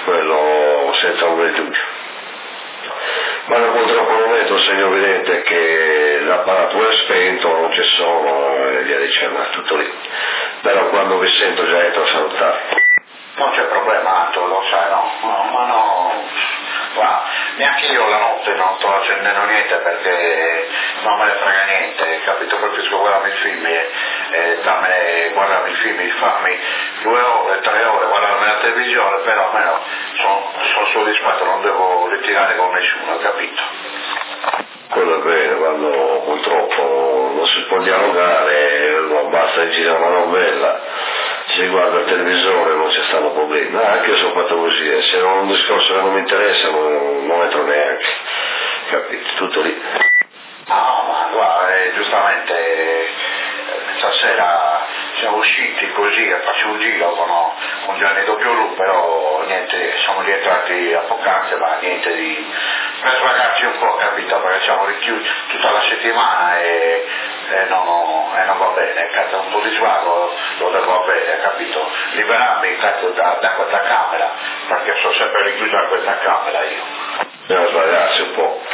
quello senza ombra di dubbio. Ma purtroppo non è un segno evidente che l'apparato è spento, non ci sono e via dicendo, tutto lì. Però quando vi sento già entro a salutare. Non c'è problema, Anto, lo sai, ma no, guarda, neanche io la notte non sto accendendo niente perché non me ne frega niente, capito? Preferisco guardarmi il film guardarmi il film, farmi 2 ore, 3 ore, guardarmi la televisione, però almeno sono soddisfatto, non devo litigare con nessuno, capito? Quello è vero, quando purtroppo non si può dialogare, non basta girare una novella, si guarda il televisore, non ci stanno problemi. Anche io sono fatto così, se non è un discorso che non mi interessa non entro neanche, capito? Tutto lì. No, ma guarda, giustamente stasera siamo usciti così a farci un giro con Gianni Doppiolu, però niente, siamo rientrati a poc'anzi, ma niente di... per svagarci un po', capito? Perché siamo richiusi tutta la settimana e non va bene, cazzo, un po' di svago lo devo avere, capito? Liberarmi, cazzo, da questa camera, perché sono sempre richiuso a questa camera io. Bisogna svagarsi un po'.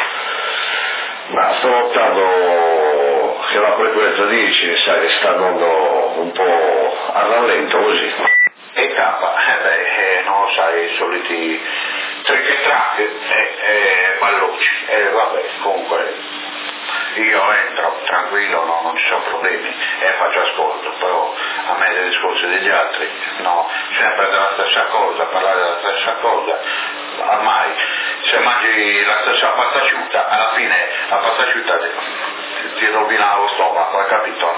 Ma sto notando che la frequenza dici, mi sa che sta andando un po' a rallento così. E K, non lo sai, i soliti trick e track e ballucci, vabbè, comunque io entro tranquillo, non ci sono problemi e faccio ascolto, però a me dei discorsi degli altri, no, sempre della stessa cosa, parlare della stessa cosa, ormai se mangi la stessa pasta asciutta, alla fine la pasta asciutta ti rovina lo stomaco, hai capito?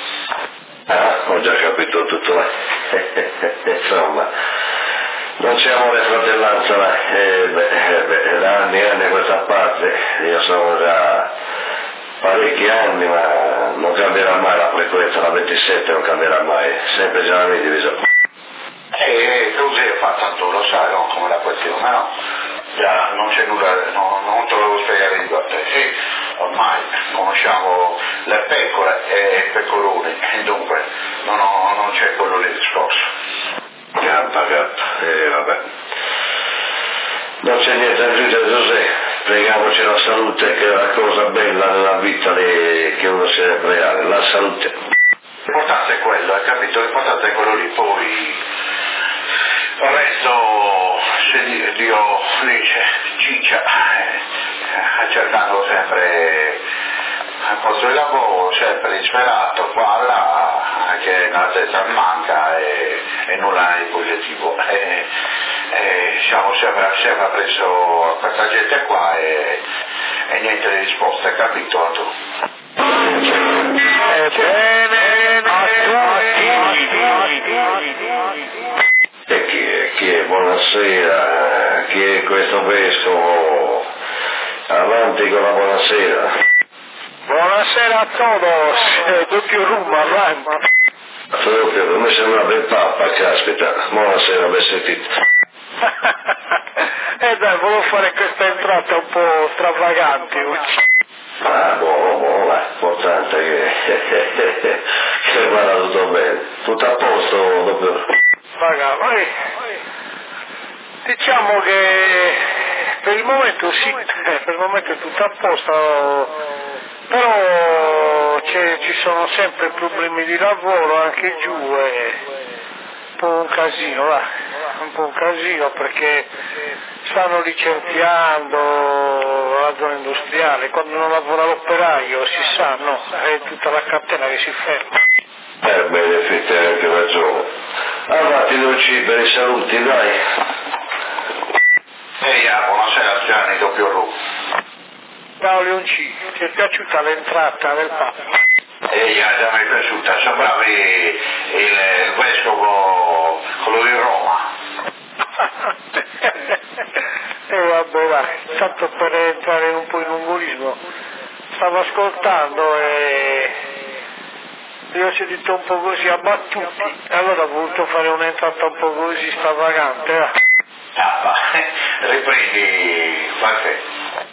Ho già capito tutto, insomma, non c'è amore e fratellanza, da anni e anni a questa parte, io sono già parecchi anni, ma non cambierà mai la frequenza, la 27 non cambierà mai, sempre già la mia divisione. E così fa tanto, lo sai, no, come la questione, no? Già non c'è nulla, non te lo devo spiegare io a te, sì, ormai conosciamo le pecore e i pecoroni, e dunque non c'è quello lì discorso. Gappa, vabbè. Non c'è niente da aggiungere, Giuseppe, preghiamoci la salute, che è la cosa bella nella vita che uno si deve pregare, la salute. L'importante è quello, hai capito? L'importante è quello lì, poi il resto, se Dio dice, ciccia, cercando sempre al posto di lavoro, sempre disperato, qua là, anche la testa manca e nulla di positivo. Siamo sempre preso a questa gente qua e niente di risposte, capito tu? Bene E chi è? Buonasera, chi è questo vescovo? Avanti con la buonasera. Buonasera a todos, Doppiolu, avanti. Doppio, mi sembra ben pappa, caspita, buonasera, ben sentito. Dai, volevo fare questa entrata un po' stravagante oggi. Buono, l'importante che vada tutto bene. Tutto a posto, doppio. Magari, diciamo che per il momento sì, per il momento è tutto a posto, però ci sono sempre problemi di lavoro anche giù, un po' un casino, un po' un casino perché stanno licenziando la zona industriale, quando non lavora l'operaio si sa, no, è tutta la catena che si ferma. Beh, in effetti hai anche ragione. Avanti dolci per i saluti, dai. Ehi, buonasera Gianni Doppiolu. Ciao Leonci, ti è piaciuta l'entrata del Papa? Ehi, già mi è piaciuta, sembravi il vescovo, quello di Roma. Vabbè, dai, tanto per entrare un po' in umorismo, stavo ascoltando e io ho sentito un po' così abbattuti, allora ho voluto fare un'entrata un po' così stravagante. Riprendi, qualche.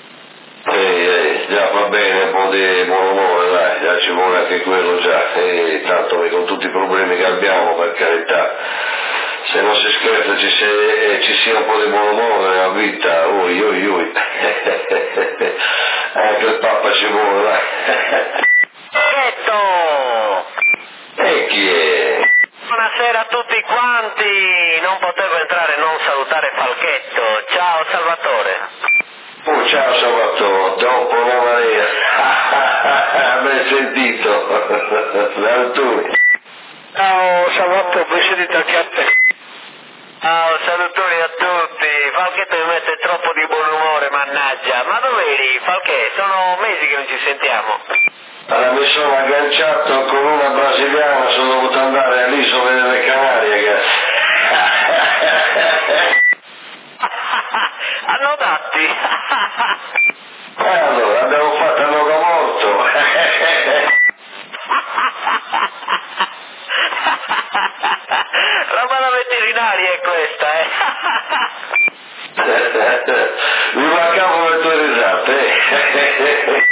Già va bene, un po' di buon umore, dai, già ci vuole anche quello già, tanto con tutti i problemi che abbiamo, per carità, Se non si scherza ci sia un po' di buon umore nella vita, ui. Anche il Papa ci vuole, va. E chi è? Buonasera a tutti quanti, non potevo entrare e non salutare Falchetto. Ciao Salvatore. Oh, ciao Salvatore, dopo la Maria. Ben sentito. Salutoni. Ciao Salvatore, ben sentito anche a te. Ciao, salutoni a tutti. Falchetto mi mette troppo di buon umore, mannaggia. Ma dove eri, Falchetto? Sono mesi che non ci sentiamo. Allora, mi sono agganciato con una brasiliana, sono dovuto andare all'isola delle Canarie, Hanno dati. Allora, abbiamo fatto a Noga Morto. Roba da veterinaria è questa, Mi mancavano le tue risate.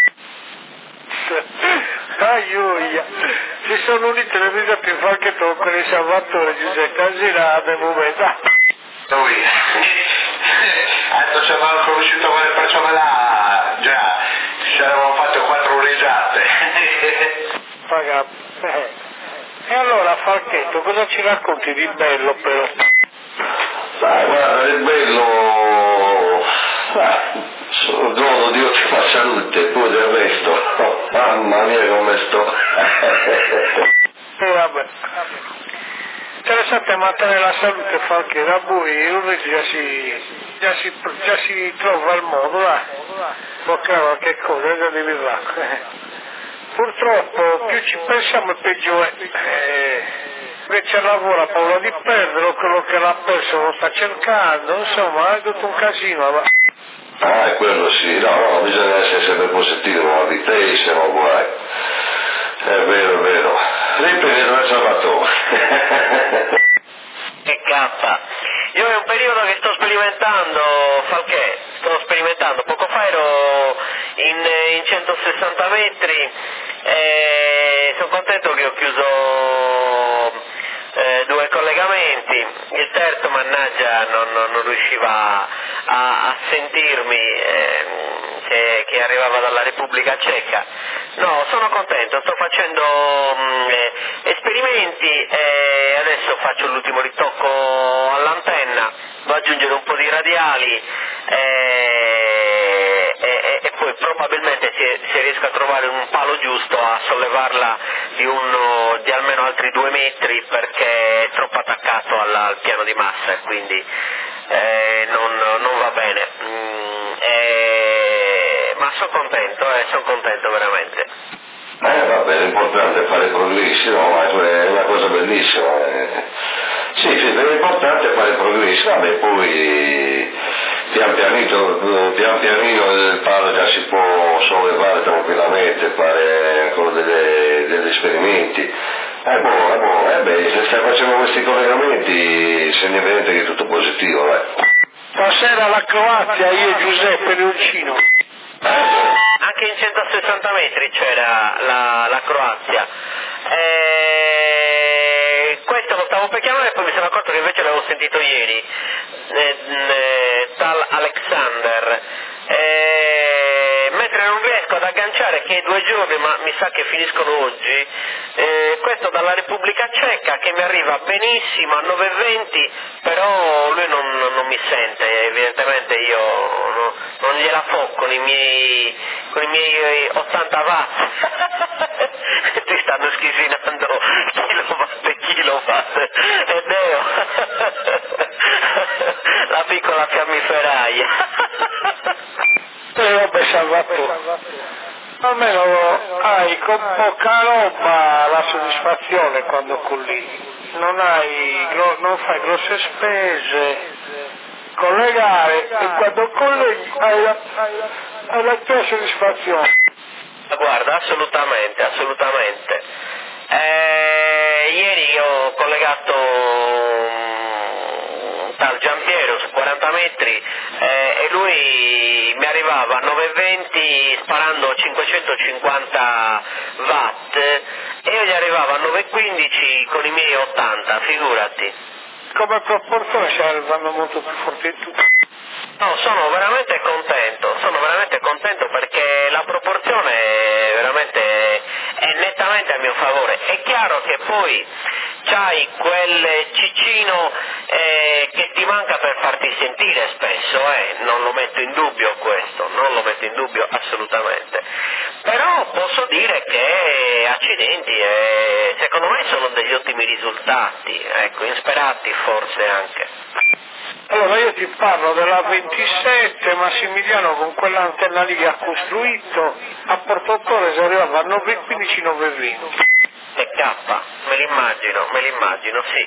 Aiuia, si sono unite le risate Falchetto con il Salvatore Giuseppe Asirada e Mumeda. Lui, adesso ci avevamo conosciuto con le persone là, già, ci avevamo fatto 4 risate. E allora Falchetto, cosa ci racconti di bello però? Dai, guarda, è bello. Dono, Dio ti fa salute, poi del resto. Mamma mia come sto. Vabbè. Interessante mantenere la salute Falchetto, a voi uno già si trova il modo, va? Bocca qualche cosa, già devi là. Purtroppo più ci pensiamo e peggio è. Invece lavora ha paura di perderlo, quello che l'ha perso lo sta cercando, insomma è tutto un casino. Va. Ah, quello sì, no, bisogna essere sempre positivo nella vita, e se no guai. È vero. Ripeto da Salvatore. Che cappa. Io è un periodo che sto sperimentando, Falchetto, poco fa ero in 160 metri e sono contento che ho chiuso 2 collegamenti, il terzo mannaggia non riusciva a sentirmi, che arrivava dalla Repubblica Ceca. No, sono contento, sto facendo esperimenti e adesso faccio l'ultimo ritocco all'antenna, devo aggiungere un po' di radiali e poi probabilmente se riesco a trovare un palo giusto a sollevarla di almeno altri 2 metri perché è troppo attaccato al piano di massa e quindi non va bene. Ma sono contento veramente. Vabbè, l'importante è fare progressi, no? Ma è una cosa bellissima. Sì, l'importante è fare progressi, vabbè, poi pian pianino il palo già si può sollevare tranquillamente, fare ancora degli esperimenti. Se stai facendo questi collegamenti segna evidente che è tutto positivo, Stasera la Croazia, io e Giuseppe Leoncino. Anche in 160 metri c'era la Croazia. Questo lo stavo per chiamare e poi mi sono accorto che invece l'avevo sentito ieri, tal Alexander. Mentre non riesco ad agganciare che 2 giorni, ma mi sa che finiscono oggi, questo dalla Repubblica Ceca che mi arriva benissimo a 9:20, però lui non mi sente, evidentemente io non gliela fo con i miei 80 watt. Ti stanno schisinando kilowatt ed la piccola fiammiferaia. Vabbè Salvatore, almeno hai con poca roba la soddisfazione quando collini, non fai grosse spese, collegare e quando colleghi hai la tua soddisfazione. Guarda, assolutamente. Ieri ho collegato un tal Giampiero su 40 metri e lui mi arrivava a 9:20 sparando 550 watt e io gli arrivavo a 9:15 con i miei 80, figurati. come proporzione vanno molto più forti di tutti. No, sono veramente contento perché la proporzione è nettamente a mio favore. È chiaro che poi c'hai quel ciccino che ti manca per farti sentire spesso, non lo metto in dubbio questo, non lo metto in dubbio assolutamente. Però posso dire che accidenti, secondo me sono degli ottimi risultati, ecco, insperati forse anche. Allora io ti parlo della 27, Massimiliano con quell'antenna lì che ha costruito, a Porto Torres arrivava a 9,15-9,20. K, me l'immagino, sì.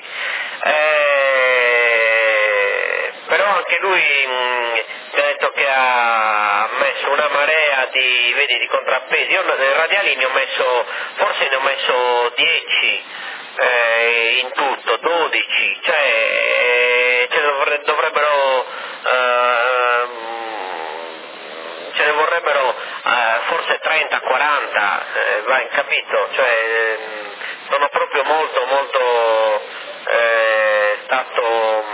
Però anche lui ti ha detto che ha messo una marea di contrappesi. Io radiali forse ne ho messo 10 in tutto, 12, ce ne vorrebbero forse 30, 40, capito? Cioè, sono proprio molto stato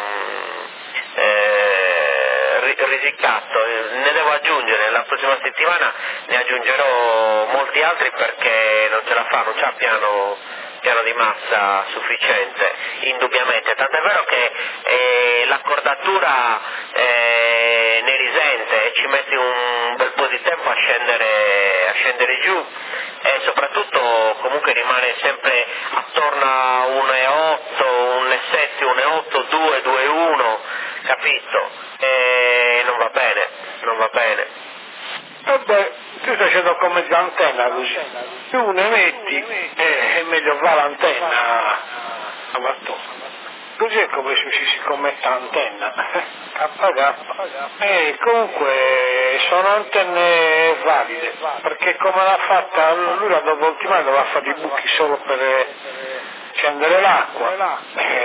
risicato. Ne devo aggiungere, la prossima settimana ne aggiungerò molti altri perché non ce la fa, non c'ha piano di massa sufficiente, indubbiamente, tant'è vero che l'accordatura ne risente e ci metti un bel po' di tempo a scendere giù e soprattutto comunque rimane sempre attorno a 1,8, 1,7, 1,8, 2, 2,1, capito? Non va bene. Vabbè, tu stai facendo come antenna così, tu ne metti e meglio va l'antenna a mattone. Così è come si commette l'antenna, KK. E comunque sono antenne valide, perché come l'ha fatta, lui la dopo ultimare doveva fare i buchi solo per scendere l'acqua,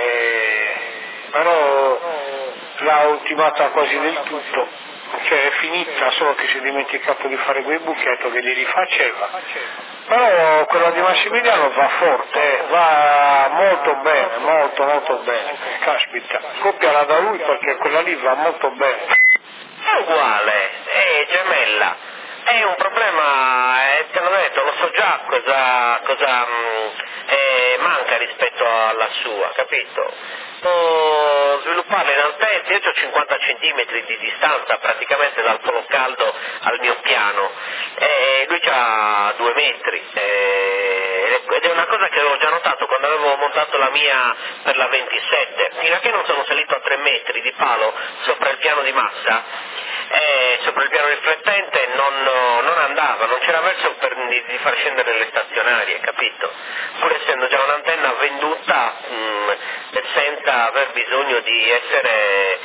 però l'ha ultimata quasi del tutto. Cioè è finita, solo che si è dimenticato di fare quei buchi, ha detto che li rifaceva. Però quella di Massimiliano va forte, va molto bene, molto bene. Caspita, copiala da lui perché quella lì va molto bene. È uguale, è gemella, è un problema, te l'ho detto, lo so già cosa manca rispetto alla sua, capito? Svilupparla in altezza, io ho 50 centimetri di distanza praticamente dal polo caldo al mio piano, lui ha 2 metri, ed è una cosa che avevo già notato quando avevo montato la mia per la 27, fino a che non sono salito a 3 metri di palo sopra il piano di massa, sopra il piano riflettente non andava, non c'era verso di far scendere le stazionarie, capito? Pur essendo già un'antenna venduta senza aver bisogno di essere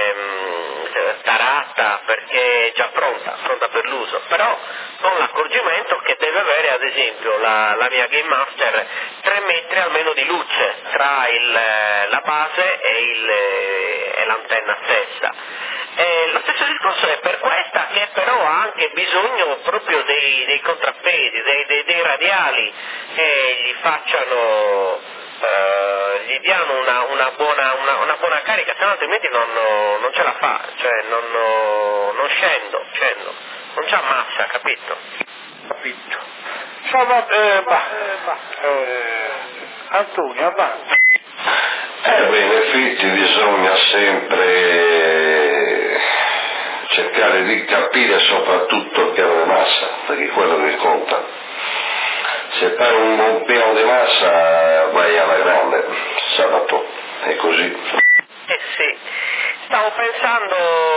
tarata perché è già pronta per l'uso, però con l'accorgimento che deve avere ad esempio la mia Game Master 3 metri almeno di luce tra la base e l'antenna stessa. Lo stesso discorso è per questa che però ha anche bisogno proprio dei contrappesi, dei radiali che gli facciano, gli diano una buona carica, se no altrimenti non ce la fa, cioè non scendo, non c'ha massa, capito? Insomma, Antonio, avanti. Beh, in effetti bisogna sempre cercare di capire soprattutto il piano di massa, perché è quello che conta. Se fai un buon piano di massa vai alla grande, sabato, è così. Sì, stavo pensando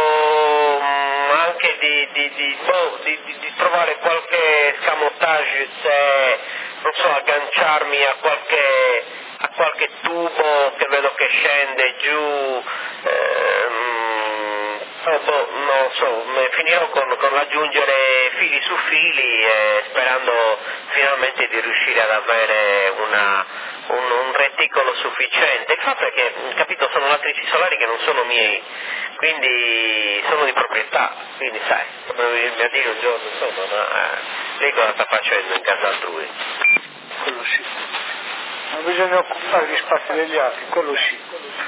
anche di trovare qualche scamotage, se non so, agganciarmi a qualche tubo che vedo che scende giù, non so, finirò con l'aggiungere fili su fili sperando finalmente di riuscire ad avere un reticolo sufficiente. Il fatto è che, capito, sono matrici solari che non sono miei, quindi sono di proprietà, quindi sai, come mi a dire un giorno, insomma, lei cosa sta facendo in casa altrui? Quello sì. Non bisogna occupare gli spazi degli altri, quello sì.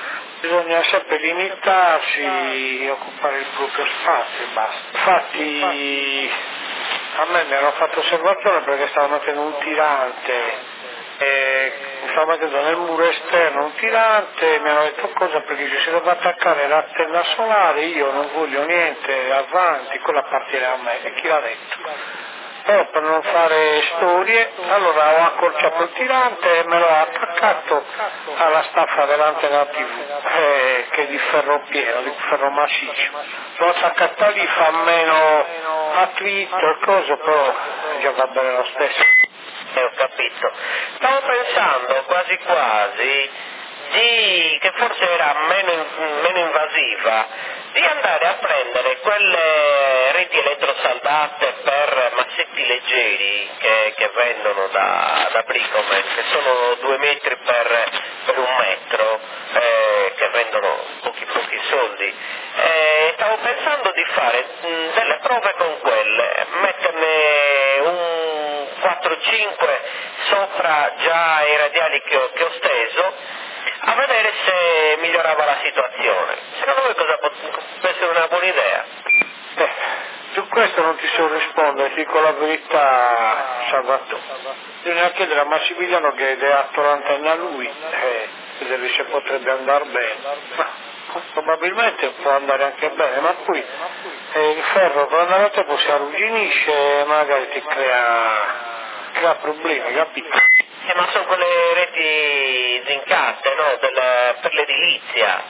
Bisogna sempre limitarsi, occupare il proprio spazio e basta. Infatti a me mi hanno fatto osservazione perché stavo mettendo un tirante, mi stavo mettendo nel muro esterno un tirante, mi hanno detto cosa perché ci si deve attaccare l'antenna solare, io non voglio niente avanti, quella appartiene a me, e chi l'ha detto? Però per non fare storie, allora ho accorciato il tirante e me l'ho attaccato alla staffa dell'antenna TV, che è di ferro pieno, di ferro massiccio. L'ho attaccata lì, fa meno attrito e cose, però già va bene lo stesso. Ho capito. Stavo pensando quasi quasi che forse era meno invasiva, di andare a prendere quelle reti elettrosaldate per massetti leggeri che vendono da Bricoman, che sono 2 metri per 1 metro, che vendono pochi soldi. Stavo pensando di fare delle prove con quelle, metterne un 4-5 sopra già i radiali che ho steso, a vedere se migliorava la situazione. Secondo voi cosa può essere una buona idea? Su questo non ti so rispondere, ti dico la verità, Salvatore. Bisogna chiedere a Massimiliano che ha ideato l'antenna lui, vedere se potrebbe andare bene. Ma probabilmente può andare anche bene, ma poi il ferro per andare a tempo si arrugginisce e magari ti crea problemi, capito? Ma sono quelle reti zincate, no? Per l'edilizia.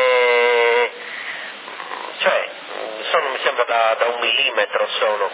Cioè, mi sembra da 1 millimetro sono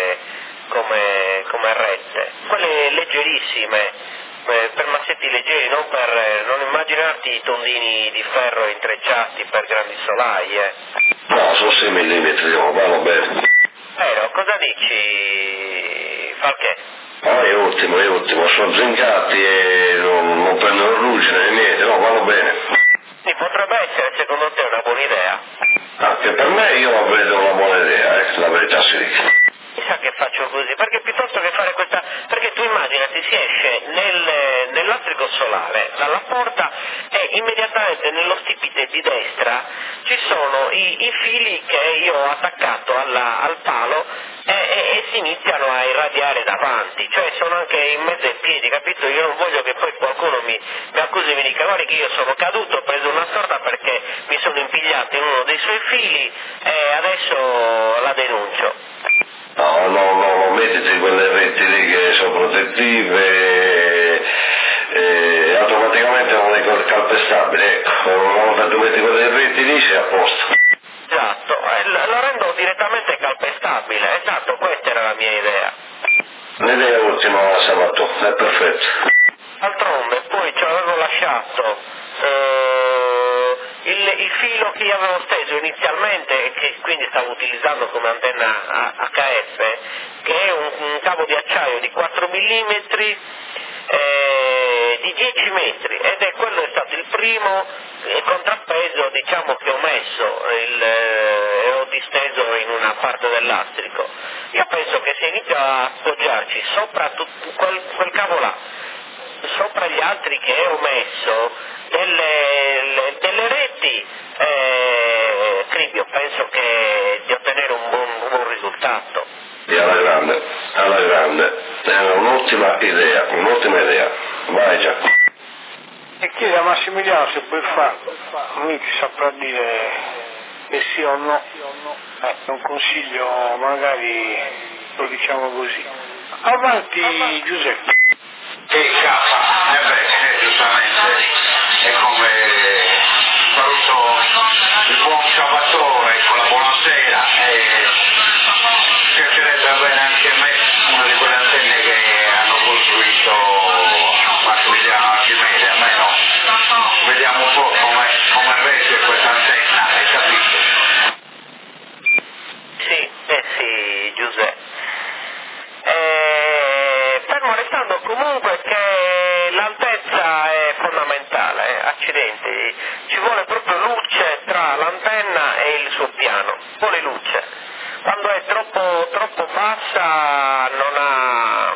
come rette. Quelle leggerissime, per massetti leggeri, non immaginarti i tondini di ferro intrecciati per grandi solai, No, sono 6 millimetri, vanno bene. Cosa dici, Falché? È ottimo, sono zincati e non prendono ruggine né niente, no, vanno bene. Sì, potrebbe essere secondo te una buona idea? Anche per me io la vedo una buona idea, la verità si dice. Mi sa che faccio così, perché piuttosto che fare questa, perché tu immaginati si esce nell'astrico solare dalla porta e immediatamente nello stipite di destra ci sono i fili che io ho attaccato al palo e si iniziano a irradiare davanti, cioè sono anche in mezzo ai piedi, capito? Io non voglio che poi qualcuno mi accusi e mi dica guarda che io sono caduto, ho preso una sorda perché mi sono impigliato in uno dei suoi fili e adesso la denuncio. No, mettiti quelle reti lì che sono protettive e automaticamente non è calpestabile, ecco, una volta che tu metti quelle reti lì sei a posto. Esatto, lo rendo direttamente calpestabile, esatto, questa era la mia idea. L'idea è ottima, Sabato, è perfetto. D'altronde poi ci avevo lasciato il filo che io avevo steso inizialmente e che quindi stavo utilizzando come antenna HF, che è un cavo di acciaio di 4 mm di 10 metri ed è stato il primo contrappeso diciamo che ho messo e ho disteso in una parte dell'astrico. Io penso che se inizio a appoggiarci sopra quel cavo là, sopra gli altri che ho messo delle reti, Cribio, penso di ottenere un buon risultato. E alla grande, è un'ottima idea, vai già. E chiede a Massimiliano se puoi farlo, lui ti saprà dire che sì o no, è un consiglio magari lo diciamo così. Avanti Giuseppe. Giustamente, è come saluto il buon Salvatore con la buonasera e piacerebbe avere anche a me una di quelle antenne che hanno costruito Massimiliano Archimede, almeno vediamo un po' come regge questa antenna, hai capito? Sì, Giuseppe. Fermo restando comunque che l'altezza è fondamentale, accidenti, ci vuole proprio luce tra l'antenna e il suo piano, vuole luce. Quando è troppo bassa non ha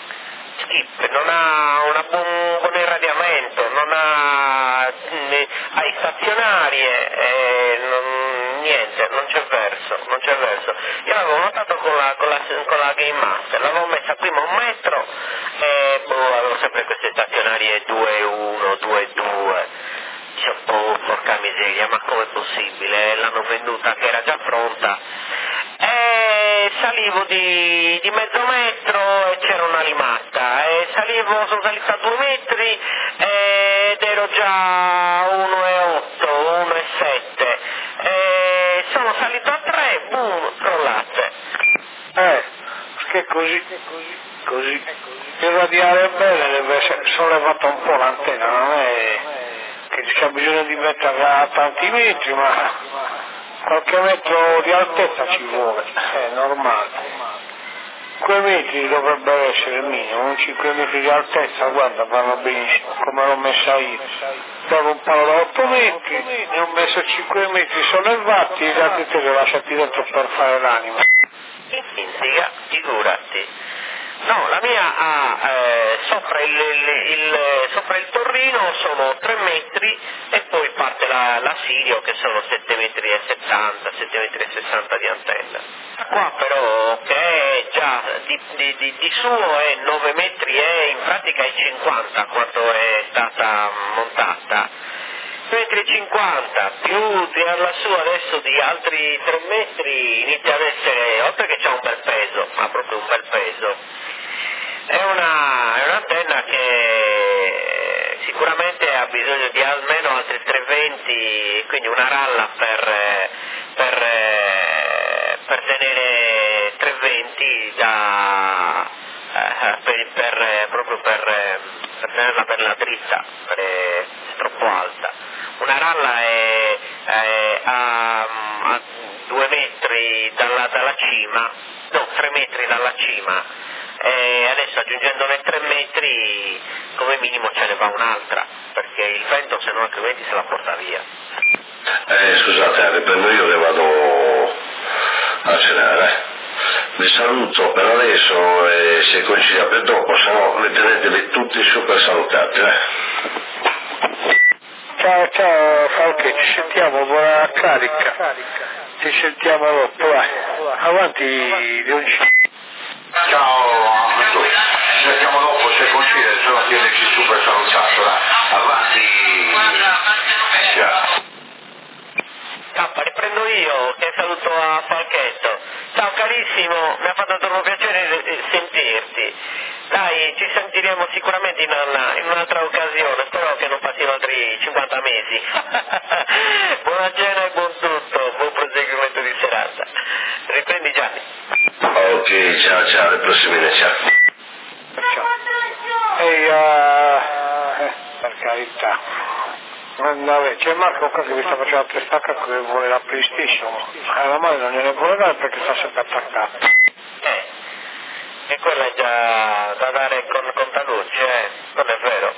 skip, non ha un buon irradiamento, ai stazionarie, niente, non c'è verso. Io l'avevo notato con la Game Master, l'avevo messa prima 1 metro e avevo sempre queste stazionarie 2.1, 2.2. Dicevo, porca miseria, ma com'è possibile? L'hanno venduta che era già pronta. E salivo di mezzo metro e c'era una rimasta, sono salito a 2 metri ed ero già 1,8, 1,7, sono salito a 3, boom, crollate. Perché così. Per radiare bene deve essere sollevata un po' l'antenna, non è che c'è bisogno di metterla a tanti metri, ma qualche metro di altezza ci vuole, è normale. 5 metri dovrebbero essere il minimo, 5 metri di altezza, guarda, vanno benissimo, come l'ho messa io. Trovo un palo da 8 metri, ne ho messo 5 metri sollevati e gli altri te li ho lasciati dentro per fare l'anima. Figurati. No, la mia ha sopra il torrino sono 3 metri e poi parte la Sirio che sono 7,70 metri, 7,60 metri di antenna. Qua però che è già di suo è 9 metri e in pratica è 50 quando è stata montata. 2,50 metri più tirarla su adesso di altri 3 metri inizia ad essere, oltre che c'ha un bel peso, ma proprio un bel peso. È un'antenna che sicuramente ha bisogno di almeno altri 320, quindi una ralla per tenere 320 proprio per tenerla per la dritta, è troppo alta. Una ralla è a 2 metri dalla cima, no, 3 metri dalla cima. E adesso aggiungendone 3 metri come minimo ce ne va un'altra, perché il vento se no altrimenti se la porta via. Scusate, riprendo io che vado a cenare. Vi saluto per adesso e se coincide per dopo, se no le tenete tutti super salutati. Ciao Falche, ci sentiamo, buona carica. Ci sentiamo dopo, vai. Avanti Dionigi. Ciao Anto, ci sentiamo dopo, se coincide, se no tieneci super salutato, avanti. Riprendo io che saluto a Falchetto. Ciao carissimo, mi ha fatto troppo piacere sentirti. Dai, ci sentiremo sicuramente in un'altra occasione, spero che non passino altri 50 mesi. Buona cena e buon tutto, buon proseguimento di serata. Riprendi Gianni. Ok, ciao, alle prossime, ciao. Per carità. Vabbè, c'è Marco qua che mi sta facendo la testacca che vuole la PlayStation, la madre non gliene vuole dare perché sta sempre attaccata. E quella è già da dare con contagocce, non è vero?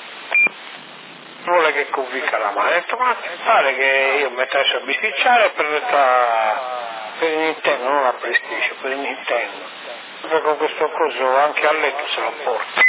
Vuole che convinca la madre, ha detto ma pare che io mi mettessi a bisticciare per il Nintendo, non la PlayStation, per il Nintendo. Perché con questo coso anche a letto se lo porta.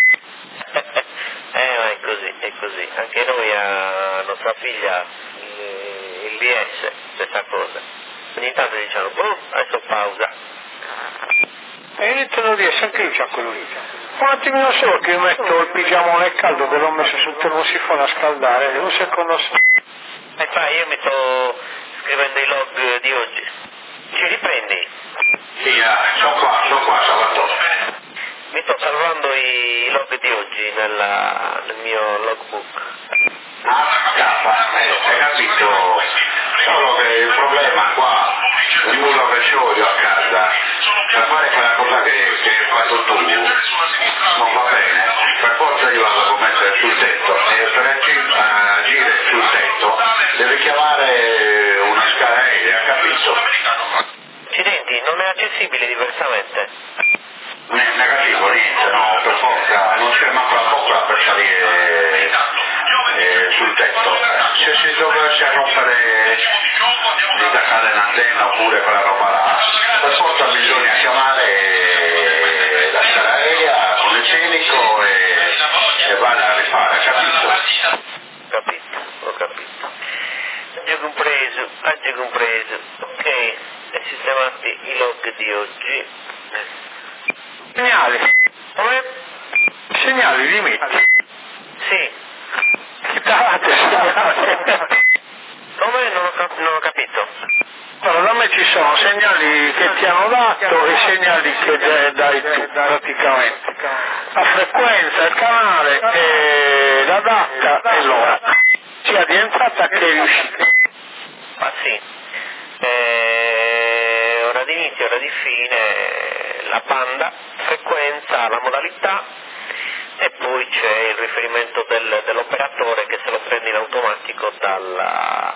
Ma è così, anche noi a nostra figlia il DS, stessa cosa. Ogni tanto diciamo, adesso pausa. E il Nintendo DS anche lui c'ha quello lì. Un attimino solo che io metto il pigiamone caldo che l'ho messo sul termosifone a scaldare, un secondo solo. E fai, io mi sto scrivendo i log di oggi. Ci riprendi? Sì, sono qua, Salvatore. Mi sto salvando i log di oggi nel mio logbook. Hai capito? Solo che il problema qua, il muro che ci voglio a casa, per fare quella cosa che hai fatto tu, non va bene. Per forza io la devo mettere sul tetto e per agire sul tetto deve chiamare una scala aerea, capito? Accidenti, non è accessibile diversamente? Negativo, niente, no, per forza, non c'è manco la boccola per salire sul tetto. Se si dovesse rompere l'attaccare l'antenna oppure quella roba là, per forza bisogna chiamare la scala aerea con il tecnico e vale a rifare, capito? Ho capito. inglese. Ok, e sistemati i log di oggi. Segnali. Come? Segnali, li metti. Sì. Che date segnali? Come? Non ho capito. Allora, da me ci sono segnali che ti hanno dato e segnali che dai tu, praticamente. La frequenza, il canale, la data e l'ora, sia di entrata che di uscita. Ah sì. Ora di inizio, ora di fine, la banda, frequenza, la modalità e poi c'è il riferimento dell'operatore che se lo prende in automatico dal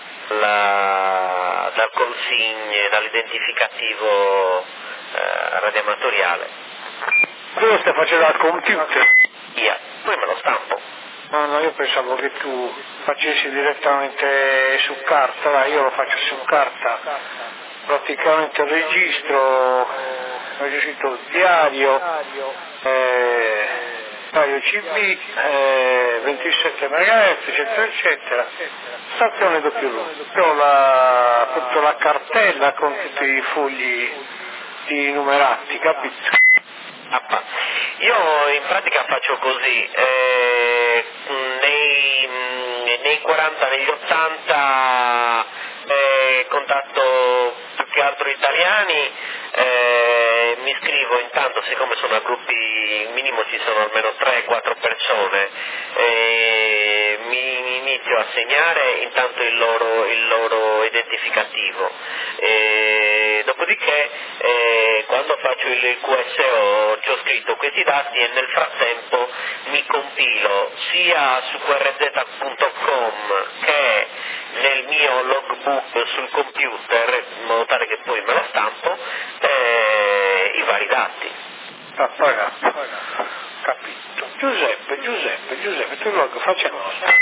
call sign, dall'identificativo radioamatoriale. Tu lo stai facendo al computer? Via, poi me lo stampo. No, io pensavo che tu facessi direttamente su carta, dai, io lo faccio su carta, praticamente registro il diario, diario CB, 27 MHz, eccetera, eccetera, stazione doppio loop, ho la cartella con tutti i fogli di numerati, capito? Io in pratica faccio così, nei 40, negli 80 contatto più che altro italiani, mi iscrivo intanto, siccome sono a gruppi minimo ci sono almeno 3-4 persone, mi inizio a segnare intanto il loro identificativo, dopodiché quando faccio il QSO ci ho scritto questi dati e nel frattempo mi compilo sia su qrz.com che nel mio logbook sul computer, in modo tale che poi me lo stampo, i vari dati. Capito. Giuseppe, tu log facciamo.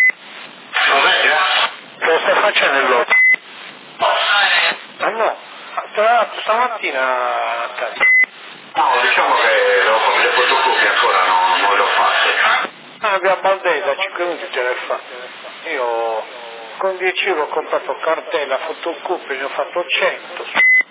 Lo stai facendo il log? Ah no, stamattina. No, diciamo che le fotocopie ancora non le ho fatte. Abbiamo Baldesa, 5 minuti te le fa. Io con 10 euro ho comprato cartella, fotocopie, ne ho fatto 100.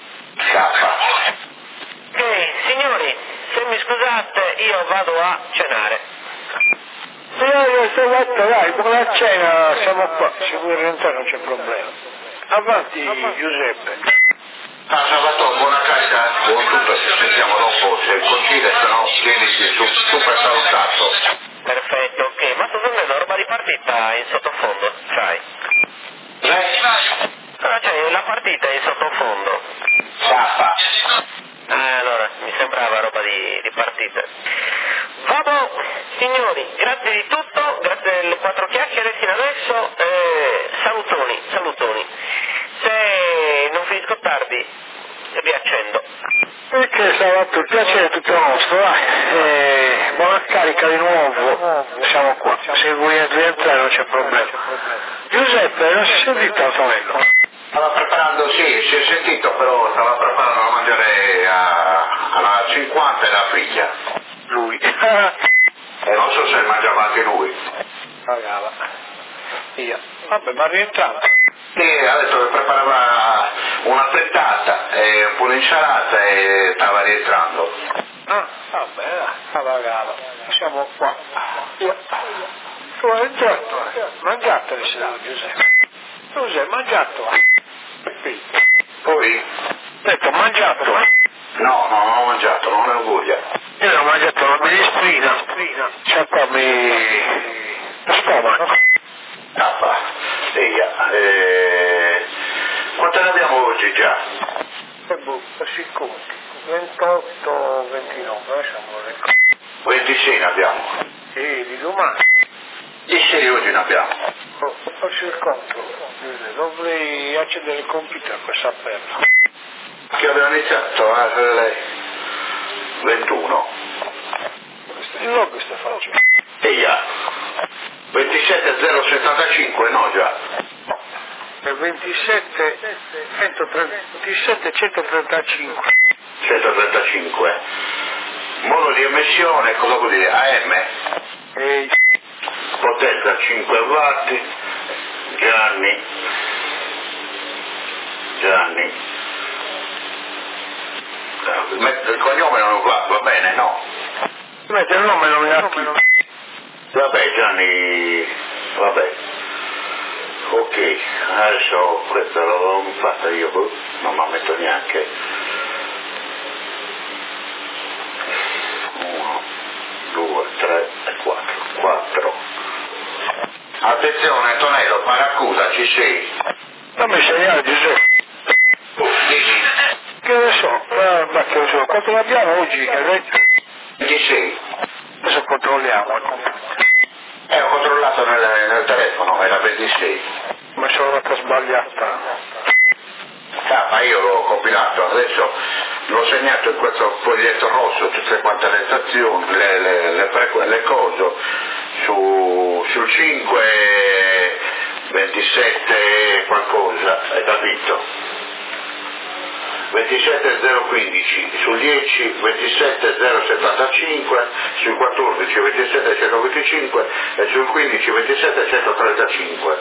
Signori, se mi scusate io vado a cenare. Io sto fatto, dai, buona cena, siamo qua, se vuoi rientrare non c'è problema. Avanti Giuseppe. Salvatore, buona carica, buon tutto, ci sentiamo dopo, se coincide, se no vieni su per salutato. Perfetto, ok, ma sto sentendo roba di partita in sottofondo, sai? Ah, cioè la partita è in sottofondo. Allora, mi sembrava roba di partita. Vabbè, signori, grazie di tutto, grazie delle 4 chiacchiere fino adesso, salutoni. Se non finisco tardi, vi accendo. Perché Salvatore, il piacere è tutto nostro, dai. Buona carica di nuovo, siamo qua, se vuoi rientrare non c'è problema. Giuseppe, non si è sentito Antonello? Stava preparando, sì, si è sentito, però stava preparando da mangiare alla 50 e la figlia. Lui. Non so se mangiava anche lui. Pagava. Via. Vabbè, ma rientrava. Sì, ha detto che preparava una frittata e un po' di insalata e stava rientrando. Ah, vabbè, pagava. Siamo qua. Via. Tu hai entrato, mangiato le sera, Giuseppe. Giuseppe, mangiato. Poi? Detto, mangiato. No, non ho mangiato, non ho voglia. Io ho mangiato la minestrina. C'è qua lo stomaco. Quante ne abbiamo oggi già? Si conti. 28, 29, lasciamo le cose. 26 ne abbiamo. Sì, di domani. 16 oggi ne abbiamo. Faccio il conto. Dovrei accendere il computer per saperlo. Che abbiamo iniziato alle 21. Il log sta facendo. E già. 27075, no già. Per 27 135. 135. Modo di emissione, cosa vuol dire? AM? Potenza 5 watt. Gianni. Gianni. Il cognome non va bene, no? Mette il nome non mi ha chiesto. Vabbè Gianni, vabbè. Ok, adesso questa l'ho fatta io, non mi ammetto neanche. 1, 2, 3 e 4. Attenzione Antonello, Paracuda, ci sei? Dammi segnale Giuseppe. Dimmi. Che ne so, ma che ne so, quanto l'abbiamo oggi? Ci sei? Adesso controlliamo. Ho controllato nel telefono, è la 26. Ma sono andata sbagliata. Ma io l'ho compilato, adesso l'ho segnato in questo foglietto rosso, tutte quante le stazioni, le cose, sul 5, 27 qualcosa, hai capito? 27015, sul 10 27075, sul 14 27125 e sul 15 27135.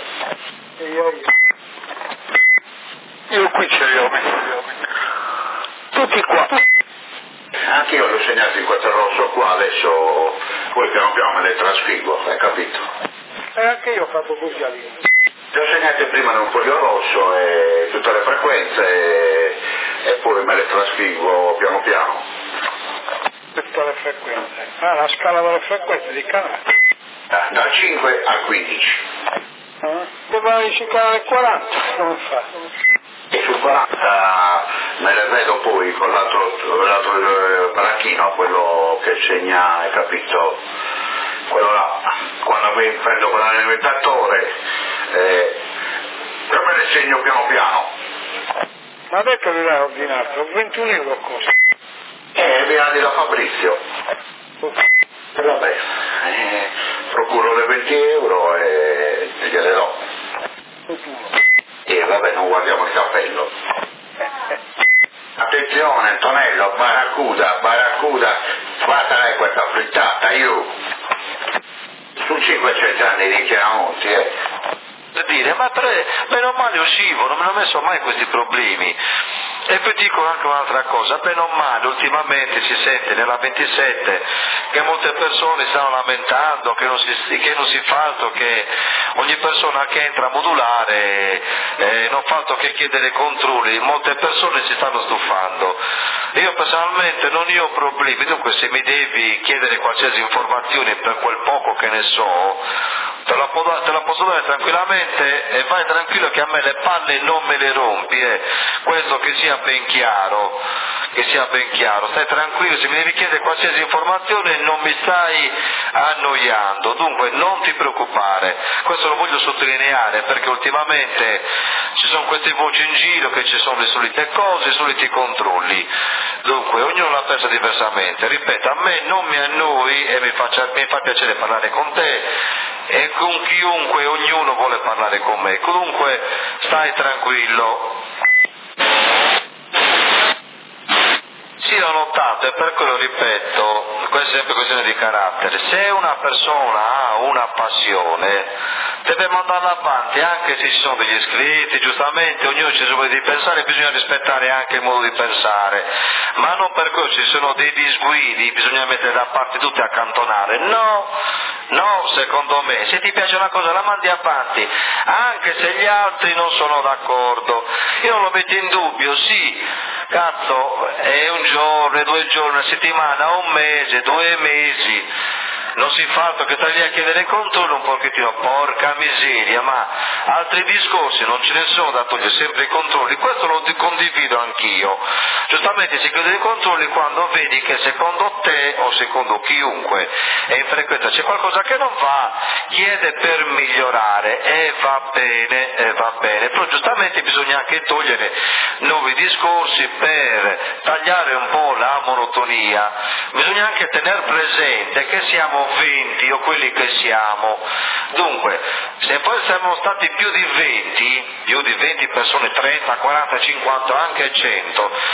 Io qui ce li ho. Tutti qua. Anche io l'ho segnato in questo rosso qua, adesso poi piano piano me le trascrivo, hai capito? Anche io ho fatto così all'inizio. Le ho segnate prima in un foglio rosso e tutte le frequenze e poi me le trascrivo piano piano. Tutte le frequenze. Ah, la scala delle frequenze di canale. Dal 5 al 15. Dove il canale 40? Come fa? E sul 40 me le vedo poi con l'altro baracchino, quello che segna, hai capito? Quello là, quando mi prendo con l'alimentatore, però me le segno piano piano. Ma ha detto che l'ha ordinato, 21 euro costa. Viene da Fabrizio. Vabbè, procuro le 20 euro e gliele do. E vabbè, non guardiamo il cappello. Attenzione Antonello, Barracuda, guarda lei questa frittata, io. Sul 500 anni di Chiaramonti, Per dire, ma meno male uscivo, non me ne ho messo mai questi problemi. E poi dico anche un'altra cosa, bene o male ultimamente si sente nella 27 che molte persone stanno lamentando che non si fa altro, che ogni persona che entra a modulare non fa altro che chiedere controlli, molte persone si stanno stufando. Io personalmente non ho problemi, dunque se mi devi chiedere qualsiasi informazione per quel poco che ne so, te la posso dare tranquillamente e vai tranquillo che a me le palle non me le rompi, questo che sia ben chiaro, stai tranquillo, se mi devi chiedere qualsiasi informazione non mi stai annoiando, dunque non ti preoccupare, questo lo voglio sottolineare perché ultimamente ci sono queste voci in giro che ci sono le solite cose, i soliti controlli, dunque ognuno la pensa diversamente, ripeto, a me non mi annoi e mi fa piacere parlare con te e con chiunque, ognuno vuole parlare con me, comunque stai tranquillo. Sì, ho notato e per quello ripeto, questa è sempre questione di carattere, se una persona ha una passione deve mandarla avanti anche se ci sono degli iscritti, giustamente ognuno ha il suo modo di pensare, bisogna rispettare anche il modo di pensare, ma non per quello ci sono dei disguidi, bisogna mettere da parte tutti e accantonare, no, secondo me, se ti piace una cosa la mandi avanti, anche se gli altri non sono d'accordo, io non lo metto in dubbio, sì, cazzo, è un giorno, è 2 giorni, una settimana, un mese, 2 mesi, non si fa altro che stare lì a chiedere controllo un pochettino, porca miseria, ma altri discorsi non ce ne sono da togliere, sempre i controlli, questo lo condivido anch'io, giustamente si chiude i controlli quando vedi che secondo te o secondo chiunque è in frequenza c'è qualcosa che non va, chiede per migliorare e va bene, però giustamente bisogna anche togliere nuovi discorsi per tagliare un po' la monotonia, bisogna anche tener presente che siamo 20 o quelli che siamo, dunque se poi siamo stati più di 20 persone, 30, 40, 50, anche 100,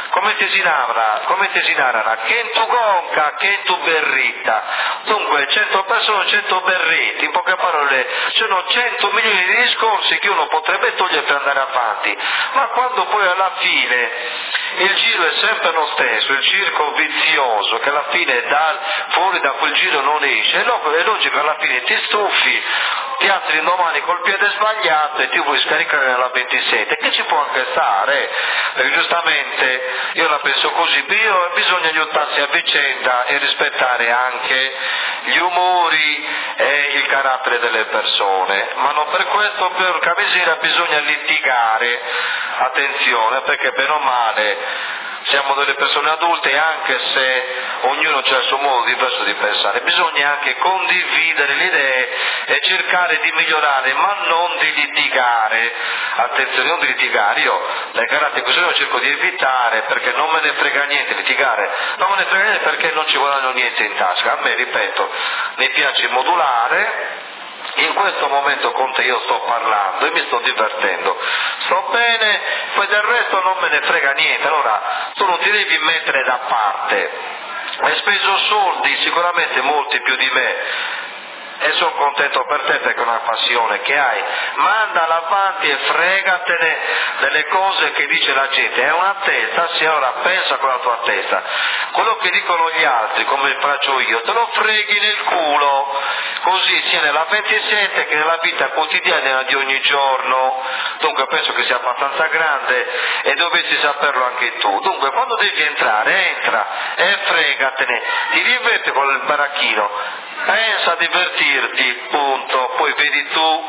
come ti si narra, che tu gonca, che tu berrita, dunque 100 persone, 100 berriti, in poche parole sono 100 milioni di discorsi che uno potrebbe togliere per andare avanti, ma quando poi alla fine il giro è sempre lo stesso, il circo vizioso che alla fine fuori da quel giro non esce, è logico che alla fine ti stufi, ti alzi domani col piede sbagliato e ti vuoi scaricare nella 27, che ci può anche stare, perché giustamente io la penso così, bisogna aiutarsi a vicenda e rispettare anche gli umori e il carattere delle persone, ma non per questo, porca miseria, bisogna litigare, attenzione, perché bene o male siamo delle persone adulte, anche se ognuno ha il suo modo diverso di pensare, bisogna anche condividere le idee e cercare di migliorare, ma non di litigare. Attenzione, non di litigare, io dai caratteri così lo cerco di evitare, perché non me ne frega niente litigare, non me ne frega niente perché non ci guadagno niente in tasca. A me, ripeto, mi piace modulare. In questo momento con te io sto parlando e mi sto divertendo, sto bene, poi del resto non me ne frega niente, allora tu non ti devi mettere da parte, hai speso soldi, sicuramente molti più di me, e sono contento per te perché è una passione che hai, mandala avanti e fregatene delle cose che dice la gente, è una testa, sì, ora pensa con la tua testa, quello che dicono gli altri come faccio io, te lo freghi nel culo, così sia nella 27 che nella vita quotidiana di ogni giorno, dunque penso che sia abbastanza grande e dovresti saperlo anche tu, dunque quando devi entrare, entra e fregatene, ti diverti con il baracchino, pensa a divertirti, punto, poi vedi tu.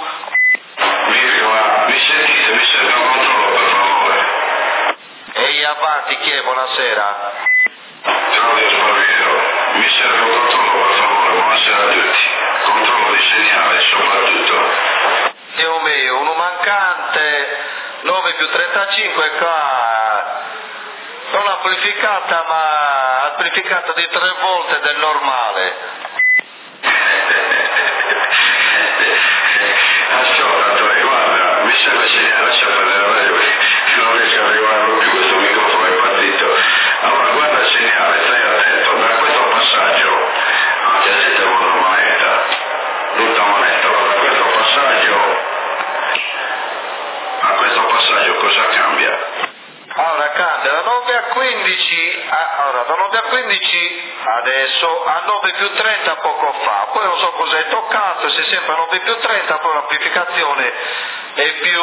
Mi sentite? Mi serve un controllo, per favore. Ehi, avanti, chi è? Buonasera. Claudio Sparviero, mi serve un controllo, per favore, buonasera a tutti. Controllo di segnale, soprattutto. Dio mio, uno mancante, 9 più 35 qua, non amplificata, ma amplificata di 3 volte del normale. Ascoltatore, guarda, mi serve segnale, lascia perdere la radio, non riesco a regolarlo più, questo microfono è partito. Allora, guarda il segnale, stai attento, da questo passaggio, anche se te vuole una moneta, brutta moneta, allora questo passaggio, a questo passaggio cosa cambia? Allora cambia da 9 a 15, da 9 a 15 adesso a 9 più 30 poco fa, poi non so cosa hai toccato, se sempre a 9 più 30 poi l'amplificazione è più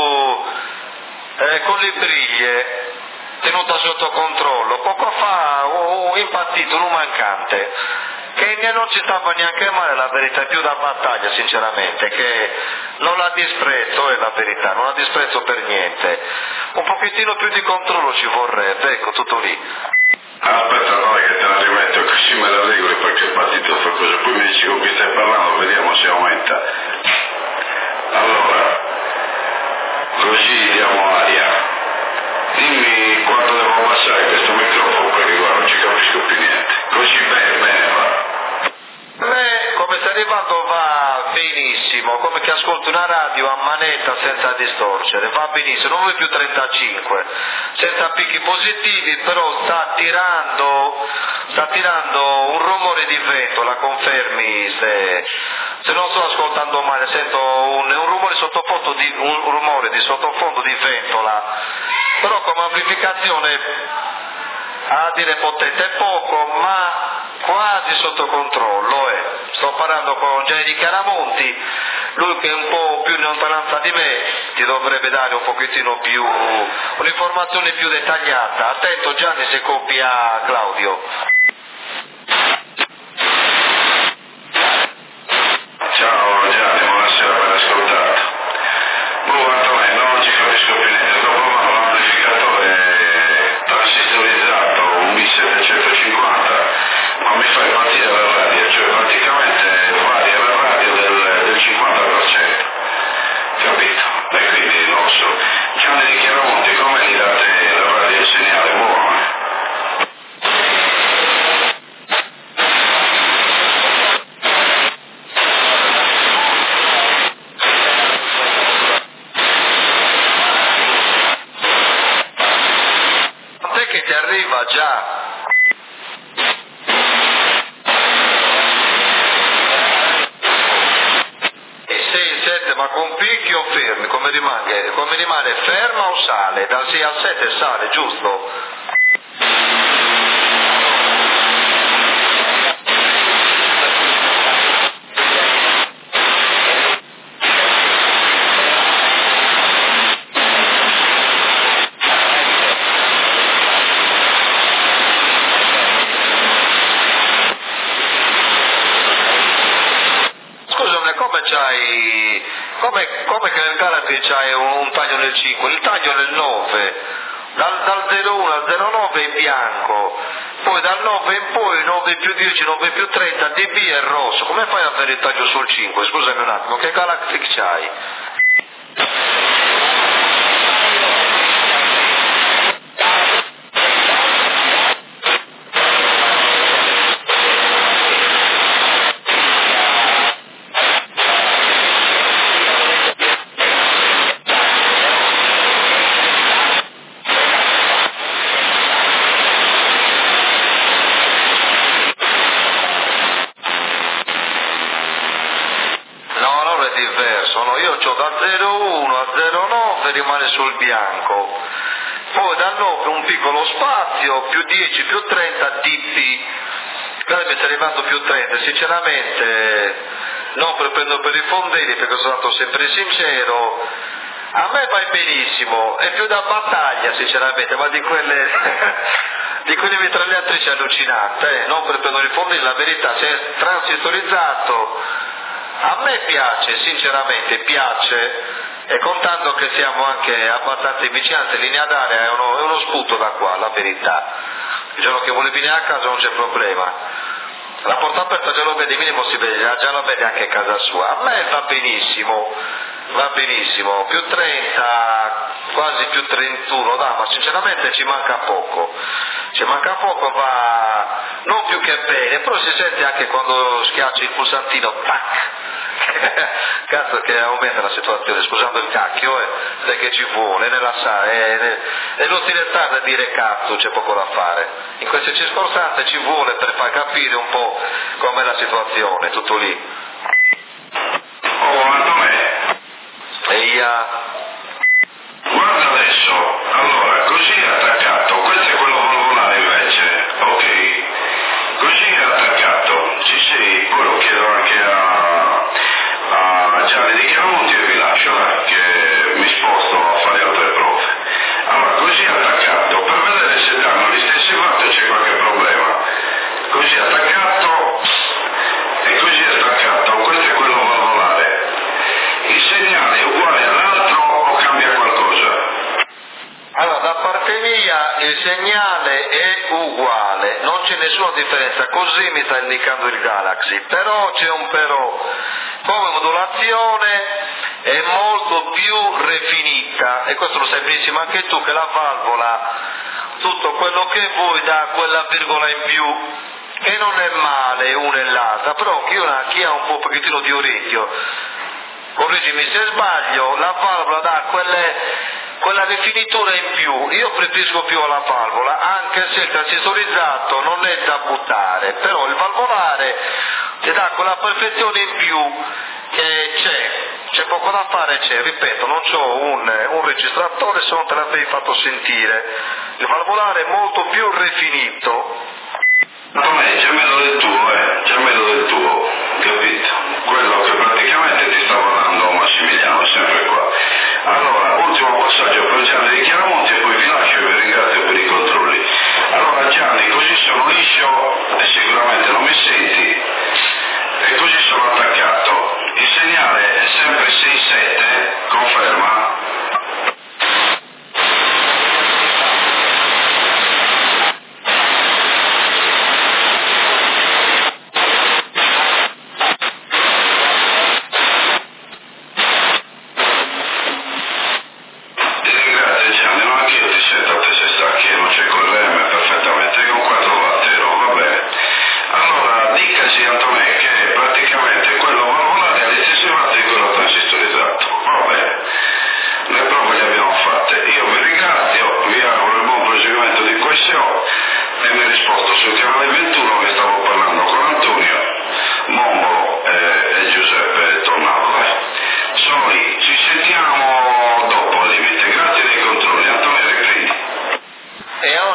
con le briglie, tenuta sotto controllo, poco fa ho impattito un mancante, che non ci stava neanche male, la verità, è più da battaglia sinceramente, che non la disprezzo, è la verità, non la disprezzo per niente, un pochettino più di controllo ci vorrebbe, ecco, tutto lì. Aspetta, no, che te la rimetto, così me la regoli perché il partito fa cosa, poi mi dici con chi stai parlando, vediamo se aumenta. Allora, così diamo aria. Dimmi quando devo passare questo microfono, perché guarda, non ci capisco più niente. Così bene va. Come sta arrivando va benissimo, come che ascolti una radio a manetta senza distorcere, va benissimo, 9 più 35, senza picchi positivi, però sta tirando un rumore di vento, la confermi se non sto ascoltando male, sento un rumore di sottofondo di ventola, però come amplificazione a dire potente poco, ma quasi sotto controllo. Sto parlando con Gianni Chiaramonti, lui che è un po' più in lontananza di me ti dovrebbe dare un pochettino più un'informazione più dettagliata. Attento Gianni se copia Claudio. Ciao Gianni, buonasera, ben ascoltato. Antonio, non ci capisco più niente, sto provando l'amplificatore transistorizzato, un B750, ma mi fa impazzire la radio, cioè praticamente varia la radio del 50%, capito? E quindi non so. Gianni di Chiaramonti, come gli date la radio il segnale buono? ti arriva già. E 6 7, ma con picchi o fermi? Come rimane ferma o sale? Dal 6 al 7 sale, giusto? Come che nel Galaxy c'hai un taglio nel 5, il taglio nel 9, dal 01 al 09 è bianco, poi dal 9 in poi 9 più 10, 9 più 30, DB è rosso. Come fai ad avere il taglio sul 5? Scusami un attimo, che Galactic c'hai? Rimane sul bianco, poi dal 9 un piccolo spazio, più 10 più 30 DP, guarda mi sta arrivando più 30, sinceramente non prendo per i fondelli perché sono stato sempre sincero, a me va benissimo, è più da battaglia sinceramente, ma di quelle mitragliatrici allucinanti, non prendo i fondelli, la verità, se è transistorizzato a me piace, sinceramente piace. E contando che siamo anche abbastanza vicinanti in linea d'aria, è uno sputo da qua, la verità. Il giorno che vuole venire a casa non c'è problema. La porta aperta già lo vede, minimo si vede, già lo vede anche a casa sua. A me va benissimo, più 30, quasi più 31, ma sinceramente ci manca poco, va non più che bene, però si sente anche quando schiacci il pulsantino, tac! Cazzo che aumenta la situazione, scusando il cacchio, sai che ci vuole, è lo stile standard dire cazzo, c'è poco da fare. In queste circostanze ci vuole per far capire un po' com'è la situazione, tutto lì. Oh, Antonio. Guarda adesso, allora, così è attaccato, questo è quello valvolare invece, ok? Così è attaccato, sì, poi lo chiedo anche a Gianni di Chiaramonti e vi lascio che mi sposto a fare altre prove. Allora, così è attaccato, per vedere se danno gli stessi watt c'è qualche problema. Così è attaccato e così è staccato, questo è quello valvolare. Il segnale è uguale all'altro o cambia qualcosa? Allora, da parte mia il segnale è uguale, non c'è nessuna differenza, così mi sta indicando il Galaxy, però c'è un però, come modulazione è molto più rifinita, e questo lo sai benissimo anche tu, che la valvola, tutto quello che vuoi dà quella virgola in più, che non è male una e l'altra, però chi ha un pochettino di orecchio, correggimi se sbaglio, la valvola dà quella rifinitura in più. Io preferisco più alla valvola, anche se il transistorizzato non è da buttare, però il valvolare ti dà quella perfezione in più che c'è poco da fare, ripeto, non c'ho un registratore, se non te l'avevi fatto sentire, il valvolare è molto più rifinito. C'è meno del tuo, capito? Quello che praticamente ti stavo dando Massimiliano, sempre qua. Allora, ultimo passaggio per Gianni di Chiaramonti e poi vi lascio e vi ringrazio per i controlli. Allora Gianni, così sono liscio e sicuramente non mi senti, e così sono attaccato. Il segnale è sempre 6-7, conferma? Ti ringrazio Gianni, ma anche io ti sento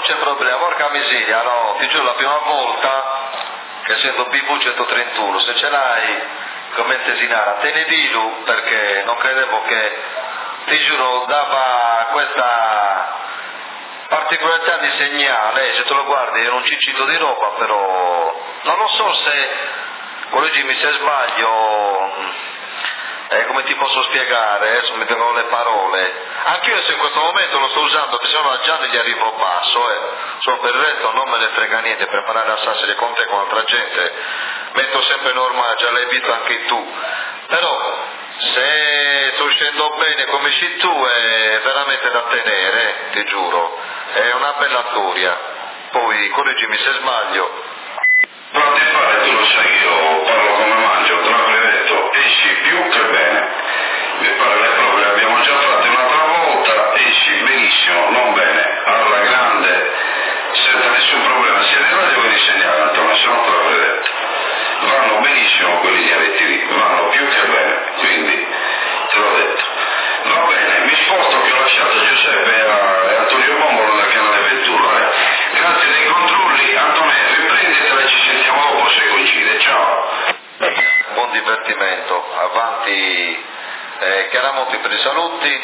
c'è problema, porca miseria, no, ti giuro la prima volta che sento BV 131, se ce l'hai come Tesinara, te ne dilu perché non credevo che, ti giuro, dava questa particolarità di segnale, se te lo guardi è un ciccito di roba, però non lo so se, correggimi se sbaglio, come ti posso spiegare, adesso mi vengono le parole, anch'io se in questo momento lo sto usando, perché se no a Gianni gli arrivo basso, solo per il resto non me ne frega niente, per parlare a Sassari con te, con altra gente, metto sempre normale, già l'hai visto anche tu, però se sto uscendo bene come sci tu è veramente da tenere, ti giuro, è una bella storia, poi correggimi se sbaglio. No, ti pare, tu lo sai che io parlo come mangio, te l'avrei detto, esci più che bene. Mi pare le prove le abbiamo già fatte un'altra volta, esci benissimo, non bene, alla grande, senza nessun problema. Se ne radio vuoi insegnare, Antonio, se no te l'avrei detto. Vanno benissimo quelli dialetti, vanno più che bene, quindi te l'ho detto. Va bene, mi sposto che ho lasciato Giuseppe e Antonio Bombolo dal canale 21. Grazie dei controlli, Antonio, riprenditela e ci sentiamo dopo se coincide. Ciao. Buon divertimento, avanti Chiaramonti per i saluti.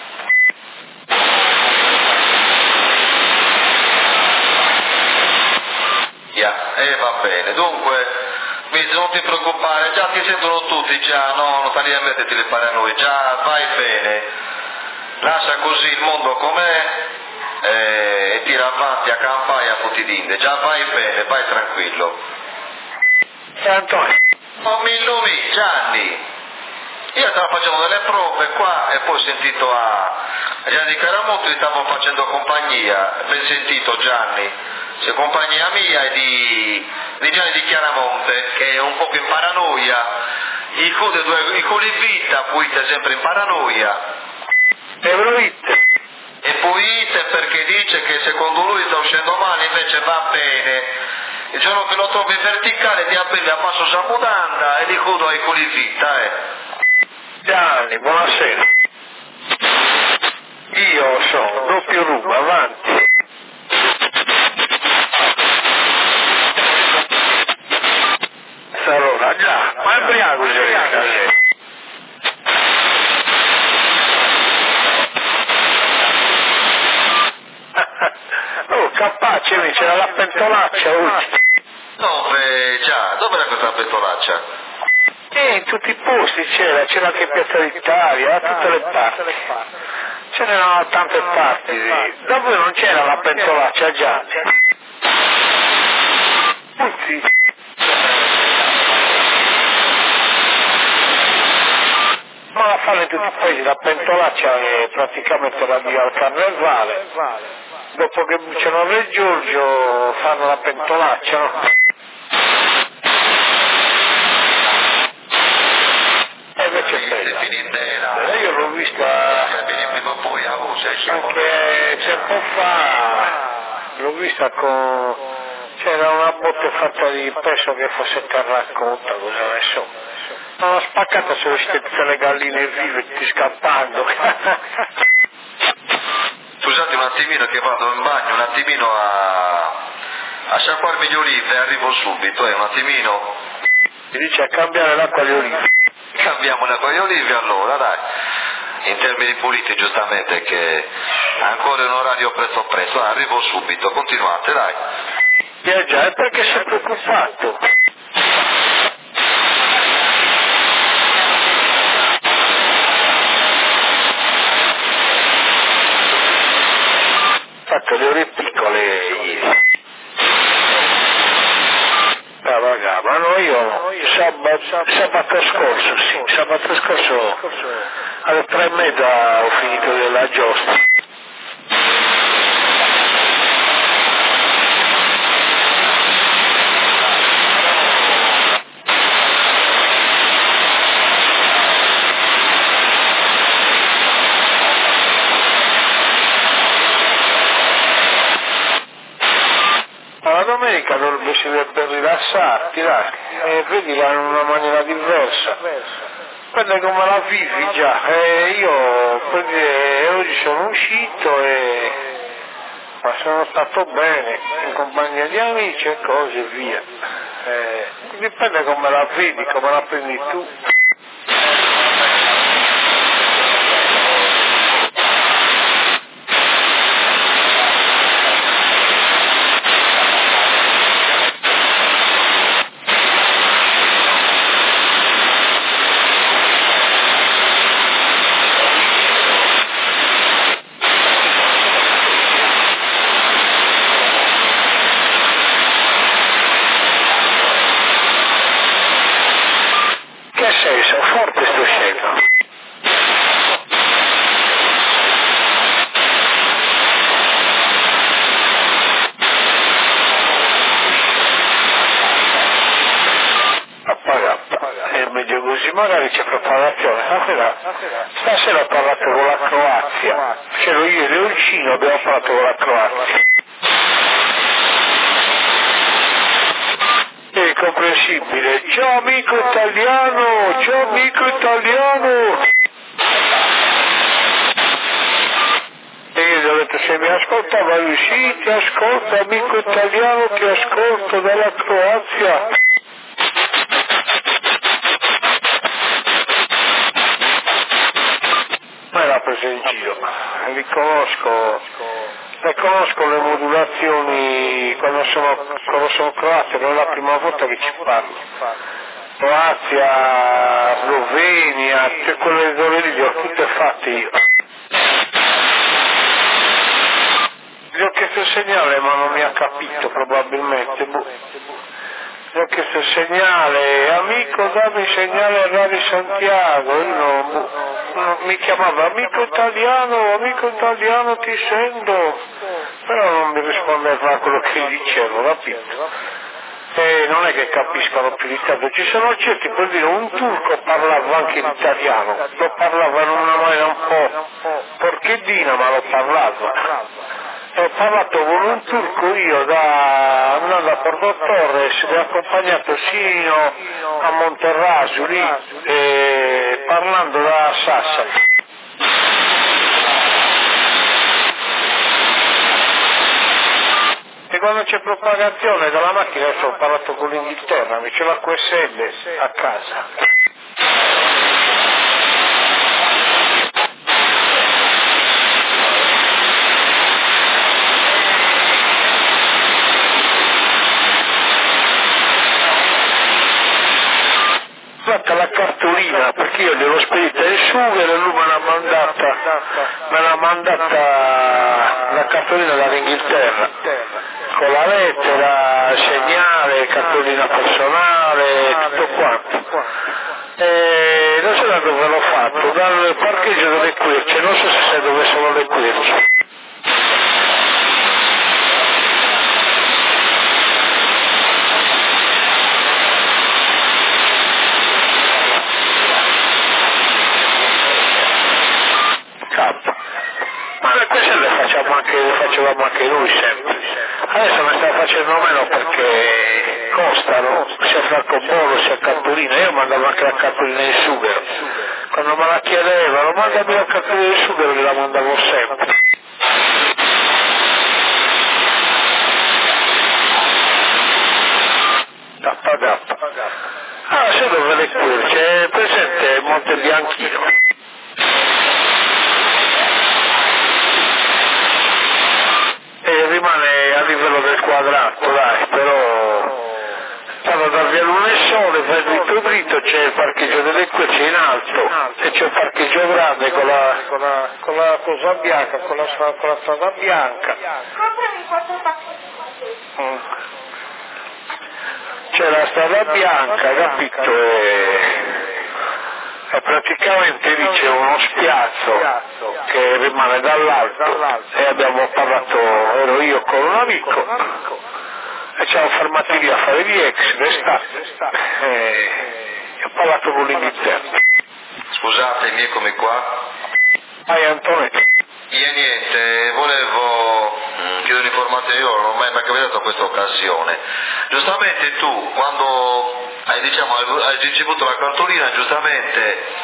Va bene, dunque non ti preoccupare, già ti sentono tutti, già no, non stai a metterti le pare a noi, già vai bene, lascia così il mondo com'è e tira avanti a campare a fottidinde, già vai bene, vai tranquillo. Antonio. Non mi illumi, Gianni, io stavo facendo delle prove qua e poi ho sentito a Gianni Caramuto, gli stavo facendo compagnia, ben sentito Gianni, c'è compagnia mia e di Gianni di Chiaramonte che è un po' in paranoia, i culi vita, poi è sempre in paranoia. E poi perché dice che secondo lui sta uscendo male, invece va bene. Il giorno che lo trovi verticale ti apri a passo Samudanda e li chiudo ai culi vita, Gianni, buonasera. Io sono doppio ruba, avanti. Allora, già, ma è briaco se oh, capace, c'era la pentolaccia oggi. Dov'era questa pentolaccia? In tutti i posti c'era anche in Piazza d'Italia, da tutte le parti. Ce n'erano da tante parti. Da voi non c'era la pentolaccia, Gianni? Tutti. Ma la fanno in tutti i paesi, la pentolaccia è praticamente la via al carnevale. Dopo che bruciano Re Giorgio fanno la pentolaccia, no? E invece è bella. Io l'ho vista anche tempo fa, l'ho vista con... c'era una botte fatta di, penso che fosse terracotta, cosa ne so. Ma spaccata sono uscite tutte le galline vive, tutti scappando. Scusate un attimino che vado in bagno, un attimino a sciacquarmi gli olive, arrivo subito, un attimino. Si dice a cambiare l'acqua agli olivi. Cambiamo l'acqua agli olivi allora, dai. In termini puliti giustamente che ancora è un orario presto, arrivo subito, continuate, dai. Già, e perché sei preoccupato? Fatto le ore piccole ieri. Raga, ma no, io sabato scorso alle 3:30 ho finito la giostra. La domenica si dovrebbe rilassarti, dai, e vedila in una maniera diversa. Guarda come la vivi già, io perché oggi sono uscito e ma sono stato bene, in compagnia di amici e cose via. Dipende come la vedi, come la prendi tu. Magari c'è preparazione, stasera ho parlato con la Croazia, c'ero io e Leoncino, abbiamo parlato con la Croazia. È comprensibile, ciao amico italiano, ciao amico italiano. E io gli ho detto, se mi ascoltava lui, sì, ti ascolta amico italiano, ti ascolto dalla Croazia. Me l'ha presa in giro, le conosco le modulazioni quando sono croate, non è la prima volta che ci parlo. Croazia, Slovenia, tutte quelle zone lì le ho tutte fatte io. Gli ho chiesto il segnale ma non mi ha capito probabilmente. Gli ho chiesto il segnale, amico dammi segnale a Radio Santiago, mi chiamava amico italiano ti sento, però non mi rispondeva a quello che gli dicevo, capito? E non è che capiscono più di tanto, ci sono certi, per dire, un turco parlava anche l'italiano, lo parlava in una maniera un po' porcheddina ma lo parlava. Ho parlato con un turco io andando a Porto Torres, mi ha accompagnato sino a Monterrasu lì, parlando da Sassari. E quando c'è propagazione dalla macchina, adesso ho parlato con l'Inghilterra, mi c'è la QSL a casa. La cartolina, perché io gliel'ho spedita in Sugar e lui me l'ha mandata la cartolina dall'Inghilterra con la lettera, segnale, cartolina personale, tutto quanto. E non so da dove l'ho fatto, dal parcheggio delle Querce, non so se sai dove sono le Querce. Le facevamo anche noi sempre. Adesso ne sta facendo meno perché costano, sia francobollo sia cartolina. Io mandavo anche la cartolina in sughero. Quando me la chiedevano, mandami la cartolina in sughero, gliela mandavo sempre. Tappa. Ah, sai dove le Querce? È presente Monte Bianchino. Rimane a livello del quadrato, dai, però stava da via Lunesole, vai dritto, c'è il parcheggio delle Querce in alto e c'è il parcheggio grande con la cosa bianca, con la strada bianca. C'è la strada bianca, capito? E praticamente lì c'è uno spiazzo che rimane dall'alto e abbiamo parlato, ero io con un amico e ci siamo fermati lì a fare gli ex d'estate e ho parlato con l'Inghilterra. Scusatemi, eccomi qua. Vai Antonio. Io niente, volevo chiedere un'informazione, io non ho mai capitato questa occasione. Giustamente tu, quando hai ricevuto la cartolina, giustamente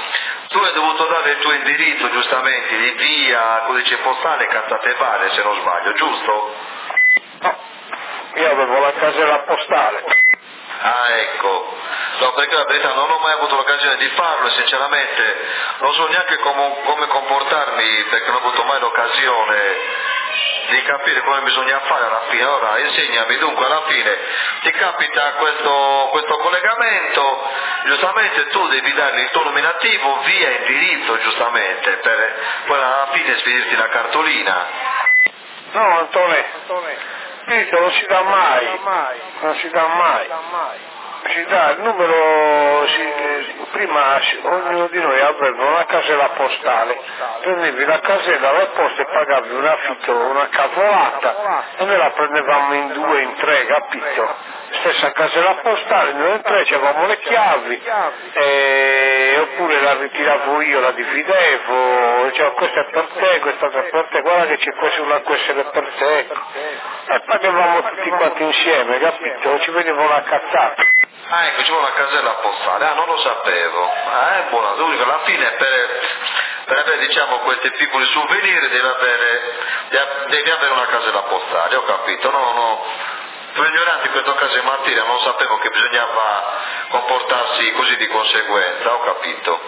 Tu hai dovuto dare il tuo indirizzo, giustamente, di via, codice postale, cazzate varie, se non sbaglio, giusto? No, io avevo la casella postale. Ah, ecco. No, perché la verità non ho mai avuto l'occasione di farlo e sinceramente non so neanche come comportarmi, perché non ho avuto mai l'occasione di capire come bisogna fare alla fine. Ora insegnami, dunque alla fine ti capita questo collegamento, giustamente tu devi dargli il tuo nominativo via indirizzo, giustamente, per poi alla fine spedirti la cartolina. No, Antonio, non si dà mai, non si dà mai. Si dà il numero, prima ognuno di noi aveva una casella postale, prendevi la casella alla posta e pagavi un affitto, una cavolata, e noi la prendevamo in 2, in 3, capito? Stessa casella postale, noi in 3 avevamo le chiavi, oppure la ritiravo io, la dividevo, dicevo questa è per te, questa è per te, guarda che c'è questa una questione per te, e pagavamo tutti quanti insieme, capito? Ci vedevamo la cazzata. Ah, ecco, c'è una casella postale, non lo sapevo. È buona, dunque alla fine per avere diciamo questi piccoli souvenir devi avere una casella postale, ho capito, no. Per ignoranti in questo caso in materia non sapevo che bisognava comportarsi così di conseguenza, ho capito.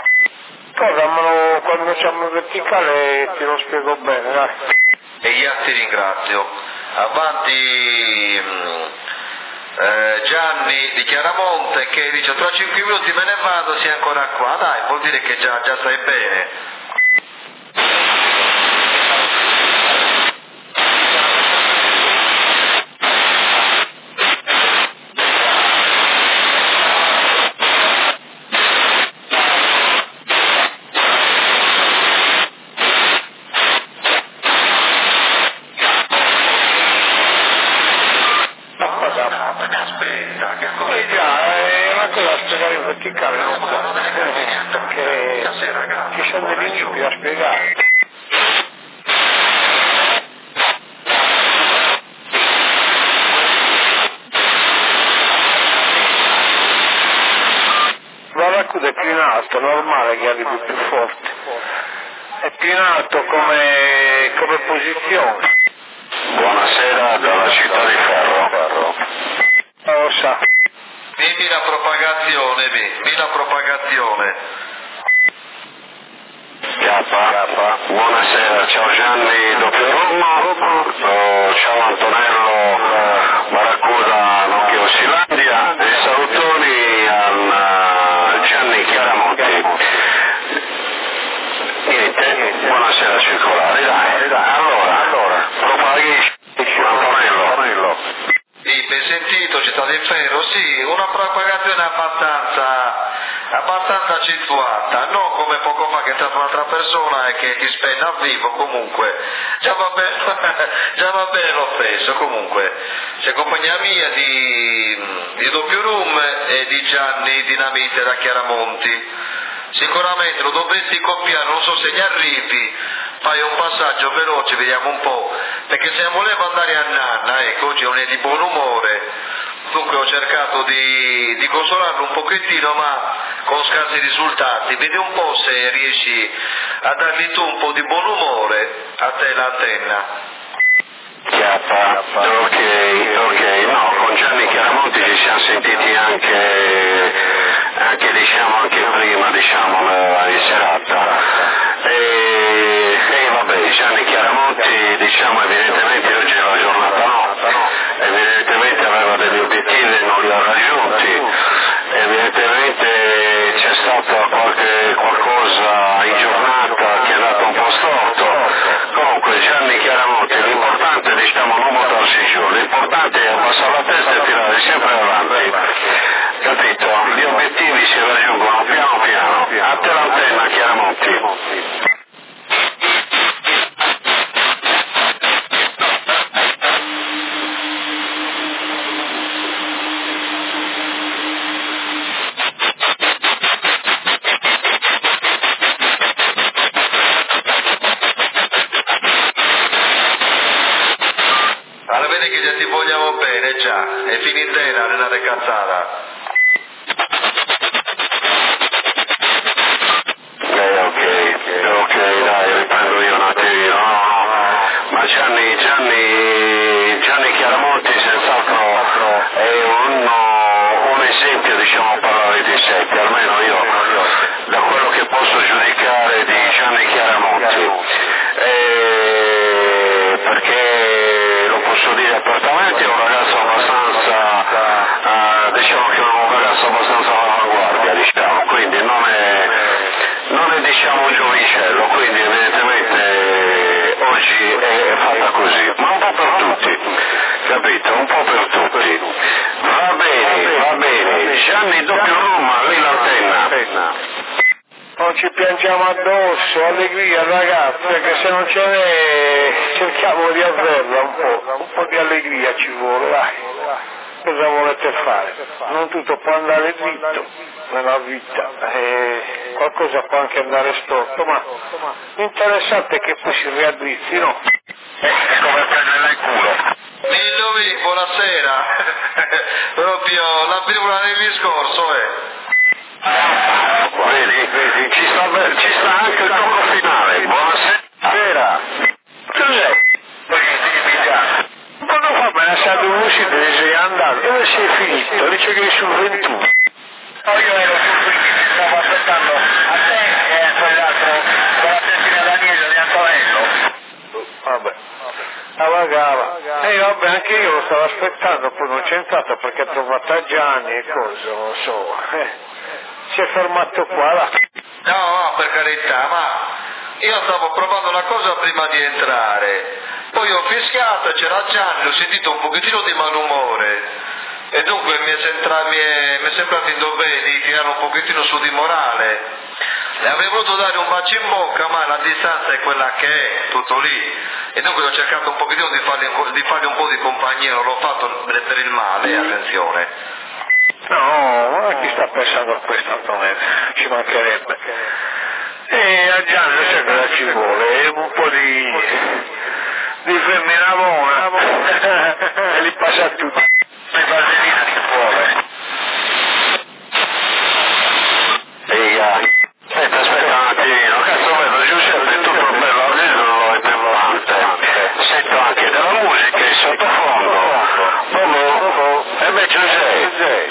Quando siamo in verticale ti lo spiego bene, dai. E io ti ringrazio. Avanti Gianni di Chiaramonte che dice tra 5 minuti me ne vado, sei ancora qua, dai, vuol dire che già stai bene. È più in alto, normale che arrivi più forte. È più in alto come posizione. Buonasera dalla città di Ferro. Lo sa. Dimmi la propagazione. Chiappa. Buonasera, ciao Gianni doppio Roma, ciao Antonello Barracuda nonché Ossilandia e salutoni al Gianni Chiaramonti. Niente, buonasera circolare, dai. Allora, propaghi Antonello. Sì, ben sentito, città di Ferro, sì, una propagazione abbastanza accentuata, non come poco fa che è stata un'altra persona e che ti spenna a vivo, comunque, già va bene lo stesso, comunque, c'è compagnia mia di Doppio Room e di Gianni Dinamite da Chiaramonti. Sicuramente lo dovresti copiare, non so se gli arrivi, fai un passaggio veloce, vediamo un po', perché se voleva andare a nanna, ecco, oggi non è di buon umore, dunque ho cercato di consolarlo un pochettino, ma con scarsi risultati. Vedi un po' se riesci a dargli tu un po' di buon umore a te l'antenna. Chiappa, ok, no, con Gianni Chiaramonti ci siamo sentiti anche prima, in serata. E vabbè, Gianni Chiaramonti, evidentemente oggi è la giornata evidentemente aveva degli obiettivi e non li ha raggiunti, evidentemente c'è stato qualcosa in giornata che è andato un po' storto. Comunque Gianni Chiaramonti, l'importante non buttarsi giù, l'importante è abbassare la testa e tirare sempre avanti, capito? Gli obiettivi si raggiungono piano piano. A te l'antenna Chiaramonti. Allora vedi che già ti vogliamo bene già, e finitela, Renate Cazzara. un po' per tutti. Va bene. Gianni doppio Roma, lì l'antenna. Non ci piangiamo addosso, allegria ragazzi, che se non ce n'è cerchiamo di averla un po' di allegria ci vuole, dai. Cosa volete fare? Non tutto può andare dritto nella vita, qualcosa può anche andare storto, ma l'interessante è che poi si riaddrizzi, no? È come prendere il culo. Millovi, buonasera. Proprio la prima del discorso, Vedi, ci sta anche il tocco finale. Buonasera. Giuseppe, quando fa me lasciato uscire dove sei andato? Dove sei finito? Dice che eri sul 21. Io ero sul 15, stavo aspettando a te e a quell'altro, con la settina Daniele di Antonello. Vabbè. Cava. Vabbè, anche io lo stavo aspettando, poi non c'è entrato perché ha trovato a Gianni e cosa, non so. Si è fermato qua, là. No, per carità, ma io stavo provando una cosa prima di entrare, poi ho fischiato e c'era Gianni, ho sentito un pochettino di malumore e dunque mi è sembrato in dovere di tirare un pochettino su di morale. Le avrei voluto dare un bacio in bocca, ma la distanza è quella che è, tutto lì, e dunque ho cercato un pochettino di fargli un po' di compagnia, non l'ho fatto per il male, attenzione. No, ma chi sta pensando a questo, Antonello? Ci mancherebbe. E a Gianni non c'è cosa ci vuole, un po' di femmina buona, e li passa a tutti. Le vaselina ci vuole. Aspetta un attimino, cazzo vedo Giuseppe è tutto bello azzurro e tremolante. Sento anche della musica in sottofondo. E beh Giuseppe.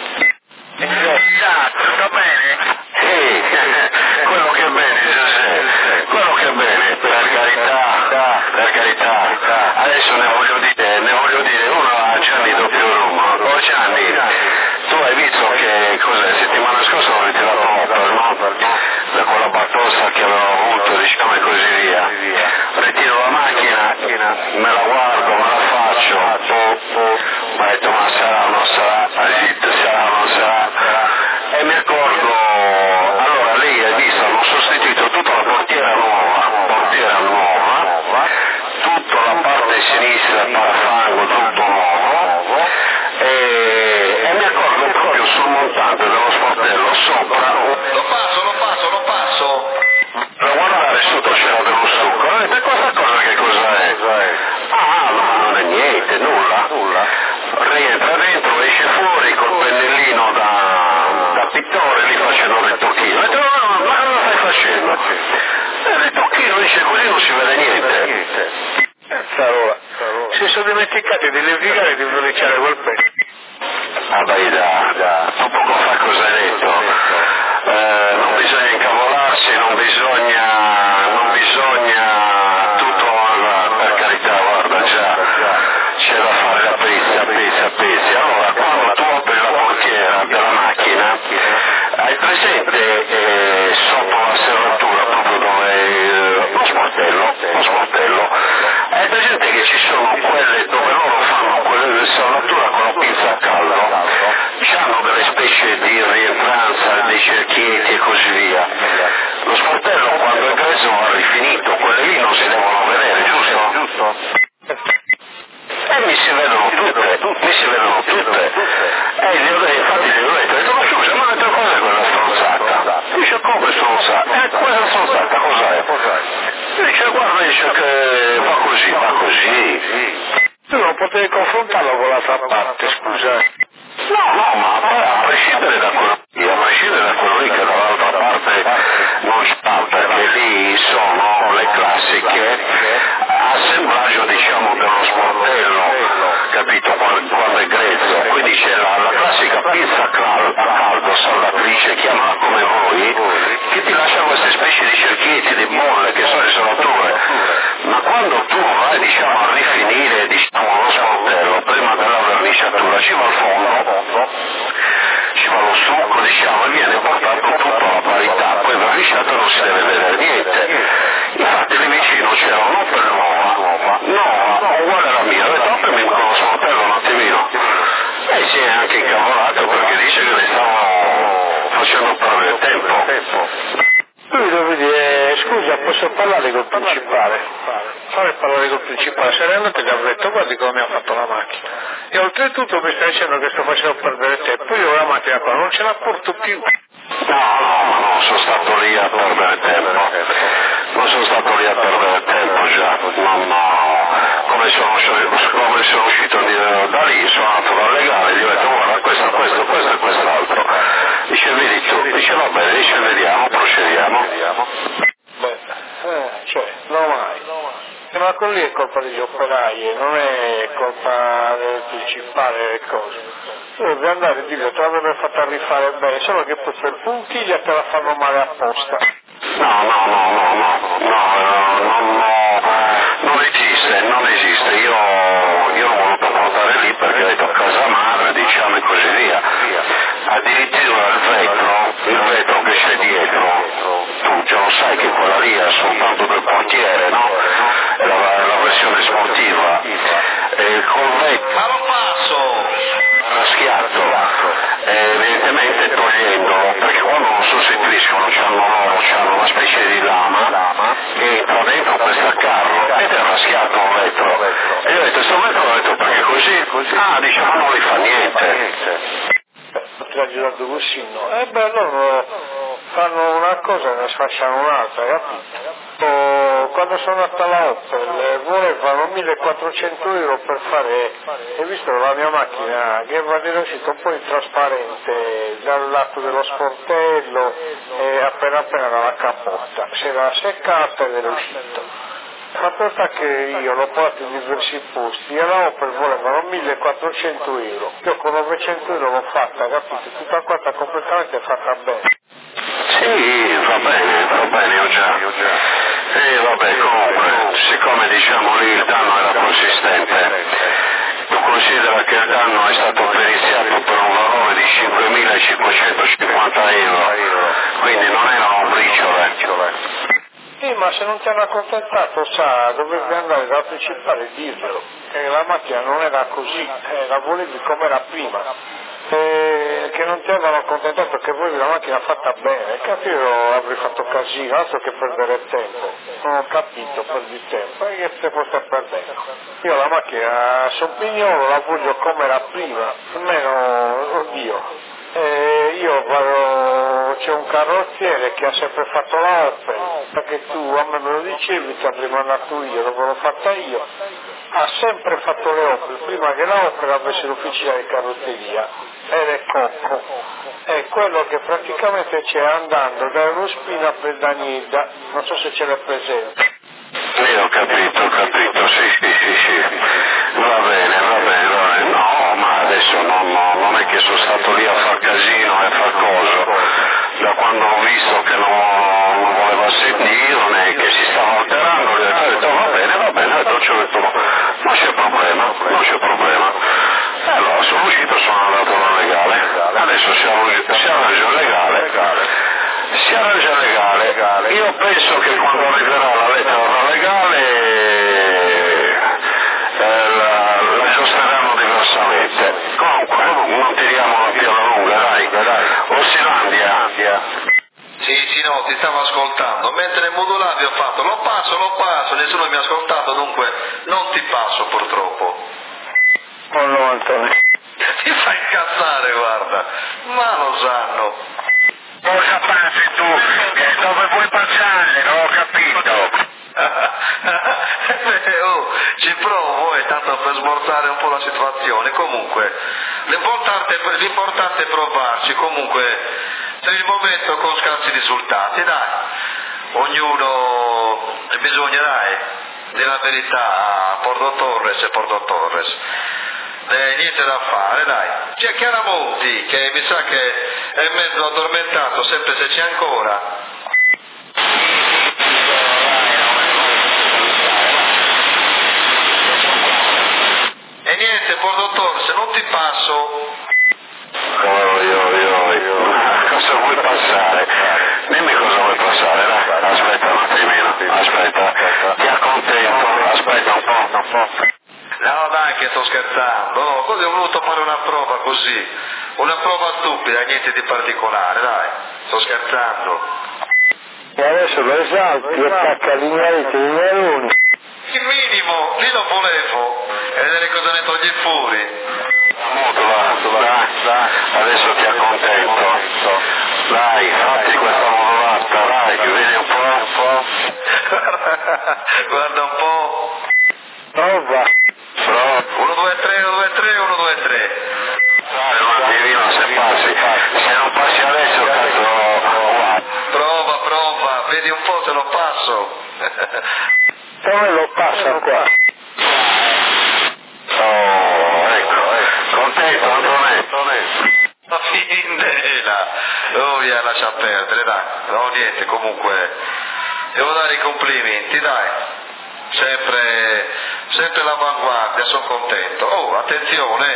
Tutto bene? Sì, quello che è bene Giuseppe, quello che è bene, per carità. Adesso ne voglio dire uno a Gianni doppio Roma. Oh Gianni, tu hai visto che cos'è? Settimana scorsa ho ritirato l'Opel, no? Da quella batosta che avevo avuto, diciamo e così via. Ritiro la macchina, me la guardo, me la faccio, ho detto ma sarà o non sarà, sarà o non sarà, e mi accorgo, allora lì hai visto, hanno sostituito tutta la portiera nuova, tutta la parte sinistra, il parafango, tutto nuovo, e mi accorgo proprio sul montante dello sportello sopra. Lo passo. Da guardare sotto c'era dello succo, e questa cosa che cosa è? No, non è niente, nulla. Rientra dentro, esce fuori col pennellino da pittore, lì facendo il ritocchino. E ma cosa stai facendo? Il ritocchino dice così non si vede niente. Allora, si sono dimenticati di levigare e di pronunciare quel pezzo. Ah beh, tu poco fa cosa hai detto? Non bisogna incavolarsi, non bisogna tutto, per carità, guarda già, c'è da fare la pezzi. Allora, quando tu apri la portiera della macchina, hai presente sotto la serratura, proprio dove lo sportello, hai presente che ci sono quelle dove loro fanno quelle serratura con la pinza a caldo, hanno delle specie di rientranza, dei cerchietti e così via. Lo sportello quando è grezzo va rifinito, quelle lì non si devono vedere, giusto? E mi si vedono tutte. E infatti gli ho detto, ma scusa, ma detto cos'è quella stronzata? Dice, come stronzata? Quella stronzata cos'è? Dice, guarda, che va così. Tu non potevi confrontarlo con l'altra parte, scusa. No, ma poi a prescindere da quello lì che dall'altra parte non sta, perché lì sono le classiche assemblaggio diciamo dello sportello, capito, quando è grezzo, quindi c'è la classica pinza a caldo saldatrice, chiamala come voi, che ti lascia queste specie di cerchietti, di bolle che sono le serrature, ma quando tu vai diciamo a rifinire diciamo lo sportello prima della verniciatura ci va al fondo, ci va lo succo diciamo e viene portato tutto alla parità, poi verniciato non si deve vedere niente. Infatti lì vicino c'era un'Opel nuova, uguale alla mia, ho detto aprimi quello sportello un attimino, è anche incavolato perché dice che ne stiamo facendo perdere tempo. Lui deve dire, scusa, posso parlare col principale? Fammi parlare col principale, se ne è andato e gli ha detto, guardi come mi ha fatto la macchina. E oltretutto mi sta dicendo che sto facendo perdere tempo, io la macchina qua non ce la porto più. No, sono stato lì a perdere tempo. Non sono stato lì a perdere tempo già. Come sono uscito da lì, sono andato dal legale, gli ho detto guarda questo e quest'altro. Dice vedi tu, dice va bene, dice vediamo, procediamo. Beh, non mai. Ma quello lì è colpa degli operai, non è colpa del principale delle cose. Tu devi andare e dire, te l'avrebbe fatta rifare bene, solo che poi per puntiglia te la fanno male apposta. Non esiste, io l'ho voluto portare lì perché ho detto casa madre, diciamo e così via. Addirittura il vetro che c'è dietro, tu già lo sai che quella lì è soltanto del portiere, no? È la versione sportiva. E col vetro. Ma lo passo! Raschiato, evidentemente togliendolo, perché quando non sostituiscono c'hanno una specie di lama che entra dentro questo carro ed è raschiato un vetro. E io ho detto, sto vetro perché così? Ah, diciamo non li fa niente. Ti ha girato così, no? Loro fanno una cosa e ne sfasciano un'altra, capito? Quando sono andata alla Opel volevano 1400 euro per fare, hai visto la mia macchina che era uscita un po' in trasparente dal lato dello sportello e appena dalla cappotta, si era seccata ed era uscito. Fatto sta che io l'ho portato in diversi posti e la Opel volevano 1400 euro, io con 900 euro l'ho fatta, capito? Tutta quanta completamente fatta bene. Sì, va bene, ho già. E vabbè, comunque, siccome diciamo lì il danno era consistente, tu considera che il danno è stato periziato per un valore di 5.550 euro, quindi non erano briciole. Sì, ma se non ti hanno accontentato, dovevi andare dal principale e dirglielo, che la macchina non era così, la volevi come era prima. Che non ti avevano accontentato, che volevi la macchina fatta bene, che io avrei fatto casino, altro che perdere tempo. Non ho capito, perdi tempo, e che te posso perdere. Io la macchina sono pignolo, la voglio come era prima, almeno, oddio. Io c'è un carrozziere che ha sempre fatto la Opel, perché tu a me lo dicevi, ti avrei mandato io, dopo l'ho fatta io, ha sempre fatto le Opel, prima che la Opel avesse l'ufficina di carrozzeria, era il Cocco, è quello che praticamente c'è andando da Eurospina per Danilda, non so se ce l'hai presente. Ho capito, sì. Va bene, no, ma adesso non è che sono stato lì a far casino e a far coso, da quando ho visto che non voleva sentirne, che si stava alterando, ho detto va bene, ci ho detto non c'è problema. Allora sono uscito, sono andato dal legale, adesso si arrangia il legale, io penso che quando arriverà la lettera dal legale la aggiusteranno diversamente. Comunque non tiriamo più alla lunga, dai. Ossilandia. Sì, no, ti stavo ascoltando. Mentre nel modulare ho fatto lo passo, nessuno mi ha ascoltato, dunque non ti passo purtroppo. Oh no, Antonio. Ti fai incazzare, guarda, ma lo sanno. Porca passi tu, dove vuoi passare, non ho capito. Ci provo voi, tanto per smorzare un po' la situazione. Comunque, l'importante è provarci, comunque, per il momento con scarsi risultati, dai. Ognuno bisogna, dai, dire la verità a Porto Torres. Niente da fare, dai. C'è Chiaramonti che mi sa che è mezzo addormentato, sempre se c'è ancora. E niente, Porto Torres, non ti passo. Cosa vuoi passare? Dimmi cosa vuoi passare, dai. Aspetta un attimino, ti accontento, aspetta un po'. No dai che sto scherzando, no, così ho voluto fare una prova così, una prova stupida, niente di particolare, dai, sto scherzando. E adesso lo esalti, attacca Lignaroni. Il minimo, lì lo volevo, e vedere cosa ne togli fuori. Dai, adesso ti accontento. Dai, fatti questa modulata, dai, che vedi un po'. Guarda un po'. Prova. 1, 2, 3, 1, 2, 3, 1, 2, 3. Dai, un attimino se passi. Se non passi adesso, cazzo. Prova, vedi un po' se lo passo. Come lo passa qua? Oh, ecco. Contento, Antonetto. La findela. Oh via, lascia perdere, dai. No, niente, comunque. Devo dare i complimenti, dai. Sempre all'avanguardia, sono contento. Oh, attenzione,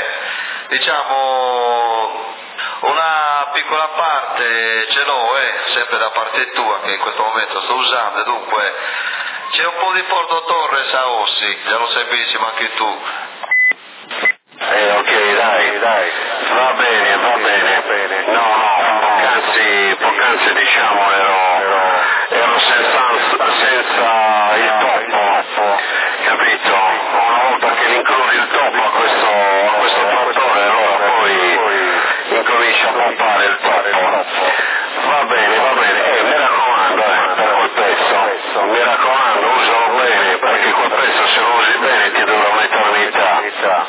diciamo una piccola parte ce l'ho, sempre da parte tua che in questo momento sto usando, dunque c'è un po' di Porto Torres a Ossi, già lo sai benissimo anche tu. Ok, dai, va bene. No, poc'anzi diciamo ero senza il topo, capito? Una volta che includi il topo a questo trattore, allora poi incomincia a pompare il topo. Va bene, mi raccomando, per quel pezzo, mi raccomando, usalo bene, perché quel pezzo se lo usi bene ti dura un'eternità.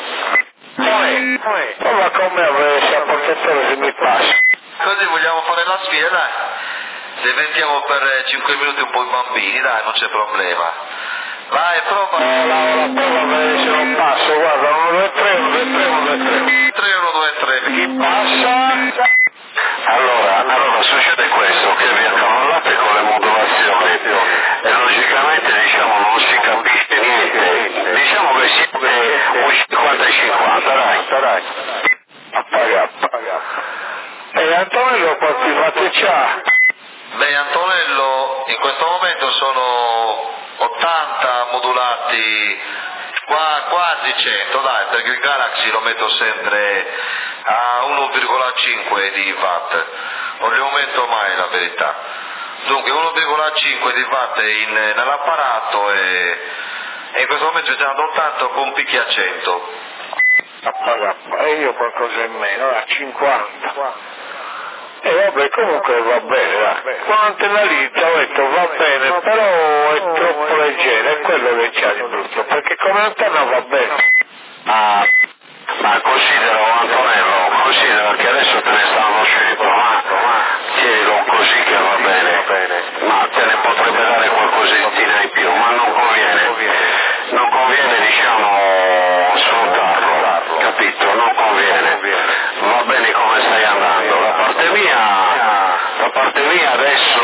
Ma come avessi a portatore se mi passa? Così vogliamo fare la sfida, dai. Diventiamo per 5 minuti un po' i bambini, dai, non c'è problema. Vai, prova. La prova se non passo, guarda, 1, 2, 3, 1, 2, 3, 1, 2, 3. 3, 1, 2, 3. Chi passa? Allora succede questo, che vi accavallate con le modulazioni e logicamente diciamo non si capisce niente, diciamo che siete un 50 e 50, dai. Appaga. E Antonello continuate c'ha? Beh, Antonello, in questo momento sono 80 modulati, quasi 100, dai, perché il Galaxy lo metto sempre a 1,5 di watt, non li aumento mai la verità. Dunque 1,5 di watt nell'apparato e in questo momento stiamo ad 80 con picchi a 100. Appaga. E io qualcosa in meno, a 50. E vabbè, comunque va bene, dai. Quando analizza ho detto va bene, però è troppo leggero, è quello che c'ha di brutto, perché come antenna va bene. Ma considera che adesso te ne stanno scendo, ma tienilo così che va bene, ma te ne potrebbe dare qualcosettina in più, ma non conviene diciamo sfruttarlo, capito? Non conviene, va bene come stai andando. Da parte mia adesso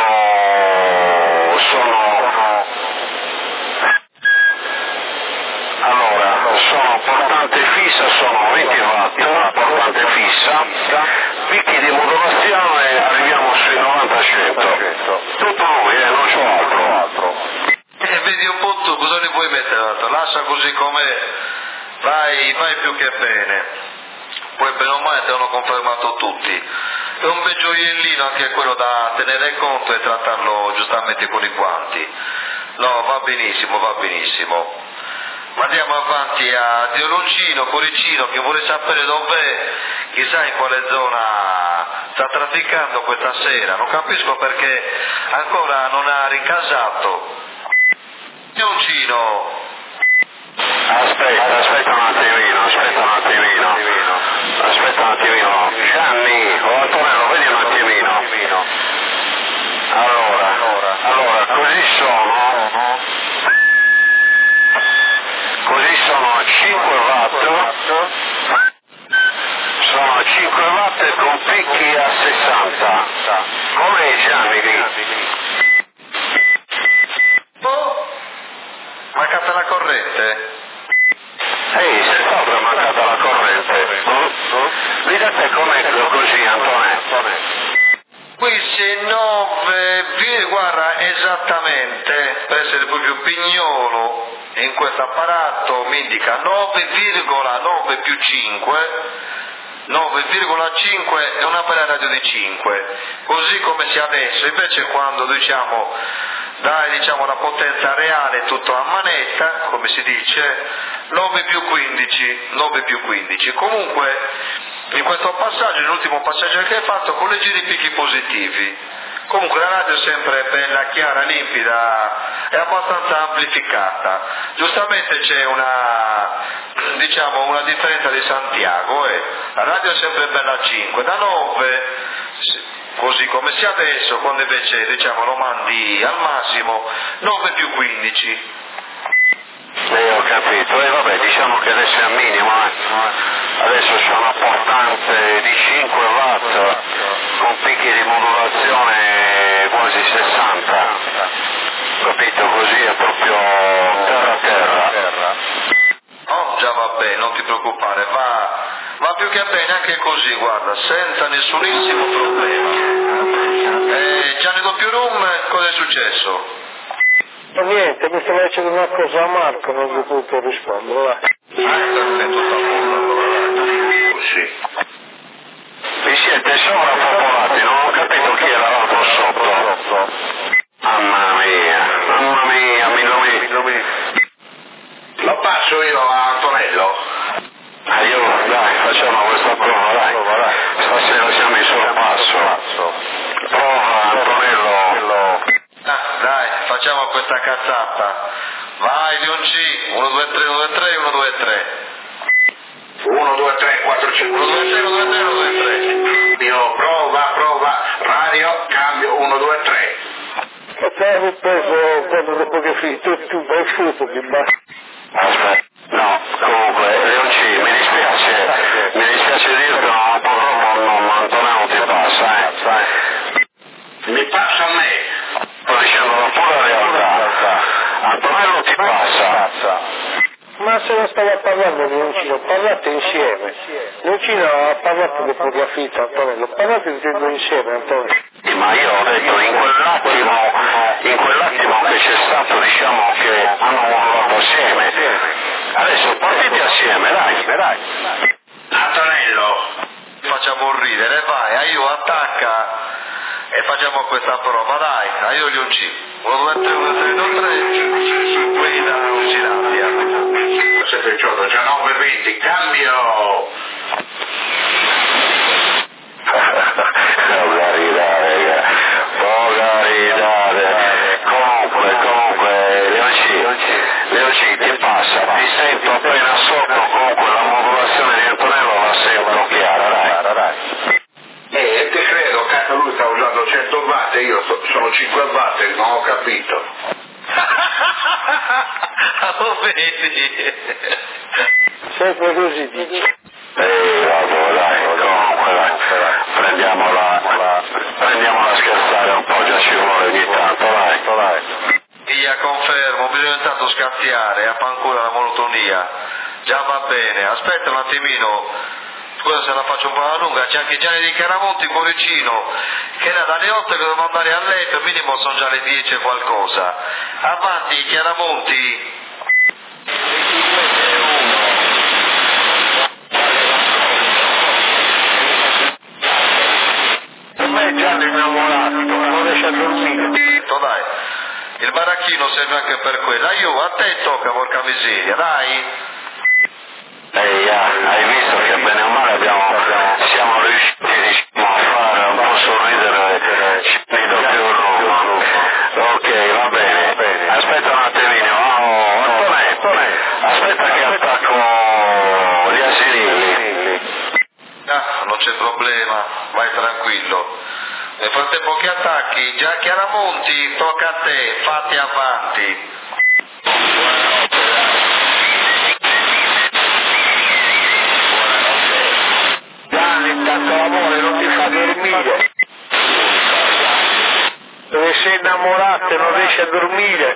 sono portante fissa, sono 20 watt, portante fissa, picchi di modulazione arriviamo sui 90-100. Tutto lui, non c'ho altro. Vedi un po' tu, cosa ne puoi mettere? Lascia così com'è, vai più che bene. Poi bene o male te l'hanno confermato tutti. È un bel gioiellino anche quello da tenere conto e trattarlo giustamente con i guanti. No, va benissimo. Ma andiamo avanti a Dioloncino, Coricino, che vuole sapere dov'è, chissà in quale zona sta trafficando questa sera. Non capisco perché ancora non ha ricasato. Dioloncino! Aspetta un attimino. Gianni, o Antonello, vedi un attimino. Allora, così sono 5 watt. Sono 5 watt con picchi a 60. Com'è Gianni lì? Oh! Mancata la corrente? Se proprio è mancata la corrente. Vedi a te com'è così, Antonetto? Qui c'è 9, guarda esattamente, per essere proprio Pignolo, in questo apparato mi indica 9,9 più 5, 9,5 è una bella radio di 5, così come sia adesso. Invece quando diciamo la potenza reale tutto a manetta, come si dice, 9 più 15. Comunque in questo passaggio, nell'ultimo passaggio che hai fatto, con leggeri picchi positivi. Comunque la radio è sempre bella, chiara, limpida e abbastanza amplificata. Giustamente c'è una differenza di Santiago, la radio è sempre bella a 5, da 9, così come sia adesso, quando invece lo mandi al massimo 9 più 15. Ho capito, vabbè, diciamo che adesso è al minimo, adesso c'è una portante di 5 watt con picchi di modulazione quasi 60, capito, così è proprio terra. Oh, già va bene, non ti preoccupare, va più che bene anche così, guarda, senza nessunissimo problema. Gianni Doppio Room, cosa è successo? Niente, mi stava dicendo una cosa a Marco, non gli ho potuto rispondere, va. Perfetto, sta buono, sì. Vi siete sovrappopolati, non ho capito chi era l'altro sotto. Mamma mia, mi. Lo passo io a Antonello. Dai, facciamo questa prova, dai. Stasera siamo in sorpasso. Prova, Antonello. Dai, facciamo questa cazzata. Vai, Leon C, 1, 2, 3, 1, 2, 3, 1, 2, 3. 1, 2, 3, 4, 5, 1, 2, 3, 1, 2, 3, 1, 2, 3. Io prova, radio, cambio, 1, 2, 3. E poi ho preso quello dopo che finito tu vai fuoco che basta. Aspetta, no, comunque, Leon C, mi dispiace dirti, ma purtroppo Antonello ti passa, Mi passa a me. Sto dicendo la pura realtà. Antonello ti passa. Ma se non stava parlando di Leoncino, parlate insieme. Leoncino ha parlato dopo che ha finito Antonello, parlate insieme Antonello. Ma io ho detto in quell'attimo che c'è stato, diciamo che hanno lavorato assieme. Adesso partite assieme, dai. Antonello. Facciamo ridere, vai, io attacca e facciamo questa prova, dai, io Leon C. 1, 2, 3, 1, 2, 3, 1, 3, guida Ucinandia. 7, 18, 19, 20, cambio. Poca ridare. Comunque, Leon C, ti passa, ti sento appena sotto, comunque la modulazione di Antonello la sento chiara, dai. Ti credo, cazzo, lui sta usando 100 watt e io sono 5 watt e non ho capito. Lo vedi? Sempre così dice. Vabbè, dai, comunque, prendiamola a scherzare un po', già ci vuole ogni tanto, dai. Io confermo, bisogna intanto scazziare, a pancura la monotonia. Già va bene, aspetta un attimino, scusa se la faccio un po' alla lunga, c'è anche Gianni di Chiaramonti, cuoricino, che era dalle 8 che devo andare a letto, al minimo sono già le 10 e qualcosa. Avanti Chiaramonti. Gianni innamorato, non riesce a dormire. Dai, il baracchino serve anche per quello. Io a te tocca, porca miseria, dai. Hai visto che bene o male siamo riusciti a fare un po' sorridere Gianni Doppio Room. Ok, va bene. Aspetta un attimino, Antonello, aspetta che attacco gli asinilli. Non c'è problema, vai tranquillo. Nel frattempo che attacchi, già Chiaramonti, tocca a te, fatti avanti. Gianni, tanto l'amore non ti fa dormire. Dove sei innamorato e non riesci a dormire.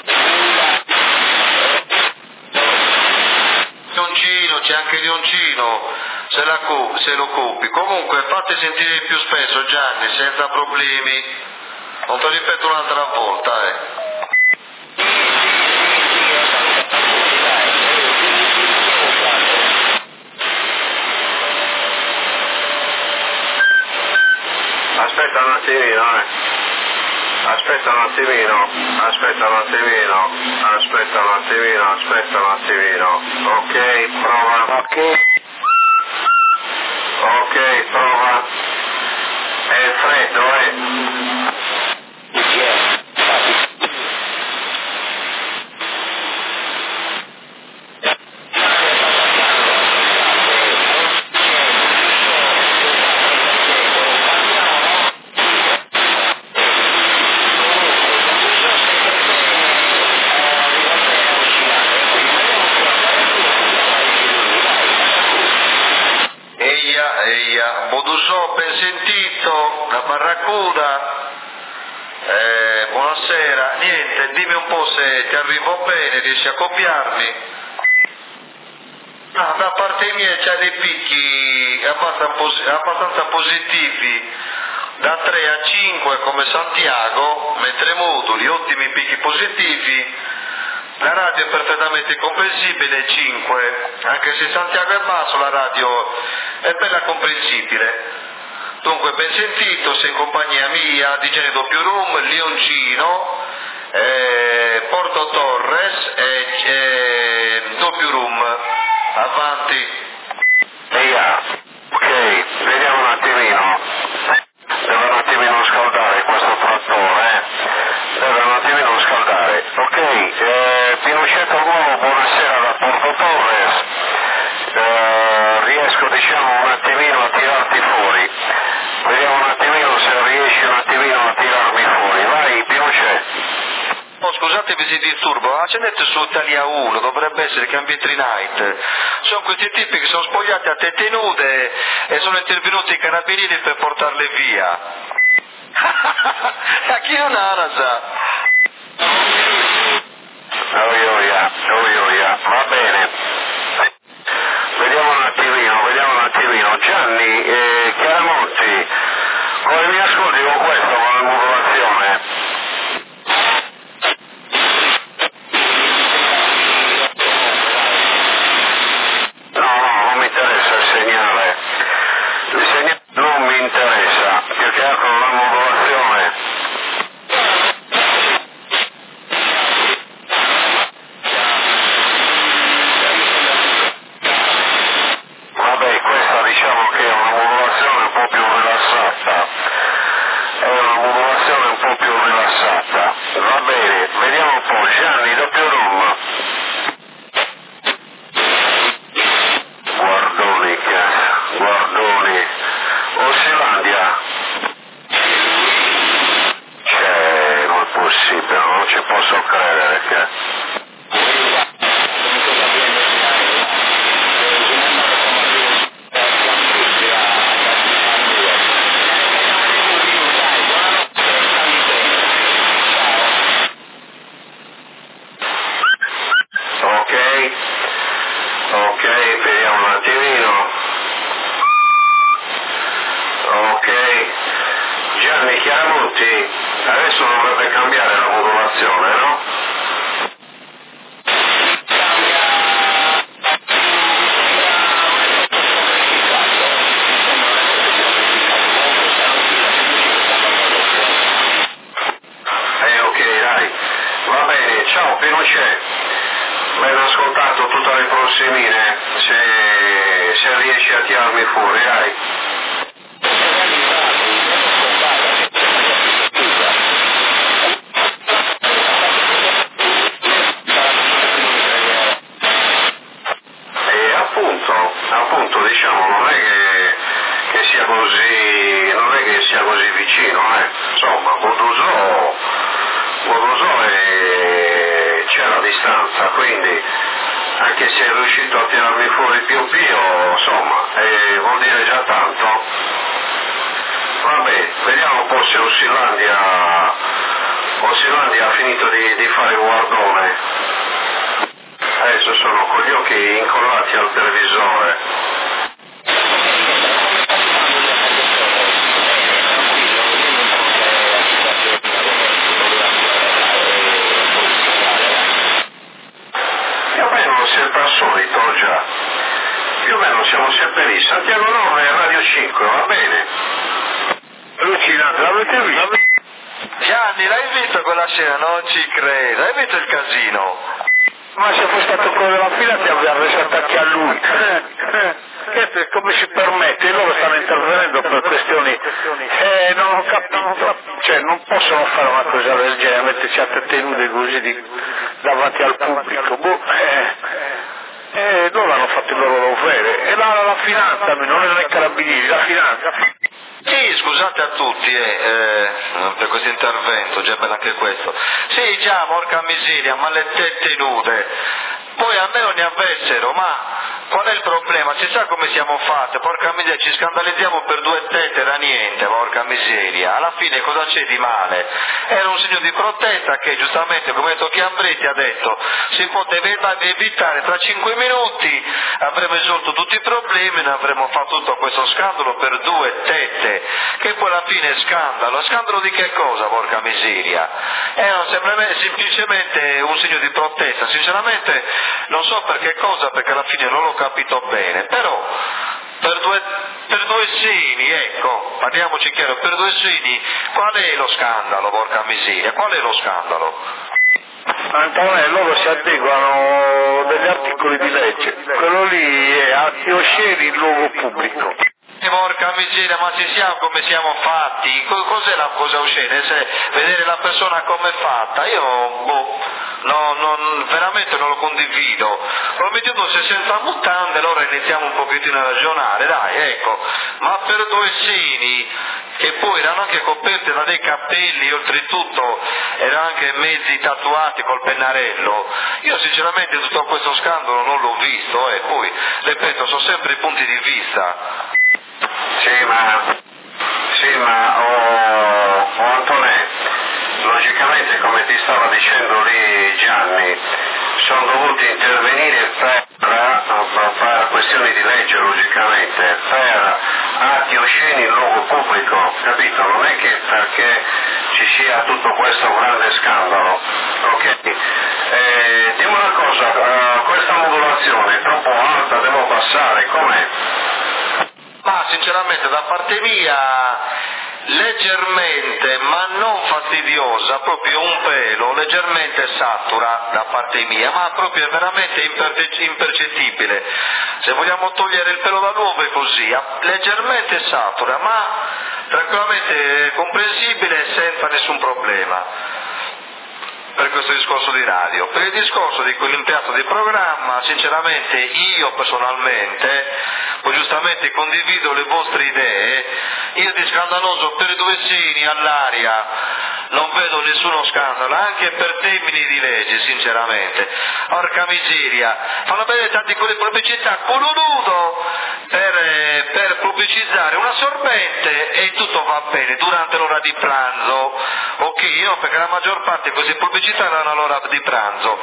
C'è anche Leoncino. se lo occupi. Comunque fatti sentire più spesso, Gianni, senza problemi. Non te lo ripeto un'altra volta, Aspetta un attimino, Aspetta un attimino. Ok, prova. Ok, prova. È freddo, Bodusò, ben sentito, la Barracuda, buonasera, niente, dimmi un po' se ti arrivo bene, riesci a copiarmi? Da parte mia c'è dei picchi abbastanza positivi, da 3 a 5 come Santiago, mentre moduli, ottimi picchi positivi. La radio è perfettamente comprensibile, 5, anche se Santiago è basso la radio è bella comprensibile. Dunque ben sentito, sei in compagnia mia di Genio Doppio Room, Leoncino, Porto Torres e Doppio Room. Avanti. Ok, vediamo un attimino. Devo un attimino scaldare questo trattore, Ok, Pinochetto Nuovo, buonasera da Porto Torres. Riesco un attimino a tirarti fuori. Vediamo un attimino se riesci un attimino a tirarmi fuori. Vai, Pinochet. Oh, scusatemi se disturbo, accendete su Italia 1, dovrebbe essere Cambietri Night. Sono questi tipi che sono spogliati a tette nude e sono intervenuti i carabinieri per portarle via. A chi non arasa? Va bene. Vediamo un attimino. Gianni, Chiaramonti, come mi ascolti con questo, con la modulazione? No, non mi interessa il segnale. Il segnale non mi interessa, più che altro la modulazione. Vabbè, questa diciamo che è una modulazione un po' più rilassata. Va bene, vediamo un po'. Gianni, Doppio Room. Guardoni. Ossilandia. Non è possibile, non ci posso credere che... Ok, vediamo un attimino. Ok. Gianni Chiaramonti, adesso dovrebbe cambiare la modulazione, no? Ok, dai. Va bene, ciao Pinochet. Ben ascoltato tutte le prossimine, se riesci a tirarmi fuori, dai. E appunto, diciamo, non è che sia così vicino, insomma, Bodusò c'è la distanza, quindi anche se è riuscito a tirarmi fuori più, insomma, vuol dire già tanto. Vabbè, vediamo un po' se Ossilandia ha finito di fare il guardone. Adesso sono con gli occhi incollati al televisore. L'avete visto? Gianni, l'hai visto quella scena? Non ci credo, hai visto il casino? Ma se fosse stato quello della fila ti avrebbe reso attacchi a lui. Come si permette? Loro stanno intervenendo per questioni... non ho capito. Cioè non possono fare una cosa del genere, metterci a tette nude così davanti al pubblico. Loro hanno fatto il loro dovere. E la finanza, non erano i carabinieri, la finanza... Sì, scusate a tutti per questo intervento, già bello anche questo. Sì, già, porca miseria, ma le tette nude. Poi a me non ne avessero, ma qual è il problema? Si sa come siamo fatte, porca miseria, ci scandalizziamo per 2 tette, era niente, porca miseria. Alla fine cosa c'è di male? Era un segno di protesta che giustamente, come ha detto Chiambretti, ha detto si poteva evitare, tra 5 minuti avremmo risolto tutti i problemi, non avremmo fatto tutto questo scandalo per 2 tette, che poi alla fine è scandalo. Scandalo di che cosa, porca miseria? Era semplicemente un segno di protesta, sinceramente non so per che cosa, perché alla fine non l'ho capito bene, però per due segni, ecco, parliamoci chiaro, per 2 segni, qual è lo scandalo, porca miseria, qual è lo scandalo? Antonello, loro si adeguano degli articoli di legge, quello lì è atti osceni in luogo pubblico. Porca miseria, ma ci siamo come siamo fatti? Cos'è la cosa oscena? Se vedere la persona come è fatta, io veramente non lo condivido. Promettiamo se senza mutande, allora iniziamo un pochettino a ragionare, dai, ecco, ma per 2 seni che poi erano anche coperte da dei capelli, oltretutto erano anche mezzi tatuati col pennarello, io sinceramente tutto questo scandalo non l'ho visto, e poi ripeto, sono sempre i punti di vista. Sì, ma Antonè, logicamente come ti stava dicendo lì Gianni, sono dovuti intervenire per questioni di legge, logicamente, per atti osceni in luogo pubblico, capito? Non è che perché ci sia tutto questo grande scandalo, ok? Dimmi una cosa, questa modulazione è troppo alta, devo passare, com'è? Ma sinceramente da parte mia leggermente, ma non fastidiosa, proprio un pelo, leggermente satura da parte mia, ma proprio veramente impercettibile. Se vogliamo togliere il pelo dall'uovo è così, leggermente satura, ma tranquillamente comprensibile e senza nessun problema. Per questo discorso di radio. Per il discorso di quell'impianto di programma, sinceramente io personalmente, poi giustamente condivido le vostre idee, io di scandaloso per 2 seni all'aria non vedo nessuno scandalo, anche per termini di legge, sinceramente. Porca miseria, fanno vedere tanti quelle pubblicità, culo nudo, per pubblicizzare una sorbente e tutto va bene durante l'ora di pranzo, ok, perché la maggior parte di queste pubblicità erano all'ora di pranzo.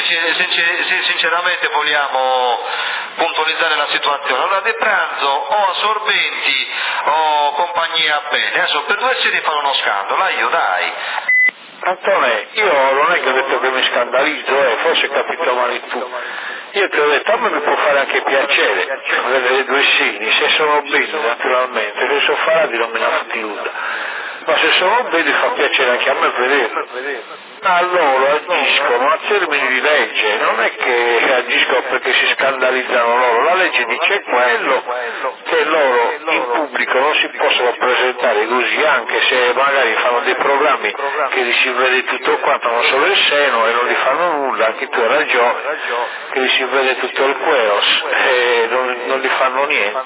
Se sinceramente vogliamo puntualizzare la situazione, all'ora di pranzo o assorbenti o compagnia bene, adesso per 2 seri fanno uno scandalo, dai. Antonè, io non è che ho detto che mi scandalizzo, forse capito male tu. Io ti ho detto, a me mi può fare anche piacere vedere 2 seni, se sono belli naturalmente, se sono farati non me ne fottuta, ma se sono belli fa piacere anche a me vederlo. Ma loro agiscono a termini di legge, non è che agiscono perché si scandalizzano loro, la legge dice quello, che loro in pubblico non si possono presentare così, anche se magari fanno dei programmi che li si vede tutto quanto, non solo il seno e non li fanno nulla, anche tu hai ragione, che li si vede tutto il cueros e non li fanno niente,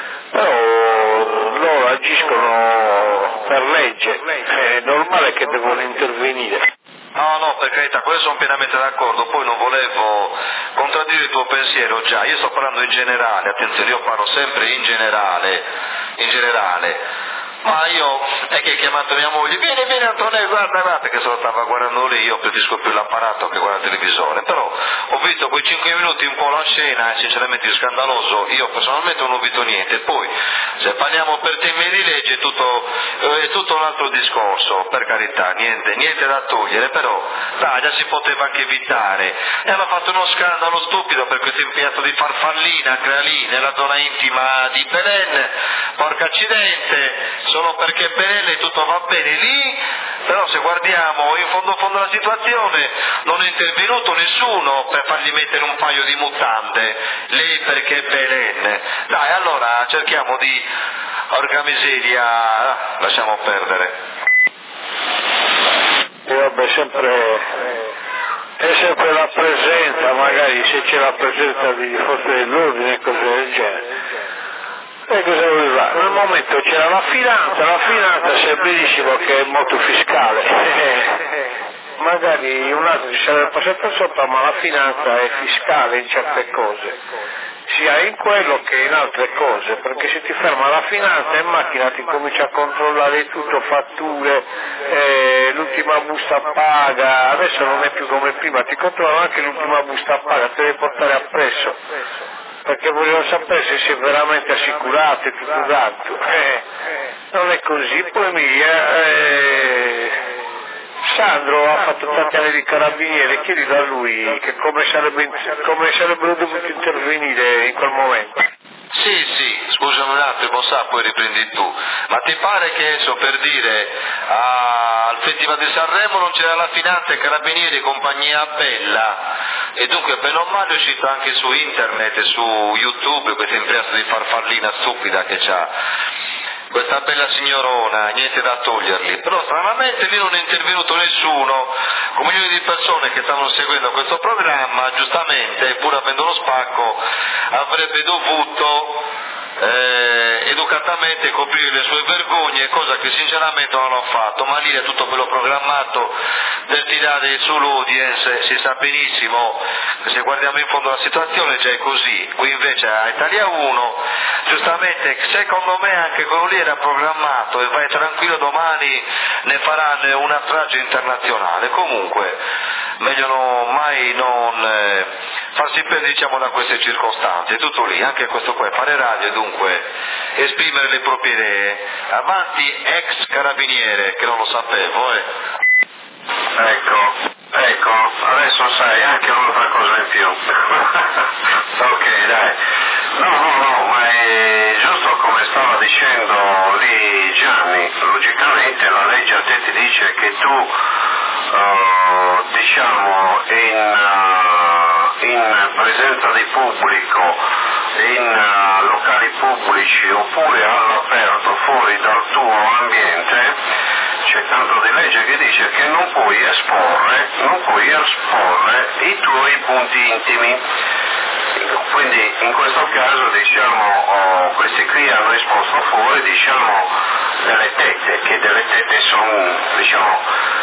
però loro agiscono per legge, è normale che devono intervenire. No, per carità, quello sono pienamente d'accordo, poi non volevo contraddire il tuo pensiero già, io sto parlando in generale, attenzione, io parlo sempre in generale, ma io è che ho chiamato mia moglie, vieni Antonio, guarda che se lo stava guardando lì, io preferisco più l'apparato che guardare il televisore, però ho visto quei 5 minuti un po' la scena, è sinceramente scandaloso, io personalmente non ho visto niente, poi se parliamo per temi di legge tutto è tutto un altro discorso, per carità, niente da togliere, però dai, già si poteva anche evitare. E hanno fatto uno scandalo stupido per questo impianto di farfallina che era lì nella zona intima di Belen, porca accidente, solo perché Belen tutto va bene lì, però se guardiamo in fondo la situazione non è intervenuto nessuno per fargli mettere un paio di mutande, lei perché Belen. Dai, allora cerchiamo di, orca miseria, lasciamo perdere. E vabbè, è sempre la presenza, magari se c'è la presenza di forze dell'ordine e cose del genere. E cosa voleva? Nel momento c'era la finanza sai benissimo che è molto fiscale, magari un altro ci sarebbe passato sopra, ma la finanza è fiscale in certe cose, sia in quello che in altre cose, perché se ti ferma la finanza in macchina ti comincia a controllare tutto, fatture, l'ultima busta paga, adesso non è più come prima, ti controllano anche l'ultima busta paga, te devi portare appresso, perché vogliono sapere se sei veramente assicurato e tutto quanto. Non è così. Poi Sandro ha fatto tanti anni di carabinieri, chiedi da lui che come sarebbero dovuti intervenire in quel momento. Sì, scusami un attimo, poi riprendi tu, ma ti pare che adesso, per dire, al Festival di Sanremo non c'era la finanza e carabinieri e compagnia bella, e dunque bene o male è uscito anche su internet e su YouTube questa impresa di farfallina stupida che c'ha questa bella signorona, niente da toglierli, però stranamente lì non è intervenuto nessuno, con milioni di persone che stavano seguendo questo programma, giustamente, pur avendo lo spacco, avrebbe dovuto educatamente coprire le sue vergogne, cosa che sinceramente non ho fatto, ma lì è tutto bello programmato per tirare sull'audience, si sa benissimo che se guardiamo in fondo la situazione già è così, qui invece a Italia 1, giustamente secondo me anche quello lì era programmato e vai tranquillo, domani ne faranno una strage internazionale, comunque meglio mai non farsi prendere, diciamo, da queste circostanze, tutto lì, anche questo qua, fare radio e dunque esprimere le proprie idee. Avanti ex carabiniere, che non lo sapevo, Ecco, adesso sai anche un'altra cosa in più. Ok, dai. No, ma è giusto come stava dicendo lì Gianni, logicamente la legge a te ti dice che tu, diciamo, in presenza di pubblico, in locali pubblici oppure all'aperto fuori dal tuo ambiente, c'è tanto di legge che dice che non puoi esporre i tuoi punti intimi. Quindi in questo caso, diciamo, questi qui hanno esposto fuori, diciamo, delle tette, che delle tette sono, diciamo,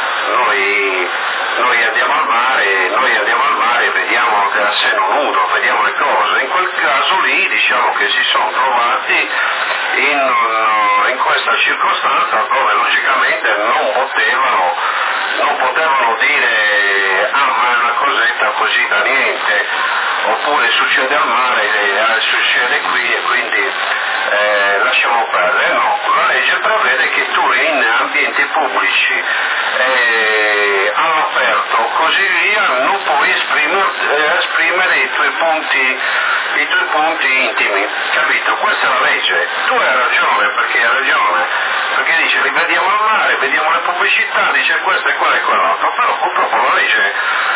noi andiamo al mare e vediamo a seno nudo, vediamo le cose. In quel caso lì, diciamo che si sono trovati in questa circostanza dove logicamente non potevano dire ma è una cosetta così da niente, oppure succede al mare, succede qui e quindi lasciamo perdere. No, la legge prevede che tu in ambienti pubblici all'aperto così via non puoi esprimere i tuoi punti intimi, capito? Questa è la legge. Tu hai ragione, perché dice li vediamo al mare, vediamo le pubblicità, dice questo e quello e quell'altro, però purtroppo la legge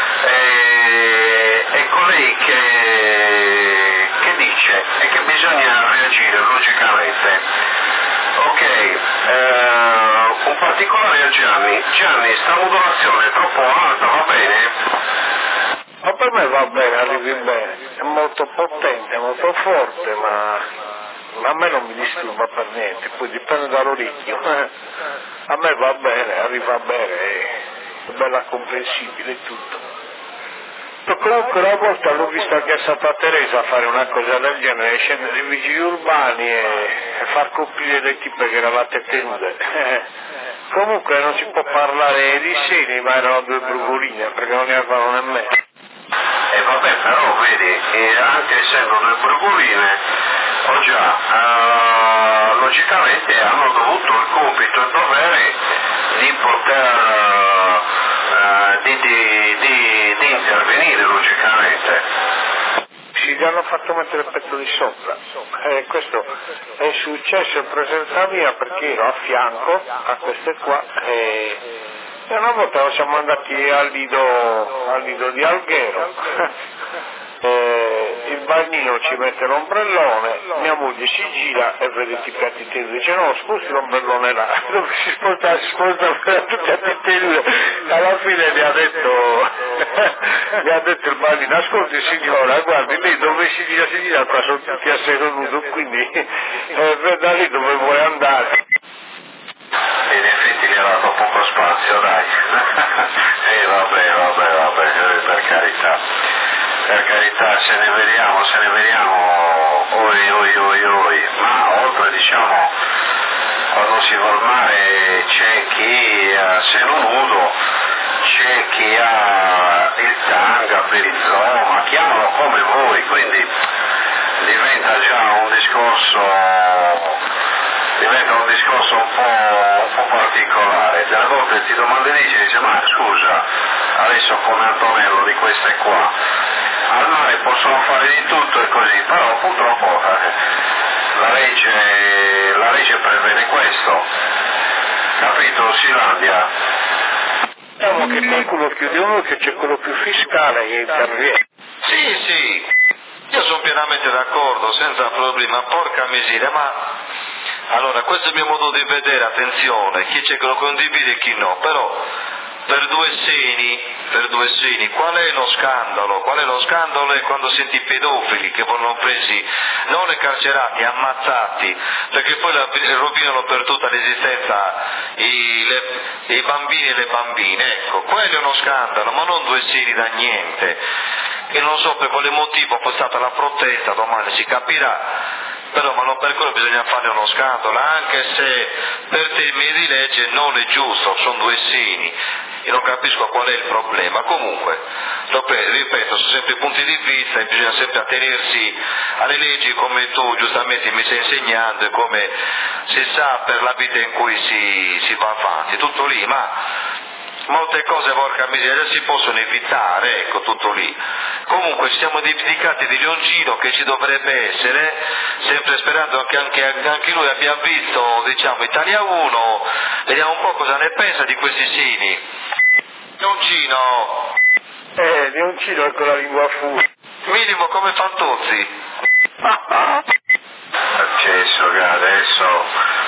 è colei che dice e che bisogna reagire logicamente. Ok, un particolare a Gianni, sta modulazione è troppo alta, va bene? Ma per me va bene, arrivi bene, è molto potente, molto forte, ma a me non mi disturba per niente, poi dipende dall'orecchio. A me va bene, arriva bene, è bella comprensibile tutto. Comunque una volta l'ho vista che è stata Teresa a fare una cosa del genere, scendere nei vigili urbani e far coprire le tipe che eravate tenute. Comunque non si può parlare di seni, ma erano due brugoline, perché non ne avevano nemmeno. E vabbè, però vedi, anche essendo due brugoline, logicamente hanno dovuto il compito, il di intervenire logicamente. Ci hanno fatto mettere il petto di sopra. Questo è successo in presenza mia perché ero a fianco a queste qua e una volta siamo andati al lido di Alghero. Il bagnino ci mette l'ombrellone, mia moglie si gira e vede tutti i piatti tesi, dice no scusi l'ombrellone là, dove si sposta per tutti i piatti tesi, alla fine mi ha detto il bagnino, ascolti signora, guardi lì dove si gira qua sono tutti a seduto, quindi da lì dove vuole andare. In effetti gli ha dato poco spazio, dai. Vabbè, per carità, se ne vediamo, oi. Ma oltre, diciamo, quando si va al mare c'è chi ha seno nudo, c'è chi ha il tanga per il zoma, chiamalo come voi, quindi diventa già un discorso un po' particolare. Delle volte ti dice ma scusa, adesso come Antonello di queste qua, al mare possono fare di tutto e così, però purtroppo la legge prevede questo, capito Silandia? Diciamo che qualcuno più di uno che c'è quello più fiscale che interviene. Sì, io sono pienamente d'accordo, senza problema, porca miseria, ma allora questo è il mio modo di vedere, attenzione, chi c'è che lo condivide e chi no, però per due seni, qual è lo scandalo? Qual è lo scandalo è quando senti i pedofili che vanno presi, non carcerati, ammazzati, perché poi rovinano per tutta l'esistenza i bambini e le bambine, ecco, quello è uno scandalo, ma non due seni da niente, e non so per quale motivo poi è stata la protesta, domani si capirà. Però ma non per quello bisogna fare uno scandalo, anche se per termini di legge non è giusto, sono due seni, io non capisco qual è il problema. Comunque, ripeto, sono sempre punti di vista e bisogna sempre attenersi alle leggi come tu giustamente mi stai insegnando e come si sa per la vita in cui si va avanti, tutto lì, ma molte cose, porca miseria, si possono evitare, ecco, tutto lì. Comunque ci siamo dimenticati di Leoncino che ci dovrebbe essere, sempre sperando che anche lui abbia visto, diciamo, Italia 1, vediamo un po' cosa ne pensa di questi sini. Leoncino! Leoncino è con la lingua fuori. Minimo come Fantozzi. Accesso che adesso,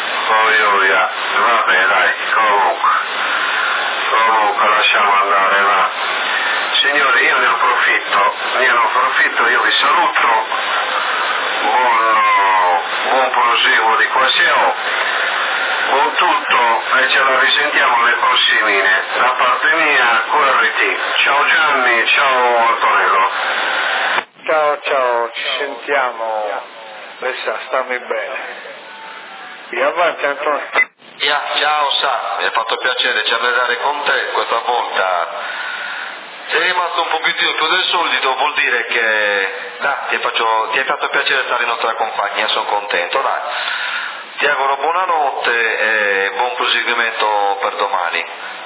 vabbè dai, comunque lasciamo andare, va. Signori, io ne approfitto, io vi saluto, buon proseguo di QSO, buon tutto e ce la risentiamo alle prossimine. Da parte mia, QRT. Ciao Gianni, ciao Antonello. Ciao, ci sentiamo, adesso stammi bene. Via avanti Antonello. Ciao Sa, mi ha fatto piacere chiacchierare con te questa volta. Sei rimasto un pochettino più del solito, vuol dire che ti è fatto piacere stare in nostra compagnia, sono contento, dai. Ti auguro buonanotte e buon proseguimento per domani.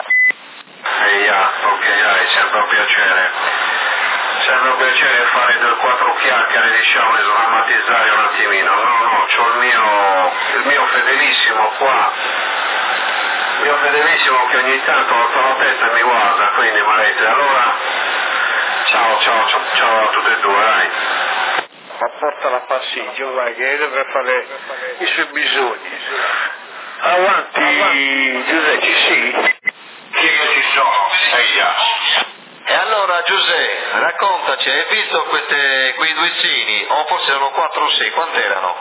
Ok, dai, sempre un piacere fare del quattro chiacchiere, diciamo, e sdrammatizzare un attimino. No, c'ho il mio fedelissimo qua, che ogni tanto alza la testa e mi guarda, quindi malete, allora ciao a tutti e due, dai. Ma portala a passeggio, vai, che deve fare i suoi bisogni. Avanti Giuseppe, ci sei? Sì, io ci sono, E allora Giuseppe, raccontaci, hai visto quei due sini? O forse erano 4 o 6, quant'erano?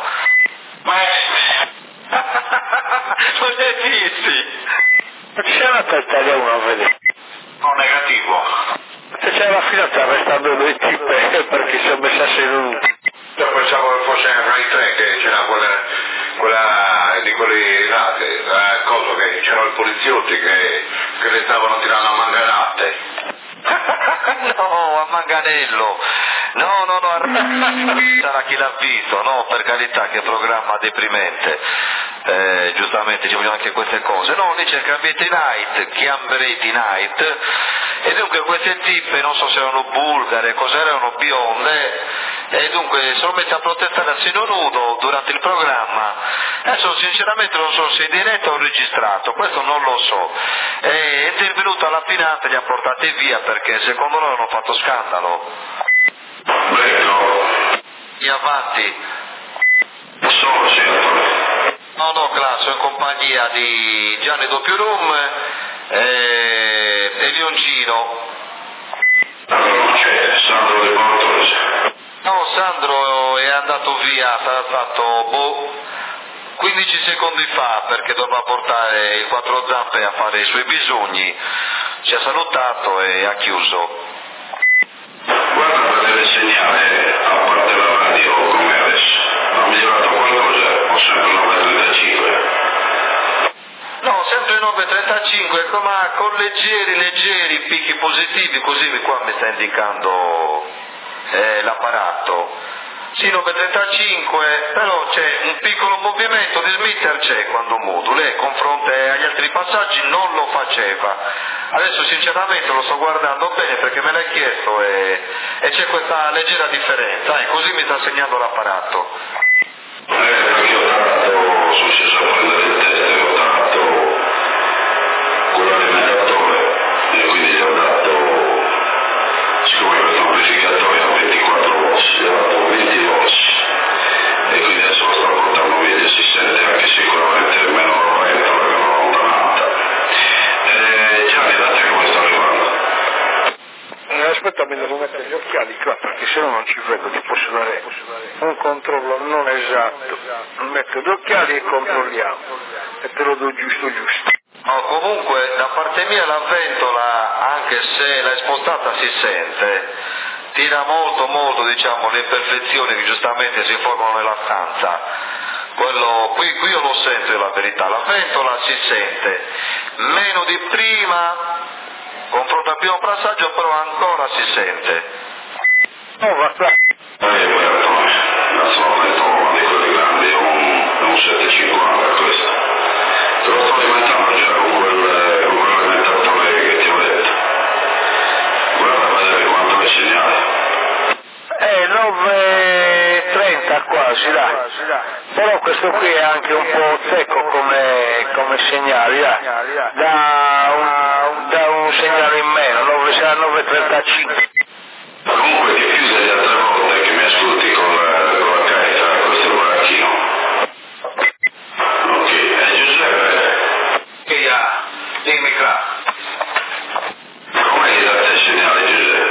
Non li hai visti? Ma ci sei andato a Italia 1 a vedere? no, negativo. Se c'è la fidanzata restando due tippe perché si è messa seduta. Io pensavo che fosse in Rai 3 che c'era quella di quelli là, che c'erano i poliziotti che le stavano tirando a manganate. No, a Manganello. No, sarà chi l'ha visto, no, per carità, che programma deprimente. giustamente ci vogliono anche queste cose. No, lì c'è Cambieti Night, Chiambreti Night, e dunque queste tippe, non so se erano bulgare, cos'erano, bionde, e dunque sono messe a protestare a seno nudo durante il programma. Adesso sinceramente non so se in diretta o registrato, questo non lo so. È intervenuto alla finanza e li ha portati via perché secondo loro hanno fatto scandalo. E avanti. Sono sempre. No, classe, in compagnia di Gianni Doppiolum e Lioncino. Non c'è Sandro De Bortoles. No, Sandro è andato via, sarà stato 15 secondi fa perché doveva portare il quattro zampe a fare i suoi bisogni, ci ha salutato e ha chiuso. Guarda per deve segnare, a parte la radio come adesso, ha migliorato qualcosa o sempre 9.35? No, sempre 9.35, ma con leggeri picchi positivi, così qua mi sta indicando l'apparato. Sì, 9.35, però c'è un piccolo movimento di Smitter, c'è quando muto, lei con fronte agli altri passaggi non lo faceva. Adesso sinceramente lo sto guardando bene perché me l'hai chiesto e c'è questa leggera differenza, e così mi sta segnando l'apparato. Perché ho dato, sono sceso a prendere il test e ho dato con l'alimentatore e quindi gli ho dato, siccome questo amplificatore ha 24 volts, gli ho dato 20 volts e quindi adesso lo sto portando via e si sente anche sicuramente meno 90 perché non ho 90. Gianni, da te come sta arrivando? Aspetta, mi devo mettere gli occhiali qua perché se no non ci vedo, ti posso dare un controllo non esatto. Metto gli occhiali e controlliamo e te lo do giusto. No, comunque da parte mia la ventola, anche se l'hai spostata, si sente, tira molto diciamo le imperfezioni che giustamente si formano nella stanza. Quello qui io lo sento, la verità, la ventola si sente meno di prima, confronto al primo passaggio, però ancora si sente. Oh, va qua. La sua ventola di quelli grandi è un 750 questo. Te lo sto alimentando già con quell'alimentatore che ti ho detto. Guarda a vedere quanto è segnale. 9.30 quasi, dai. Però questo qui è anche un po' secco come segnale, da un segnale in meno, sarà 9.35. Comunque ti più delle altre volte che mi ascolti con la carica, questo è il baracchino. Ok, Giuseppe? Che dimmi qua. Come gli date il segnale, Giuseppe?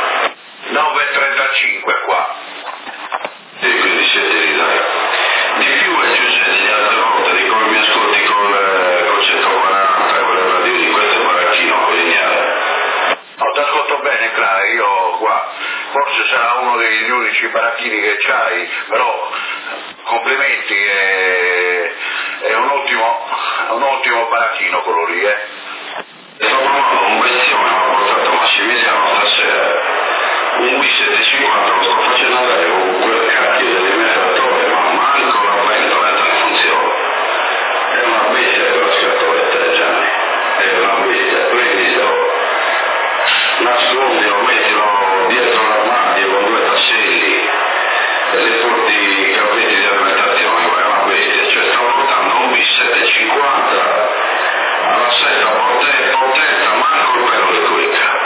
9.35 qua. E quindi siete lì, dai. Di più è Giuseppe delle altre volte di come mi ascolti col 140, quella radio di questo è il baracchino, con lineare. Ho ti ascolto bene, Clara, io qua. Forse sarà uno degli unici baracchini che c'hai, però complimenti, è un ottimo baracchino quello lì, Sto provando un bestione, mi ha portato Massimiliano stasera, un B750, lo sto facendo andare con quel cacchio dell'alimentatore, ma manco la ventola non funziona. È una bestia quella scatoletta, Gianni, è una bestia, prendilo, nascondilo, mettilo dietro l'armadio con 2 tasselli e le porti i cavetti di alimentazione, è una bestia, cioè sto portando un B750 alla sesta potenza, manco il pelo di quicca.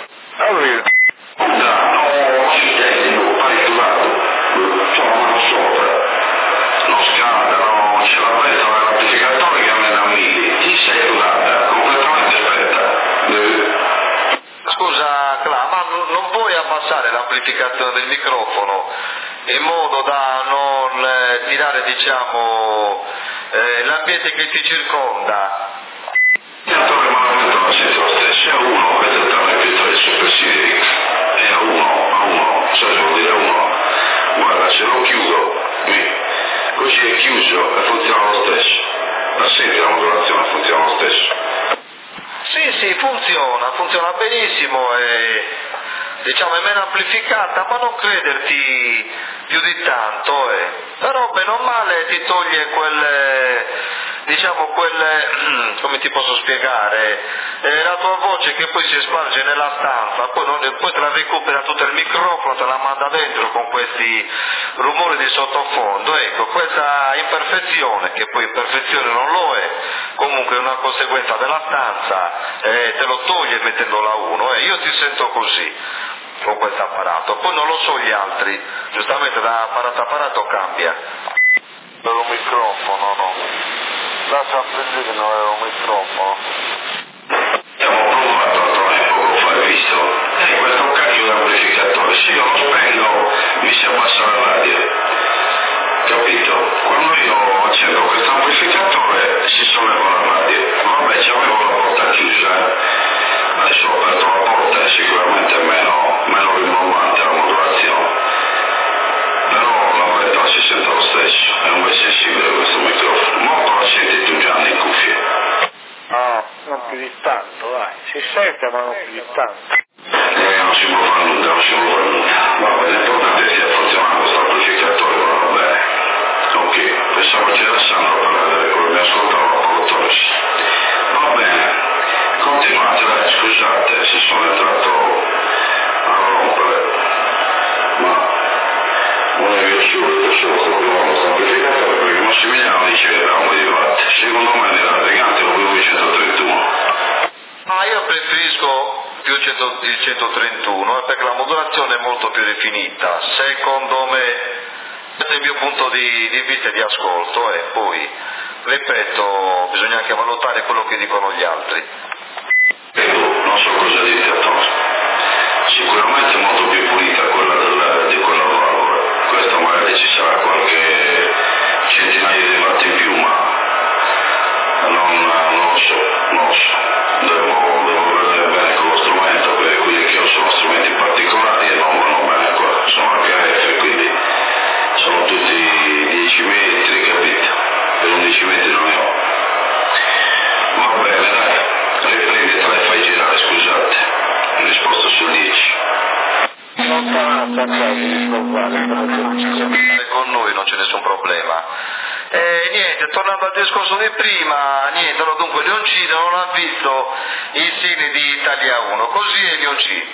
No, accidenti, parecchiato, sono mano sopra, non scandalo, c'è la ventola dell'amplificatore che non è da mili, ti sei curata, completamente spenta. Scusa Cla, ma non puoi abbassare l'amplificazione del microfono in modo da non tirare diciamo l'ambiente che ti circonda? L'amplificatore ma la ventola sente lo stesso, è a 1, questo è il amplificatore del Super Civic, è a 1, sai se vuol dire a 1, guarda se lo chiudo, così è chiuso e funziona lo stesso, la senti la modulazione, funziona lo stesso. Sì, funziona benissimo e diciamo è meno amplificata, ma non crederti più di tanto. però bene o male ti toglie come ti posso spiegare, la tua voce che poi si sparge nella stanza, poi te la recupera tutto il microfono, te la manda dentro con questi rumori di sottofondo. Ecco, questa imperfezione, che poi imperfezione non lo è, comunque è una conseguenza della stanza, te lo toglie mettendolo a uno, io ti sento così con questo apparato, poi non lo so gli altri, giustamente da apparato a apparato cambia. Per un microfono, no? Lascia apprendere che non era un microfono. Abbiamo provato poco fa, hai visto? Questo è un cacchio di amplificatore, se io lo spengo mi si abbassa la radio, capito? Quando io accendo questo amplificatore si solleva la radio, vabbè c'avevo la porta chiusa, adesso ho aperto la porta e sicuramente è meno rimbombante la modulazione, però la verità si sente lo stesso, è un bel sensibile questo microfono, molto la senti tu Gianni in cuffie? No, non più di tanto, dai, si sente ma non più di tanto. Non si può fare nulla, va bene, l'importante è che stia funzionando questo amplificatore, va bene, ok, pensavo c'era Alessandro per vedere quello che mi ascoltava Paolo Torres, va bene, continuate, dai, scusate se sono entrato a rompere, ma non è piaciuto solo questo amplificatore perché Massimiliano dice che eravamo di watt, secondo me nella Regante lo avevo 131. Io preferisco più il 131 perché la modulazione è molto più definita, secondo me, questo è il mio punto di vista e di ascolto, e poi, ripeto, bisogna anche valutare quello che dicono gli altri. Non so cosa dite a te, sicuramente è molto più pulita quella di quella valvola, questa magari ci sarà qualche centinaio di watt in più, ma non lo so, devo vedere bene con lo strumento, perché quelli che ho sono strumenti particolari e non vanno bene qua, sono HF, quindi sono tutti 10 metri, capito? Per 11 metri non ne ho. Va bene, dai, riprendetela e fai girare, scusate, risposto su 10. Con noi non c'è nessun problema. Niente, tornando al discorso di prima, niente, allora dunque Leoncino non ha visto i segni di Italia 1, così è Leoncino.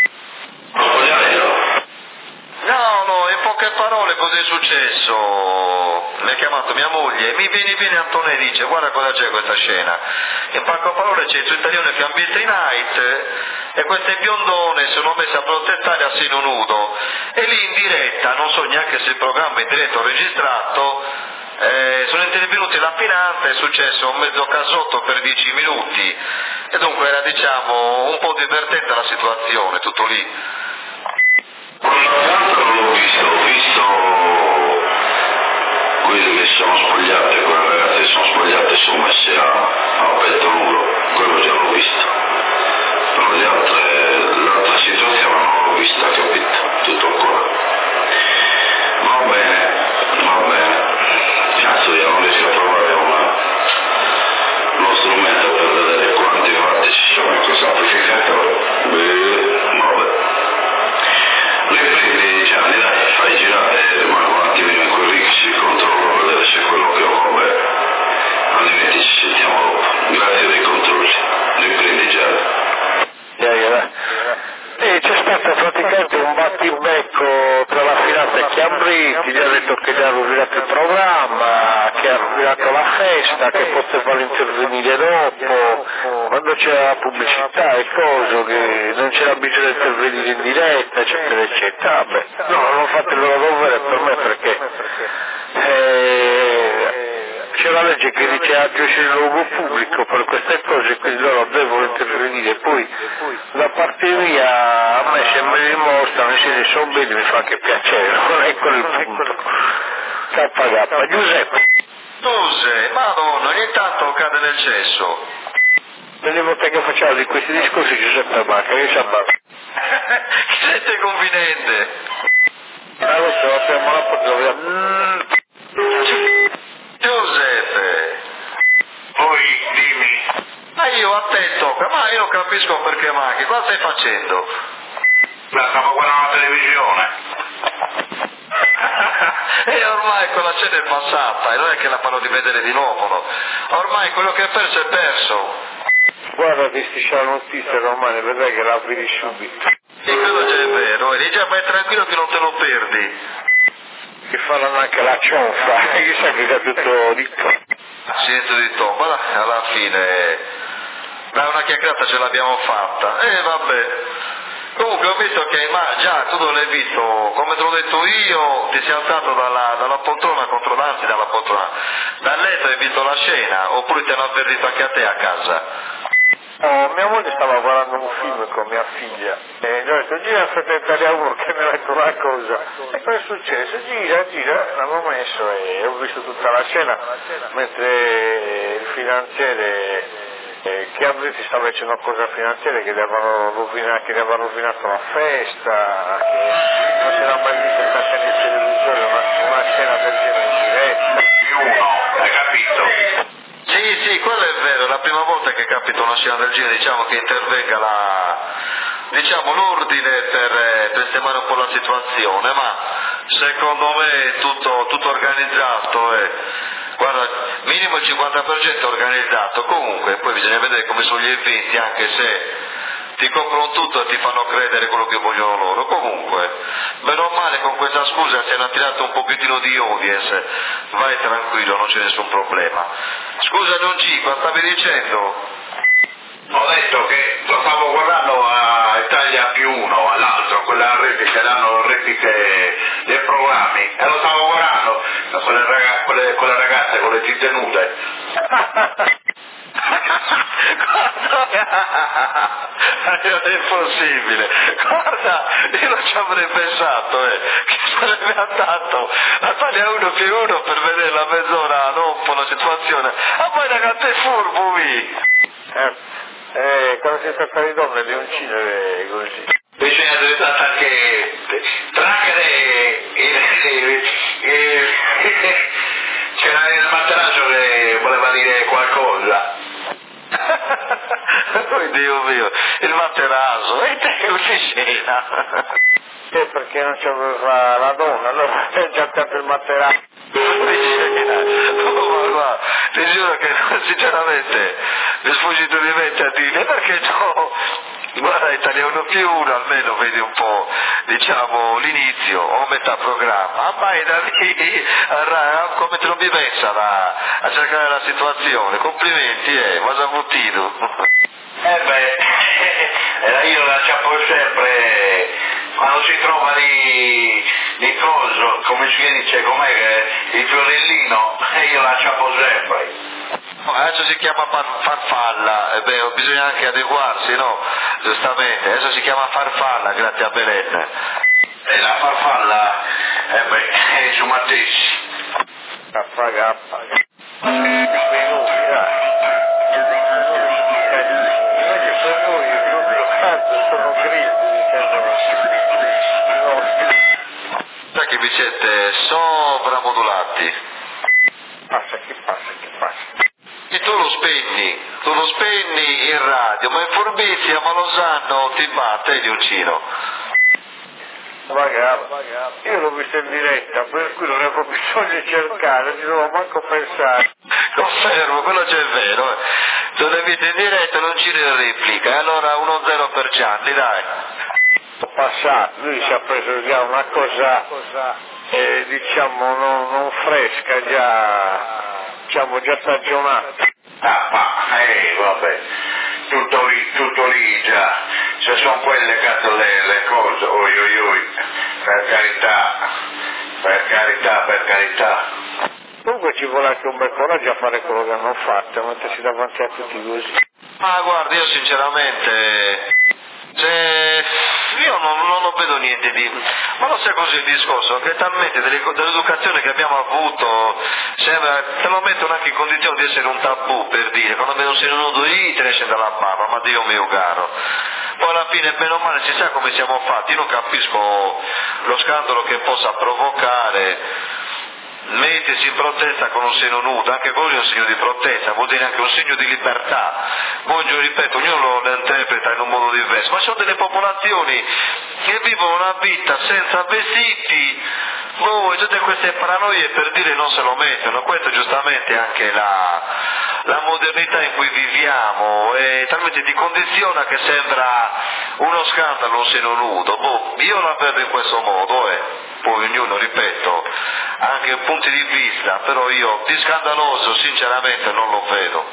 No, in poche parole cosa è successo? Mi ha chiamato mia moglie, mi viene Antonio e dice guarda cosa c'è questa scena. In poche parole c'è il suo italiano che ha un Beatty Night e queste biondone sono messe a protestare a seno nudo e lì in diretta, non so neanche se il programma è in diretta o registrato, sono intervenuti la finanza, è successo un mezzo casotto per 10 minuti e dunque era un po' divertente la situazione, tutto lì. Non l'ho visto, ho visto quelli che sono spogliati, quelle ragazze che sono spogliate sono messe a petto nudo, quello già l'ho visto, però l'altra situazione non l'ho vista, capito, tutto qua. Va bene, cazzo io non riesco a trovare uno strumento per vedere quanti watt ci sono in questo amplificatore, vabbè. Riprendi Gianni, dai, fai girare, rimango un attimino in quel Rixi, controllo per vedere se quello che ho, vabbè, altrimenti ci sentiamo dopo. Grazie dei controlli, riprendi Gianni. C'è stato praticamente un battibecco tra la finanza e Chiambriti, gli ha detto che gli ha rovinato il programma, che ha rovinato la festa, che potevano intervenire dopo, quando c'era la pubblicità e cose, che non c'era bisogno di intervenire in diretta, eccetera, eccetera. Vabbè, no, hanno fatto il loro dovere per me perché c'è una legge che dice aggiunge il luogo pubblico per queste cose, quindi loro devono intervenire. Poi da parte mia a me se me li mostrano, se sono bene mi fa anche piacere, non è quello il punto. KK, Giuseppe. Madonna, ogni tanto cade nel cesso. Delle volte che facciamo di questi discorsi Giuseppe manca, che sa Siete confidente. Lo so, siamo là per Giuseppe. Poi dimmi. Ma io a te tocca, ma io non capisco perché manchi, cosa stai facendo? Stavo guardando la televisione. E ormai quella cena è passata, e non è che la fanno rivedere di nuovo, no? Ormai quello che è perso è perso. Guarda che c'è la notizia romana, vedrai che la vedi subito. E quello già è vero, e già vai tranquillo che non te lo perdi. Che faranno anche la cionfa, chissà che è tutto ricco. Silenzio di tomba, ma alla fine dai, una chiacchierata ce l'abbiamo fatta. E vabbè. Comunque ho visto che già tu non l'hai visto, come te l'ho detto io, ti sei alzato dalla poltrona dalla poltrona, dal letto hai visto la scena, oppure ti hanno avvertito anche a te a casa? Oh, mia moglie stava guardando un film con mia figlia e gli ho detto gira fratello Italia che mi ha detto una cosa. E cosa è successo? Gira, l'hanno messo e ho visto tutta la scena mentre il finanziere che Andretti stava dicendo cose al finanziere che gli avevano rovinato la festa, che non si era mai vista questa scena in televisione, una scena del genere in diretta. Hai capito? Sì, quello è vero, è la prima volta che capita una scena del genere, diciamo che intervenga l'ordine per sistemare un po' la situazione, ma secondo me è tutto organizzato e guarda, minimo il 50% organizzato, comunque poi bisogna vedere come sono gli eventi, anche se ti coprono tutto e ti fanno credere quello che vogliono loro. Comunque, bene o male con questa scusa si hanno attirato un pochettino di audience, vai tranquillo, non c'è nessun problema. Scusa Nonci, cosa stavi dicendo? Ho detto che lo stavo guardando a Italia più 1, all'altro, quella repliche, danno repliche dei programmi, e lo stavo guardando, quelle ragazze con le tinte nude. Non è possibile, guarda, io non ci avrei pensato, che sarebbe andato a Italia 1 più 1 per vedere la mezz'ora dopo la situazione, ma poi ragazzi è furbo mi! Quando si tratta di donne le uncide così. Bisogna trattare anche c'era il materasso che voleva dire qualcosa. Oh Dio mio, il materasso, e te che scena? Perché non c'aveva la donna, allora c'è già tanto il materasso. Oh, ma guarda, ti giuro che sinceramente mi è sfuggito di mente a dire perché no, guarda Italia 1 più 1 almeno vedi un po', diciamo, l'inizio o metà programma, ma poi da lì come te lo mi pensa a cercare la situazione, complimenti ma già buttino. Io la ciappo sempre quando si trova di coso, come si dice, com'è che il fiorellino, io la ciappo sempre. Adesso si chiama farfalla, bisogna anche adeguarsi, no? Giustamente, adesso si chiama farfalla grazie a Belen. E la farfalla, è su Mattessi. Gappa. Sono Sai che vi siete sovramodulati. Che passa. E tu lo spegni in radio, ma in furbizia, ma lo sanno, ti batte Liucino. Magari, io l'ho visto in diretta, per cui non avevo bisogno di cercare, non ci dovevo manco pensare. Confermo, quello c'è vero. Tu l'hai visto in diretta e non ci replica, e allora 1-0 per Gianni, dai. Passato, lui ci ha preso già una cosa, diciamo, non fresca, già stagionata. Vabbè, tutto lì già, se sono quelle cazzo le cose, oi, per carità. Comunque ci vuole anche un bel coraggio a fare quello che hanno fatto, mettersi davanti a tutti così. Ma guarda, io sinceramente, io non lo vedo niente di... Ma lo sai così il discorso, che talmente dell'educazione che abbiamo avuto, te lo mettono anche in condizione di essere un tabù, per dire, quando vedo un seno nudo te ne esce dalla bava, ma Dio mio caro. Poi alla fine, bene o male, si sa come siamo fatti, io non capisco lo scandalo che possa provocare. Mettersi in protesta con un seno nudo, anche quello è un segno di protesta, vuol dire anche un segno di libertà. Poi io ripeto, ognuno lo interpreta in un modo diverso, ma ci sono delle popolazioni che vivono una vita senza vestiti Voi tutte queste paranoie per dire non se lo mettono, questo giustamente è anche la modernità in cui viviamo, e talmente ti condiziona che sembra uno scandalo un seno nudo. Io la vedo in questo modo, poi ognuno, ripeto, ha anche punti di vista, però io di scandaloso sinceramente non lo vedo.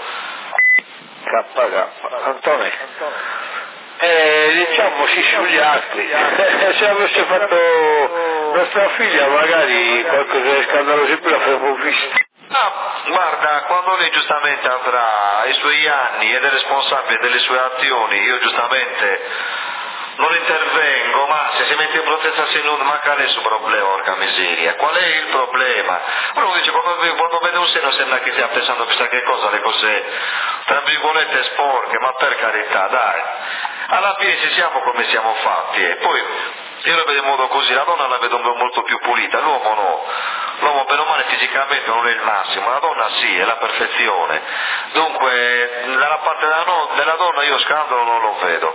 Antonio, diciamoci sugli altri, se avesse fatto nostra figlia magari qualcosa di scandaloso più l'avremmo visto. Guarda, quando lei giustamente avrà i suoi anni ed è responsabile delle sue azioni, io giustamente non intervengo, ma se si mette in protesta se non, ma qual è il suo problema, porca miseria? Qual è il problema? Uno dice, quando vede un seno sembra che stia pensando chissà che cosa, le cose tra virgolette sporche, ma per carità, dai, alla fine ci siamo come siamo fatti, e poi io la vedo in modo così, la donna la vedo molto più pulita, l'uomo no, l'uomo bene o male fisicamente non è il massimo, la donna sì, è la perfezione, dunque dalla parte della donna io scandalo non lo vedo.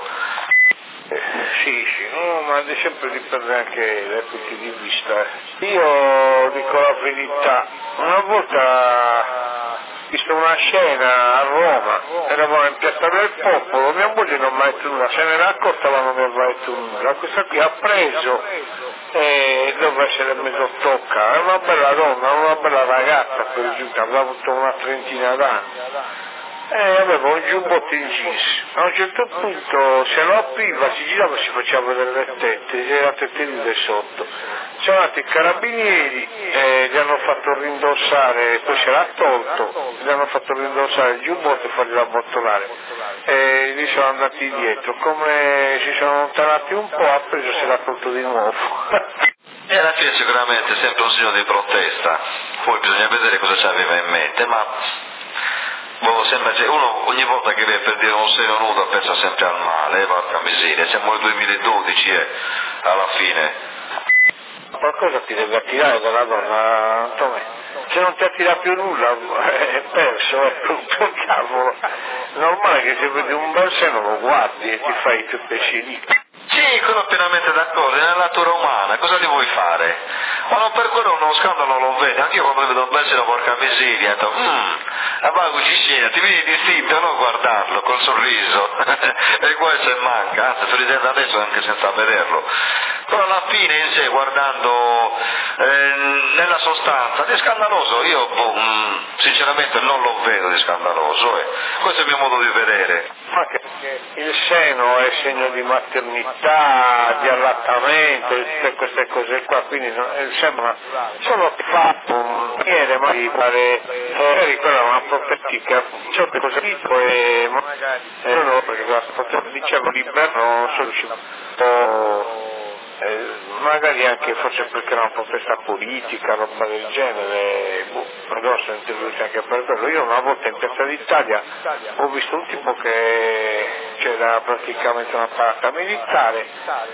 Sì, no, ma sempre dipende anche dai punti di vista. Io dico la verità, una volta ho visto una scena a Roma, eravamo in Piazza del Popolo, mia moglie non mi ha detto nulla, se ne era accorta ma non mi aveva detto nulla, questa qui ha preso e dove se l'è messo tocca, è una bella donna, una bella ragazza per giù, aveva avuto una trentina d'anni. Aveva un giubbotto in jeans, a un certo punto se lo apriva, si girava e si faceva vedere le tette, c'era tetteline sotto. Sono andati i carabinieri, gli hanno fatto rindossare, poi se l'ha tolto, gli hanno fatto rindossare il giubbotto e farglielo abbottonare. E gli sono andati dietro, come si sono allontanati un po', ha preso e se l'ha tolto di nuovo. E alla fine sicuramente è sempre un segno di protesta, poi bisogna vedere cosa ci aveva in mente, ma sembra che uno ogni volta che vede per dire un seno nudo pensa sempre al male, porca miseria, siamo nel 2012 alla fine. Qualcosa ti deve attirare dalla donna, Antonio. Se non ti attira più nulla è perso, è tutto cavolo. Normale che se vedi un bel seno lo guardi e ti fai tutte scelte. Sì, sono pienamente d'accordo, è nella natura umana, cosa li vuoi fare? Ma non per quello uno scandalo non lo vede, anche io quando vedo un bel seno porca miseria, ma ci scena, ti vedi distinto, non guardarlo col sorriso, e questo è manca, anzi sto ridendo adesso anche senza vederlo, però alla fine in sé guardando nella sostanza di scandaloso io sinceramente non lo vedo di scandaloso, questo è il mio modo di vedere. Ma che il seno è segno di maternità, di allattamento, tutte queste cose qua, quindi sembra solo fatto viene ma di fare quella è una prospettiva, certe cose dico e no, perché dicevo libero non sono riuscito magari anche forse perché era una protesta politica, roba del genere, però sono intervenuti anche per quello. Io una volta in Piazza d'Italia ho visto un tipo che c'era praticamente una parata militare,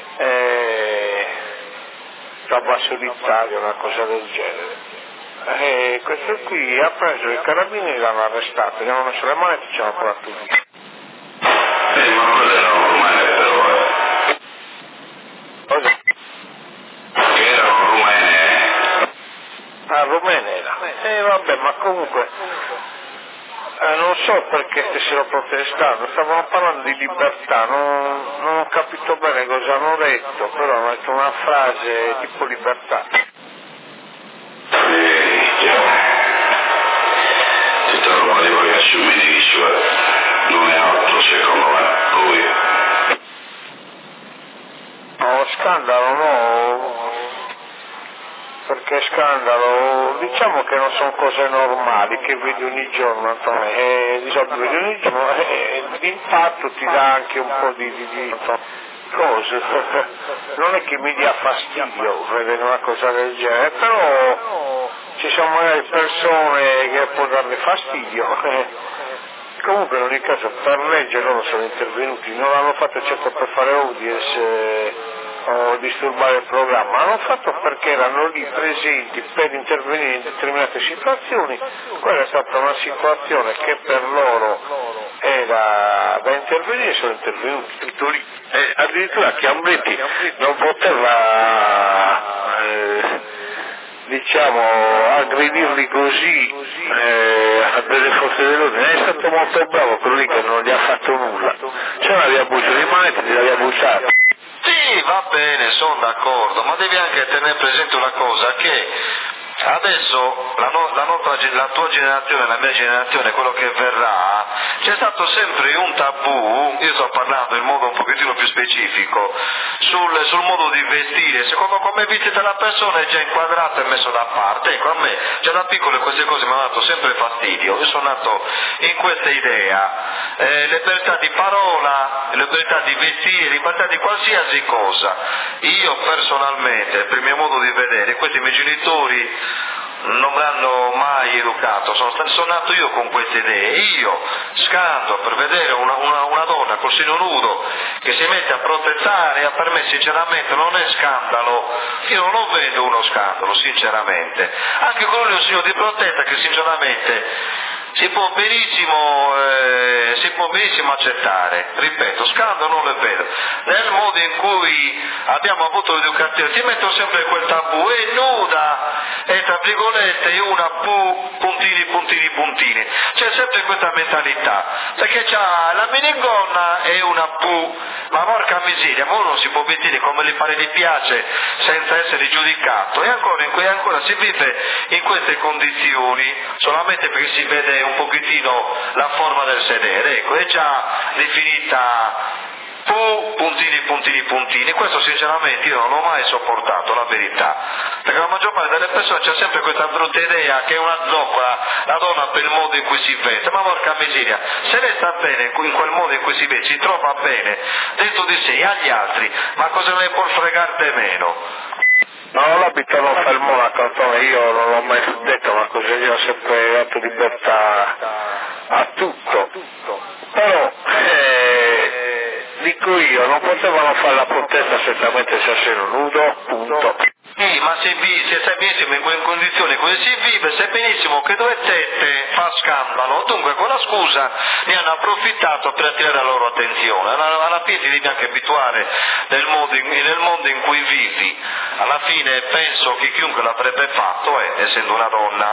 stava solitario, una cosa del genere. E questo qui ha preso i carabinieri e l'hanno arrestato, gli hanno messo le manette e ci hanno portato via. Ma quello era un rumene però, Cosa? Che era un rumene. Ah, rumene era. Vabbè, ma comunque non so perché stessero protestando, stavano parlando di libertà, non ho capito bene cosa hanno detto, però hanno detto una frase tipo libertà. Tutta roba di voi assumi di non è altro secondo me, lui. No, scandalo no, perché scandalo, diciamo che non sono cose normali che vedi ogni giorno, Antonio, di solito vedi ogni giorno e l'impatto ti dà anche un po' di cose, non è che mi dia fastidio vedere una cosa del genere, però ci sono magari persone che può darmi fastidio. Comunque in ogni caso per legge loro sono intervenuti, non l'hanno fatto certo per fare audience o disturbare il programma, l'hanno fatto perché erano lì presenti per intervenire in determinate situazioni, quella è stata una situazione che per loro era da intervenire, sono intervenuti tutto lì, e addirittura Chiambretti non poteva diciamo, aggredirli così a delle forze dell'ordine. È stato molto bravo quello lì che non gli ha fatto nulla. Se non aveva buttato di mano, li aveva buttato. Sì, va bene, sono d'accordo, ma devi anche tenere presente una cosa, che adesso la tua generazione, la mia generazione, quello che verrà, c'è stato sempre un tabù, io sto parlando in modo un pochettino più specifico, sul modo di vestire, secondo come vestita la persona è già inquadrato e messo da parte. Ecco, a me già da piccolo queste cose mi hanno dato sempre fastidio, io sono nato in questa idea, libertà di parola, libertà di vestire, libertà di qualsiasi cosa. Io personalmente, per il mio modo di vedere, questi miei genitori non mi hanno mai educato, sono nato io con queste idee. Io scando per vedere una donna col seno nudo che si mette a protestare, per me sinceramente non è scandalo, io non lo vedo uno scandalo sinceramente, anche con un segno di protesta che sinceramente si può benissimo accettare, ripeto, scandalo non lo vedo. Nel modo in cui abbiamo avuto l'educazione ti metto sempre quel tabù, è nuda, e tra virgolette è una puntini, c'è sempre questa mentalità, perché c'ha la minigonna e una ma porca miseria, ma uno si può vestire come gli pare gli piace senza essere giudicato, e ancora si vive in queste condizioni solamente perché si vede un pochettino la forma del sedere, ecco, è già definita puntini, questo sinceramente io non l'ho mai sopportato, la verità, perché la maggior parte delle persone c'è sempre questa brutta idea che è una zoccola la donna per il modo in cui si veste, ma porca miseria, se lei sta bene in quel modo in cui si veste, si trova bene dentro di sé e agli altri, ma cosa ne può fregarte meno? No, l'abito non fa il monaco, io non l'ho mai detto, ma così io ho sempre dato libertà a tutto, però dico io, non potevano fare la protesta certamente se sono nudo, punto. Sì, ma se sai benissimo in quelle condizioni così si vive, sai benissimo che due tette fa scandalo, dunque con la scusa ne hanno approfittato per attirare la loro attenzione. Alla fine ti devi anche abituare nel mondo in cui vivi, alla fine penso che chiunque l'avrebbe fatto, essendo una donna.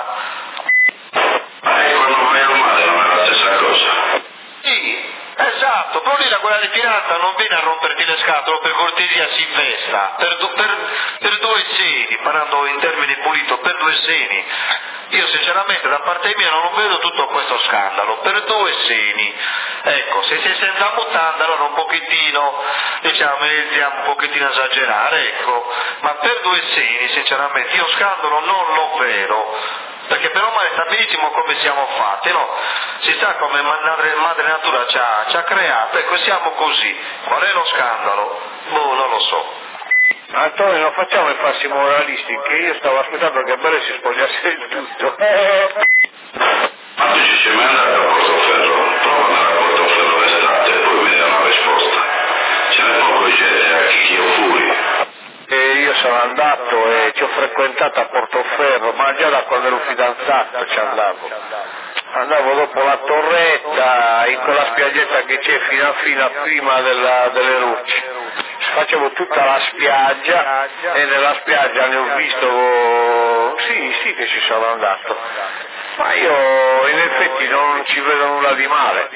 Quando vai al mare non è la stessa cosa. Sì. Esatto, però lì la guardia di finanza non viene a romperti le scatole, per cortesia si vesta, per due seni, parlando in termini pulito, per due seni. Io sinceramente da parte mia non vedo tutto questo scandalo, per due seni. Ecco, se sei senza mutanda allora un pochettino, diciamo, iniziamo un pochettino a esagerare, ecco, ma per due seni sinceramente io scandalo non lo vedo. Perché per ormai sta benissimo come siamo fatti, no? Si sa come madre natura ci ha creato, ecco, siamo così. Qual è lo scandalo? Boh, non lo so. Antonio, non facciamo i falsi moralisti, che io stavo aspettando che Belle si spogliasse del tutto. Ma tu ci sei mai andato a Portoferro? Prova ad andare a Portoferro l'estate e poi mi dai una risposta. Ce n'è poco gente a chi io fui. Io sono andato e ci ho frequentato a Portoferro, ma già da quando ero fidanzato ci andavo dopo la torretta in quella spiaggetta che c'è fino a prima delle Rocce, facevo tutta la spiaggia e nella spiaggia ne ho visto, sì che ci sono andato, ma io in effetti non ci vedo nulla di male,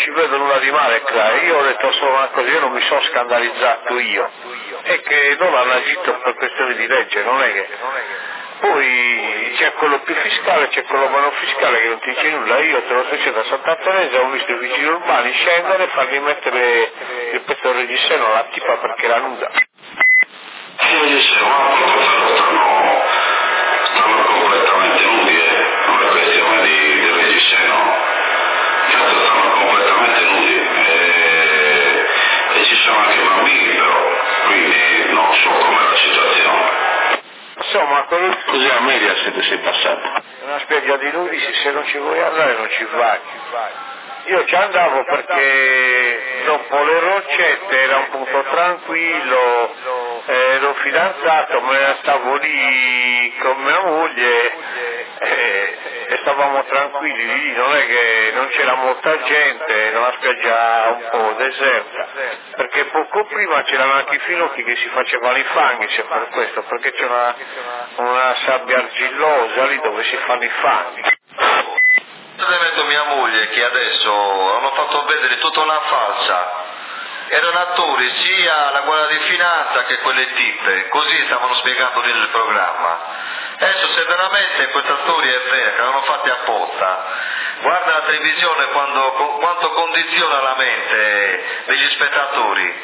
io ho detto solo una cosa, io non mi sono scandalizzato io, è che loro hanno agito per questione di legge, non è che poi c'è quello più fiscale, c'è quello meno fiscale che non ti dice nulla. Io te lo facevo da Sant'Antonese, ho visto i vigili urbani scendere e fargli mettere il pezzo del reggiseno alla tipa perché era nuda. Sì, reggiseno, ma a Portoferro stanno completamente nudi, non è questione di reggiseno, certo stanno completamente nudi e ci sono anche bambini però, quindi non so com'è la situazione. Insomma, Così a Mediaset sei passato. Una spiaggia di nudi, se non ci vuoi andare non ci vai. Io ci andavo perché dopo le roccette era un punto tranquillo, ero fidanzato, me ne stavo lì con mia moglie e stavamo tranquilli lì, non è che non c'era molta gente, era una spiaggia un po' deserta, perché poco prima c'erano anche i finocchi che si facevano i fanghi, se per questo, perché c'è una sabbia argillosa lì dove si fanno i fanghi. Ho mia moglie che adesso hanno fatto vedere tutta una falsa. Erano attori sia la Guardia di Finanza che quelle tippe, così stavano spiegando lì nel programma. Adesso se veramente questa storia è vera, che l'hanno fatta apposta, guarda la televisione quanto condiziona la mente degli spettatori.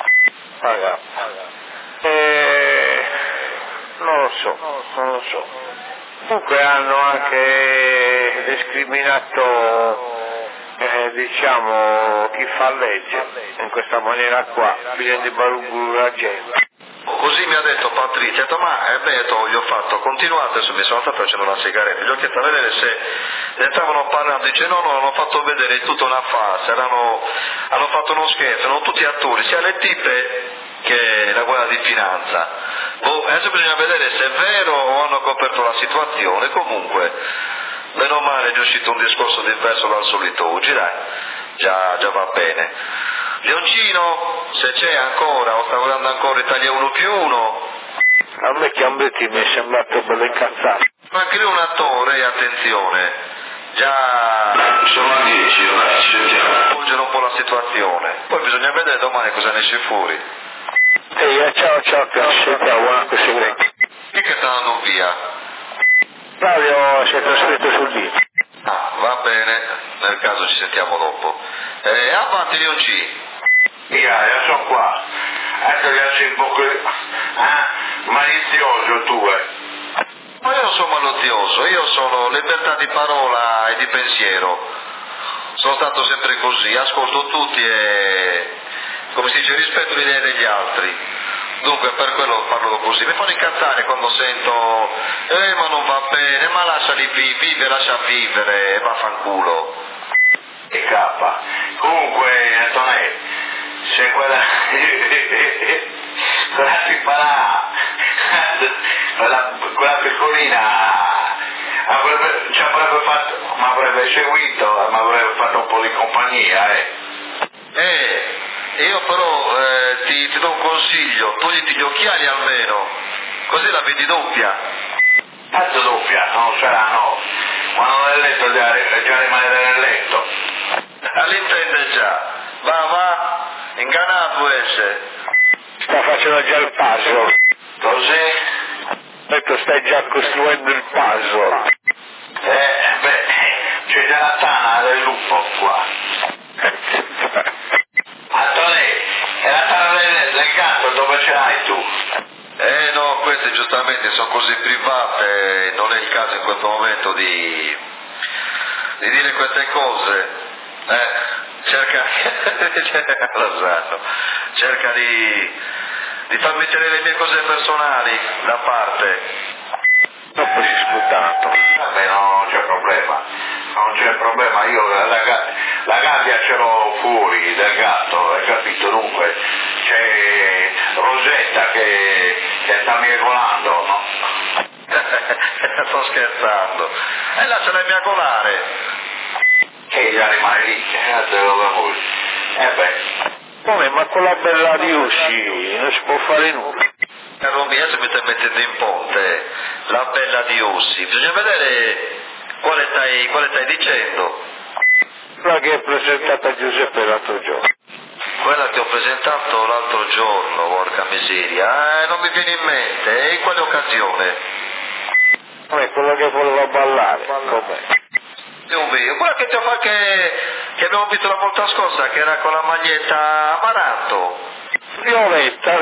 Non lo so. Comunque hanno anche discriminato diciamo chi fa legge in questa maniera qua, bisogna di baruguru la gente. Così mi ha detto Patrizia, ha detto ma gli ho fatto, continuate, adesso mi sono stato facendo una sigaretta, gli ho chiesto a vedere se ne stavano parlando, dice no, hanno fatto vedere tutta una farsa, hanno fatto uno scherzo, erano tutti attori, sia le tippe che la Guardia di Finanza. Adesso bisogna vedere se è vero o hanno coperto la situazione, comunque meno male è uscito un discorso diverso dal solito oggi, dai, già va bene. Leoncino, se c'è ancora o sta guardando ancora Italia 1+1? A me Chiambetti mi è sembrato bello incazzato. Ma anche lui è un attore, attenzione, già Sono a 10, ci sentiamo. svolgere un po' la situazione, poi bisogna vedere domani cosa ne esce fuori. Ciao, ci sentiamo, buona conseguenza. Chi che sta andando via? Flavio si è trasferito sul dito. Ah, va bene, nel caso ci sentiamo dopo. Avanti Leoncino. Io sono qua, ecco che sei un po' malizioso tu, Ma io non sono malozioso, io sono libertà di parola e di pensiero. Sono stato sempre così, ascolto tutti e, come si dice, rispetto le idee degli altri. Dunque per quello parlo così. Mi fanno incazzare quando sento ma non va bene, ma lasciali vivere, lascia vivere e vaffanculo. E cappa. Comunque, Antonello, se quella tipa là, quella piccolina ci avrebbe fatto, mi avrebbe seguito, mi avrebbe fatto un po' di compagnia, Io però ti do un consiglio, togliti gli occhiali almeno, così la vedi doppia. Tanto doppia, non sarà, no, quando nel letto già rimanere nel letto. All'intende già, va, ingannato esce. Sta facendo già il puzzle. Così? Ho detto stai già costruendo il puzzle. C'è già la tana del lupo qua. Antonello, è la tana del gatto, dove ce l'hai tu? No, queste giustamente sono cose private, non è il caso in questo momento di dire queste cose. Cerca di farmi tenere le mie cose personali da parte. Dopo si sputtato. Vabbè, non c'è problema, io la gabbia ce l'ho fuori del gatto, hai capito? Dunque c'è Rosetta che sta miagolando, no? Sto scherzando. Lasciala miagolare. Che già rimane lì, Come, ma con la bella di Usci non si può fare nulla. Roby, adesso mi stai mettendo in ponte la bella di Ossi, bisogna vedere quale stai dicendo. Quella che è presentata a Giuseppe l'altro giorno. Quella che ho presentato l'altro giorno, porca miseria, non mi viene in mente, e in quale occasione? Come quella che voleva ballare, com'è? Quella che ti ho fatto che abbiamo visto la volta scorsa, che era con la maglietta amaranto. Violetta,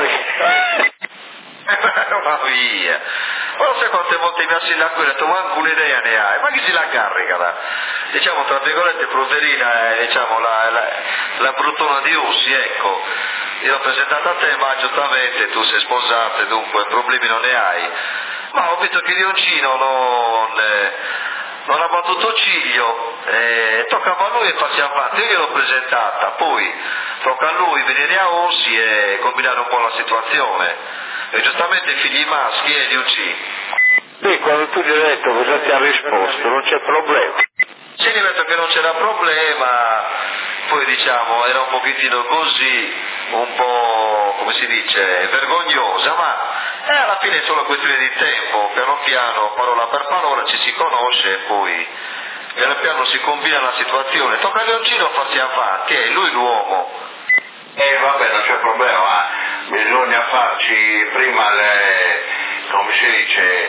ma via, ma non sai quante volte mi ha sillato e ho detto manco un'idea ne hai, ma chi si la carica diciamo tra virgolette proverina diciamo la bruttona di Ussi, ecco, io l'ho presentata a te ma giustamente tu sei sposato e dunque problemi non ne hai, ma ho visto che Leoncino non ha battuto ciglio, toccava a lui e passi avanti, io gliel'ho presentata, poi tocca a lui venire a Ossi e combinare un po' la situazione, e giustamente i figli maschi e Leoncino. Sì, quando tu gli hai detto cosa ti ha risposto, non c'è problema. Sì, gli ho detto che non c'era problema, poi diciamo era un pochettino così, un po' come si dice, vergognosa, ma alla fine è solo questione di tempo, piano piano, parola per parola ci si conosce e poi piano piano si combina la situazione, tocca a Leoncino farsi avanti, è lui l'uomo. Vabbè, non c'è problema, ma bisogna farci prima come si dice,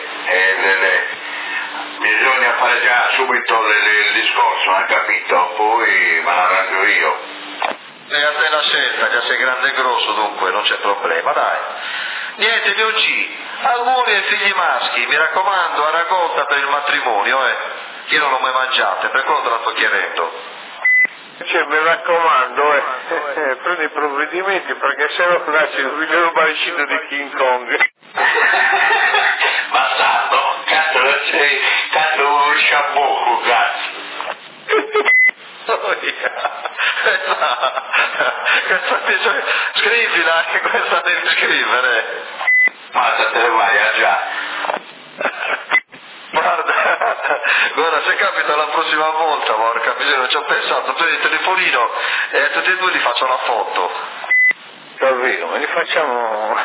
bisogna fare già subito il discorso, hai capito? Poi me l'arrangio io. E a te la scelta, che sei grande e grosso, dunque non c'è problema, dai. Niente, Leoncino, auguri ai figli maschi, mi raccomando, a raccolta per il matrimonio, Io non l'ho mai mangiate, per quello te la sto chiedendo. Cioè, mi raccomando, prendi i provvedimenti perché se no nasce il figlio baricino di King Kong. Bastardo, cazzo un sciabocco, cazzo. Scrivila, che questa devi scrivere. Ma te ne vai a già. Guarda, se capita la prossima volta, porca miseria, ci ho pensato, prendi il telefonino e a tutti e due gli faccio la foto. Davvero, ma li facciamo...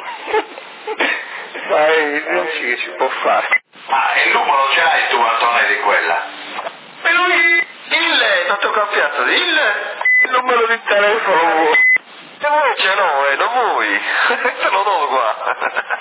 Sai, non ci si può fare. Ma il numero ce l'hai tu, Antonio, di quella? E lui, non ti ho cambiato, Il numero di telefono vuoi? E voi ce l'ho, non vuoi? Te lo do qua.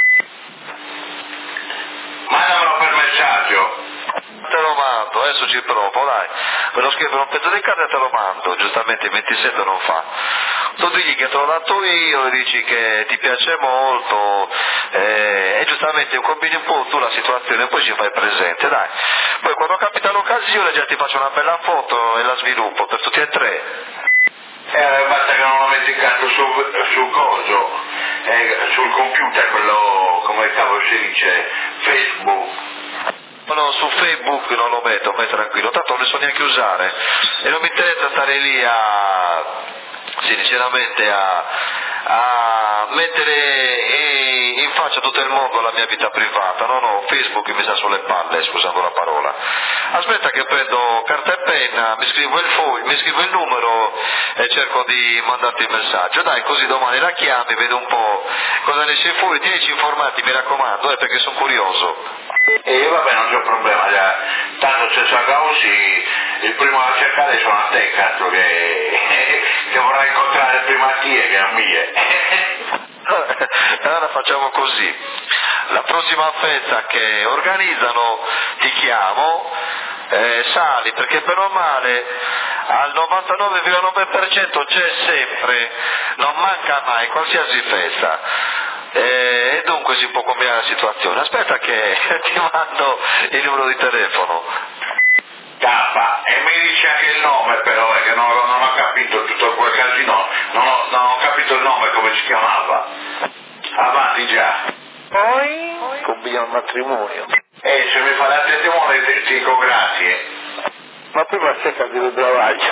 Mandamelo per messaggio. Te lo mando, adesso ci provo, dai. Me lo scrivo un pezzo di carta e te lo mando, giustamente il 27 non fa. Tu digli che te l'ho dato io e dici che ti piace molto e giustamente combini un po' tu la situazione e poi ci fai presente, dai. Poi quando capita l'occasione già ti faccio una bella foto e la sviluppo per tutti e tre. Basta che non lo metti tanto sul coso, sul computer, quello, come cavolo si dice, Facebook. No, su Facebook non lo metto, vai tranquillo, tanto non ne so neanche usare e non mi interessa stare lì sinceramente a mettere in faccia a tutto il mondo la mia vita privata, no, Facebook mi sta sulle palle, scusando la parola. Aspetta che prendo carta e penna, mi scrivo il numero e cerco di mandarti il messaggio, dai, così domani la chiami, vedo un po' cosa ne esce fuori, tienici informati, mi raccomando, perché sono curioso. E vabbè, non c'è problema, già. Tanto se salga così, il primo da cercare sono a te, cazzo, che vorrei incontrare prima tie che a mie. Allora facciamo così, la prossima festa che organizzano ti chiamo, sali, perché bene o male al 99,9% c'è sempre, non manca mai qualsiasi festa. E dunque si può combinare la situazione. Aspetta che ti mando il numero di telefono. Cappa, e mi dice anche il nome però, che non ho capito tutto quel casino, non ho capito il nome come si chiamava. Avanti già. Poi combiniamo il matrimonio. Se mi fa la testimone ti dico grazie. Ma prima cercati il bravaggio.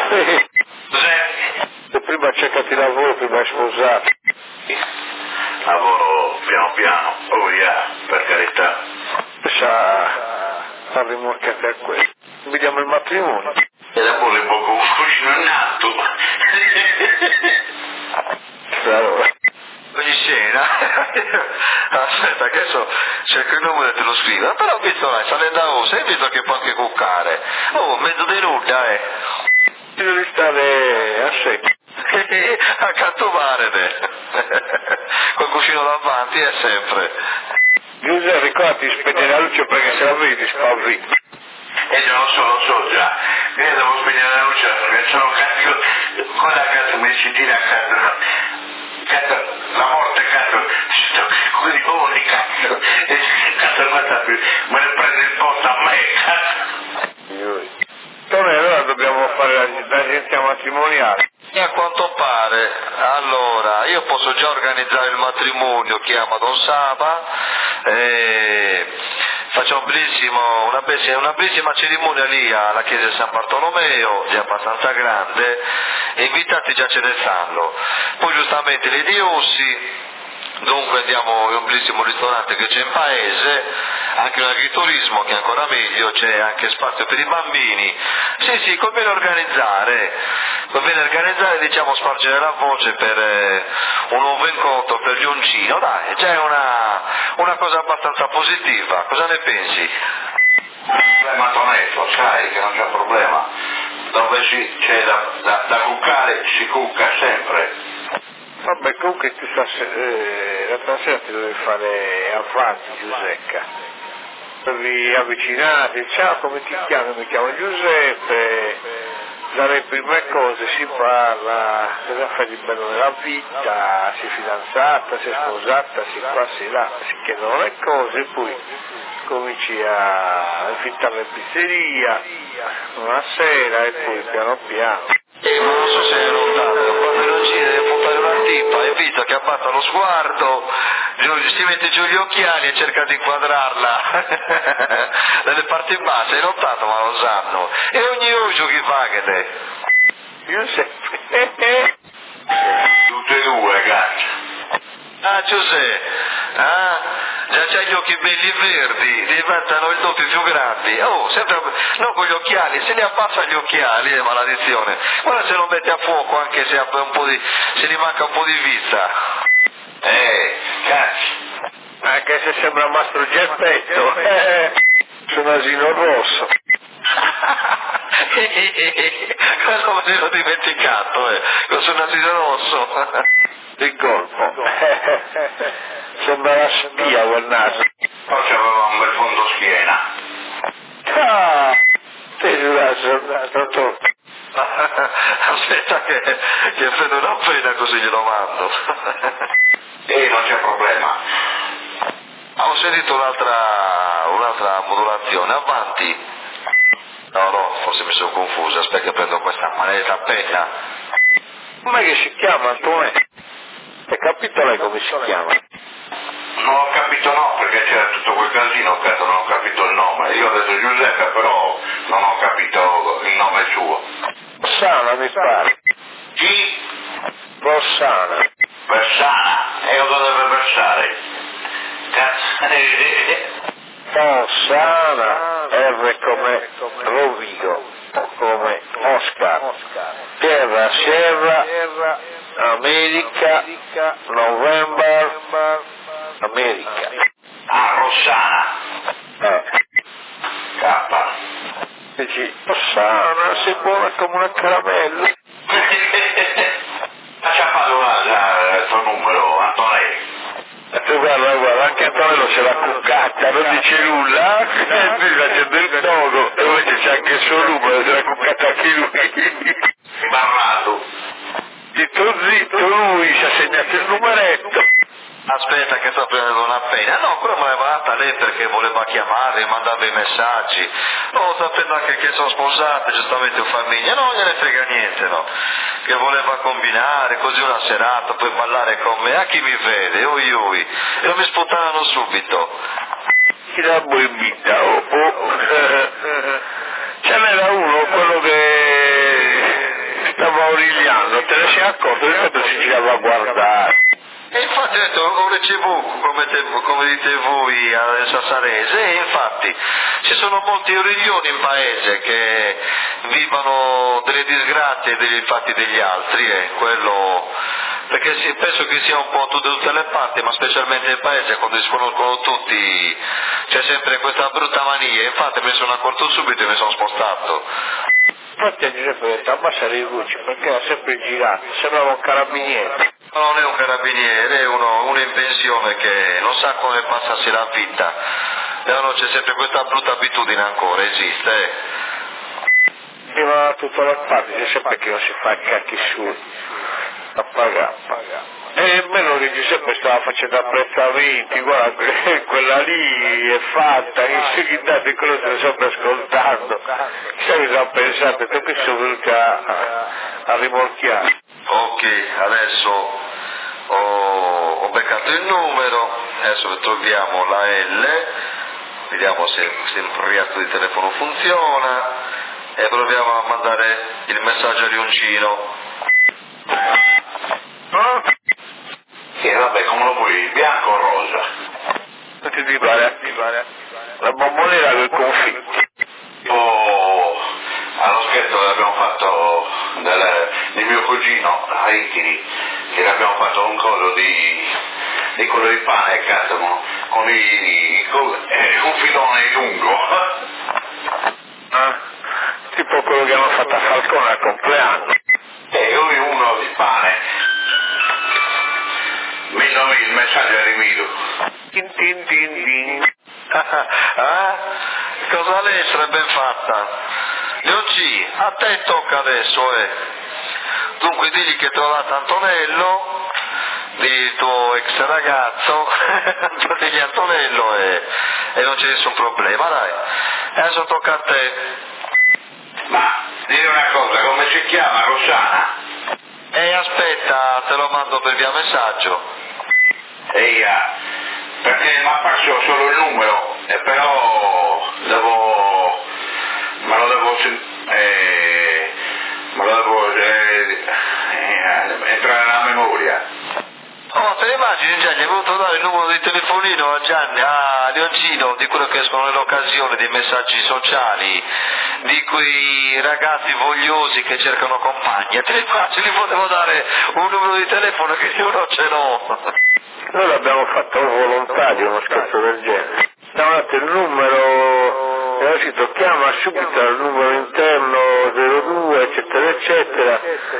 Se prima cercati lavoro, prima hai sposato. Lavoro piano piano, per carità. Saremo anche a questo. Vediamo il matrimonio. E dopo le poco un cuscino in alto. Allora. Ogni scena. Aspetta che adesso cerco il numero e te lo scrivo. Però ho visto là, sale da osa, hai visto che può anche cuccare. Mezzo di nulla, Devi stare a secco. A cantovare te. Col cuscino davanti è sempre. Giuseppe, ricordati di spegnere la luce perché se la vedi spaventi. Lo so già. Io devo spegnere la luce perché sono cazzo. Con la cazzo mi si tira cazzo. La morte cazzo. Sto coglioni cazzo. E cazzo me ne prende il posto a me cazzo. Tony, allora dobbiamo fare l'agenzia matrimoniale. E a quanto pare, allora, io posso già organizzare il matrimonio, chiama Don Saba, facciamo una bellissima cerimonia lì alla chiesa di San Bartolomeo, è abbastanza grande, e invitati già ce ne stanno. Poi giustamente le diossi, dunque andiamo in un bellissimo ristorante che c'è in paese, anche un agriturismo che è ancora meglio, c'è anche spazio per i bambini. Sì, conviene organizzare, diciamo, spargere la voce per un nuovo incontro per Lioncino, dai, è già una cosa abbastanza positiva, cosa ne pensi? Ma Tonetto, sai che non c'è problema, dove c'è da cuccare si cucca sempre. Vabbè, comunque l'altra sera ti dovevi fare avanti, Giusecca. Dovevi avvicinarti, ciao, come ti chiami? Mi chiamo Giuseppe, dalle prime cose si parla, cosa fai di bello nella vita, sei fidanzata, sei sposata, si qua, si là, si chiedono le cose, poi cominci a affittare la pizzeria una sera e poi piano piano. Ma non so se hai notato, quando non ci deve puntare una tipa, hai visto che abbatta lo sguardo, si mette giù gli occhiali e cerca di inquadrarla dalle parti basse, hai notato, ma lo sanno, e ogni uso chi fa che te? Giuseppe, Tutte e due, ragazzi. Ah, Giuseppe, già c'hai gli occhi belli verdi, diventano il doppio più grandi. Oh, sempre, no, con gli occhiali, se li abbassa gli occhiali è maledizione. Guarda se non mette a fuoco anche se se gli manca un po' di vista. Cazzo. anche se sembra Mastro Geppetto, sono asino rosso. Quello me l'ero dimenticato, questo nasino rosso. Di colpo. Sembra la spia quel naso. Poi c'aveva un bel fondo schiena. Ah, sei giurato. Aspetta che vedo una pena così glielo mando. Non c'è problema. Ho sentito un'altra modulazione, avanti. No, forse mi sono confuso, aspetta che prendo questa maledetta penna. Com'è che si chiama, Antonio? Hai capito lei come si chiama? Non ho capito perché c'era tutto quel casino, non ho capito il nome. Io ho detto Giuseppe, però non ho capito il nome suo. Rossana mi pare. Chi? Rossana. Versana. E io dove versare? Cazzo. Rossana. R come Rovigo. Come Oscar. Terra, Sierra, America, November, America. Rossana. K. Dici, Rossana, sei buona come una caramella. Faccia fare il tuo numero, Antonello. Tu guarda, anche Antonello se l'ha cuccata, non dice nulla, prima c'è del tono, e invece c'è anche il suo numero, se l'ha cuccata anche lui. Barrato. Zitto, lui si è segnato il numeretto. Aspetta che sto prendendo una penna. No, quello me l'aveva data lei perché voleva chiamare, mandava i messaggi. No, sapendo anche che sono sposate, giustamente in famiglia, no, non gliene frega niente, no. Che voleva combinare così una serata, poi ballare con me, a chi mi vede, oi, e non mi sputavano subito. Chi la bombita, Ce n'era uno, quello che stava origliando, te ne sei accorto, di fatto si girava a guardare. E infatti ho detto, ho ricevuto, come dite voi a Sassarese, e infatti ci sono molti origlioni in paese che vivono delle disgrazie degli fatti degli altri, quello, perché penso che sia un po' da tutte le parti, ma specialmente in paese quando si conoscono tutti c'è sempre questa brutta mania, infatti me ne sono accorto subito e mi sono spostato. Infatti a Giuseppe ho detto abbassare i luci perché era sempre girato, sembrava un carabiniere. No, non è un carabiniere, è uno in pensione che non sa come passarsi la vita. E allora c'è sempre questa brutta abitudine ancora, esiste. Prima da tutte le parti, c'è sempre che non si fa cacchi su a pagare. E meno che Giuseppe stava facendo apprezzamenti, guarda, quella lì è fatta, intanto quello se lo sempre ascoltando. Chissà che sono pensato, perché sono venuti a rimorchiare. Ok, adesso ho beccato il numero, adesso troviamo la L, vediamo se il reato di telefono funziona e proviamo a mandare il messaggio a Lioncino. Sì, vabbè, come lo vuoi, bianco o rosa? Non ti pare? La bomboniera con i confitti. Allo scherzo che abbiamo fatto di mio cugino a Itiri, che abbiamo fatto un coso di quello di pane, cazzo, con un filone lungo. Tipo quello che hanno fatto a Falcone al compleanno. Uno di pane. Il messaggio è rivido. Tin tin tin tin. Cosa lei sarebbe ben fatta? Leonci, a te tocca adesso, Dunque digli che hai trovato Antonello, di tuo ex ragazzo, digli Antonello e non c'è nessun problema, dai. Adesso tocca a te. Ma, dire una cosa, come si chiama, Rossana? Aspetta, te lo mando per via messaggio. Perché mi ha perso solo il numero, però me lo devo entrare nella memoria. Oh, te ne immagini già, gli hai voluto dare il numero di telefonino a Gianni, a Leoncino, di quello che escono nell'occasione dei messaggi sociali, di quei ragazzi vogliosi che cercano compagni. Te ne immagini, potevo dare un numero di telefono che io non ce l'ho. Noi l'abbiamo fatto volontario, uno scherzo del genere. Abbiamo dato il numero, e scritto chiama subito al numero interno 02, eccetera, eccetera,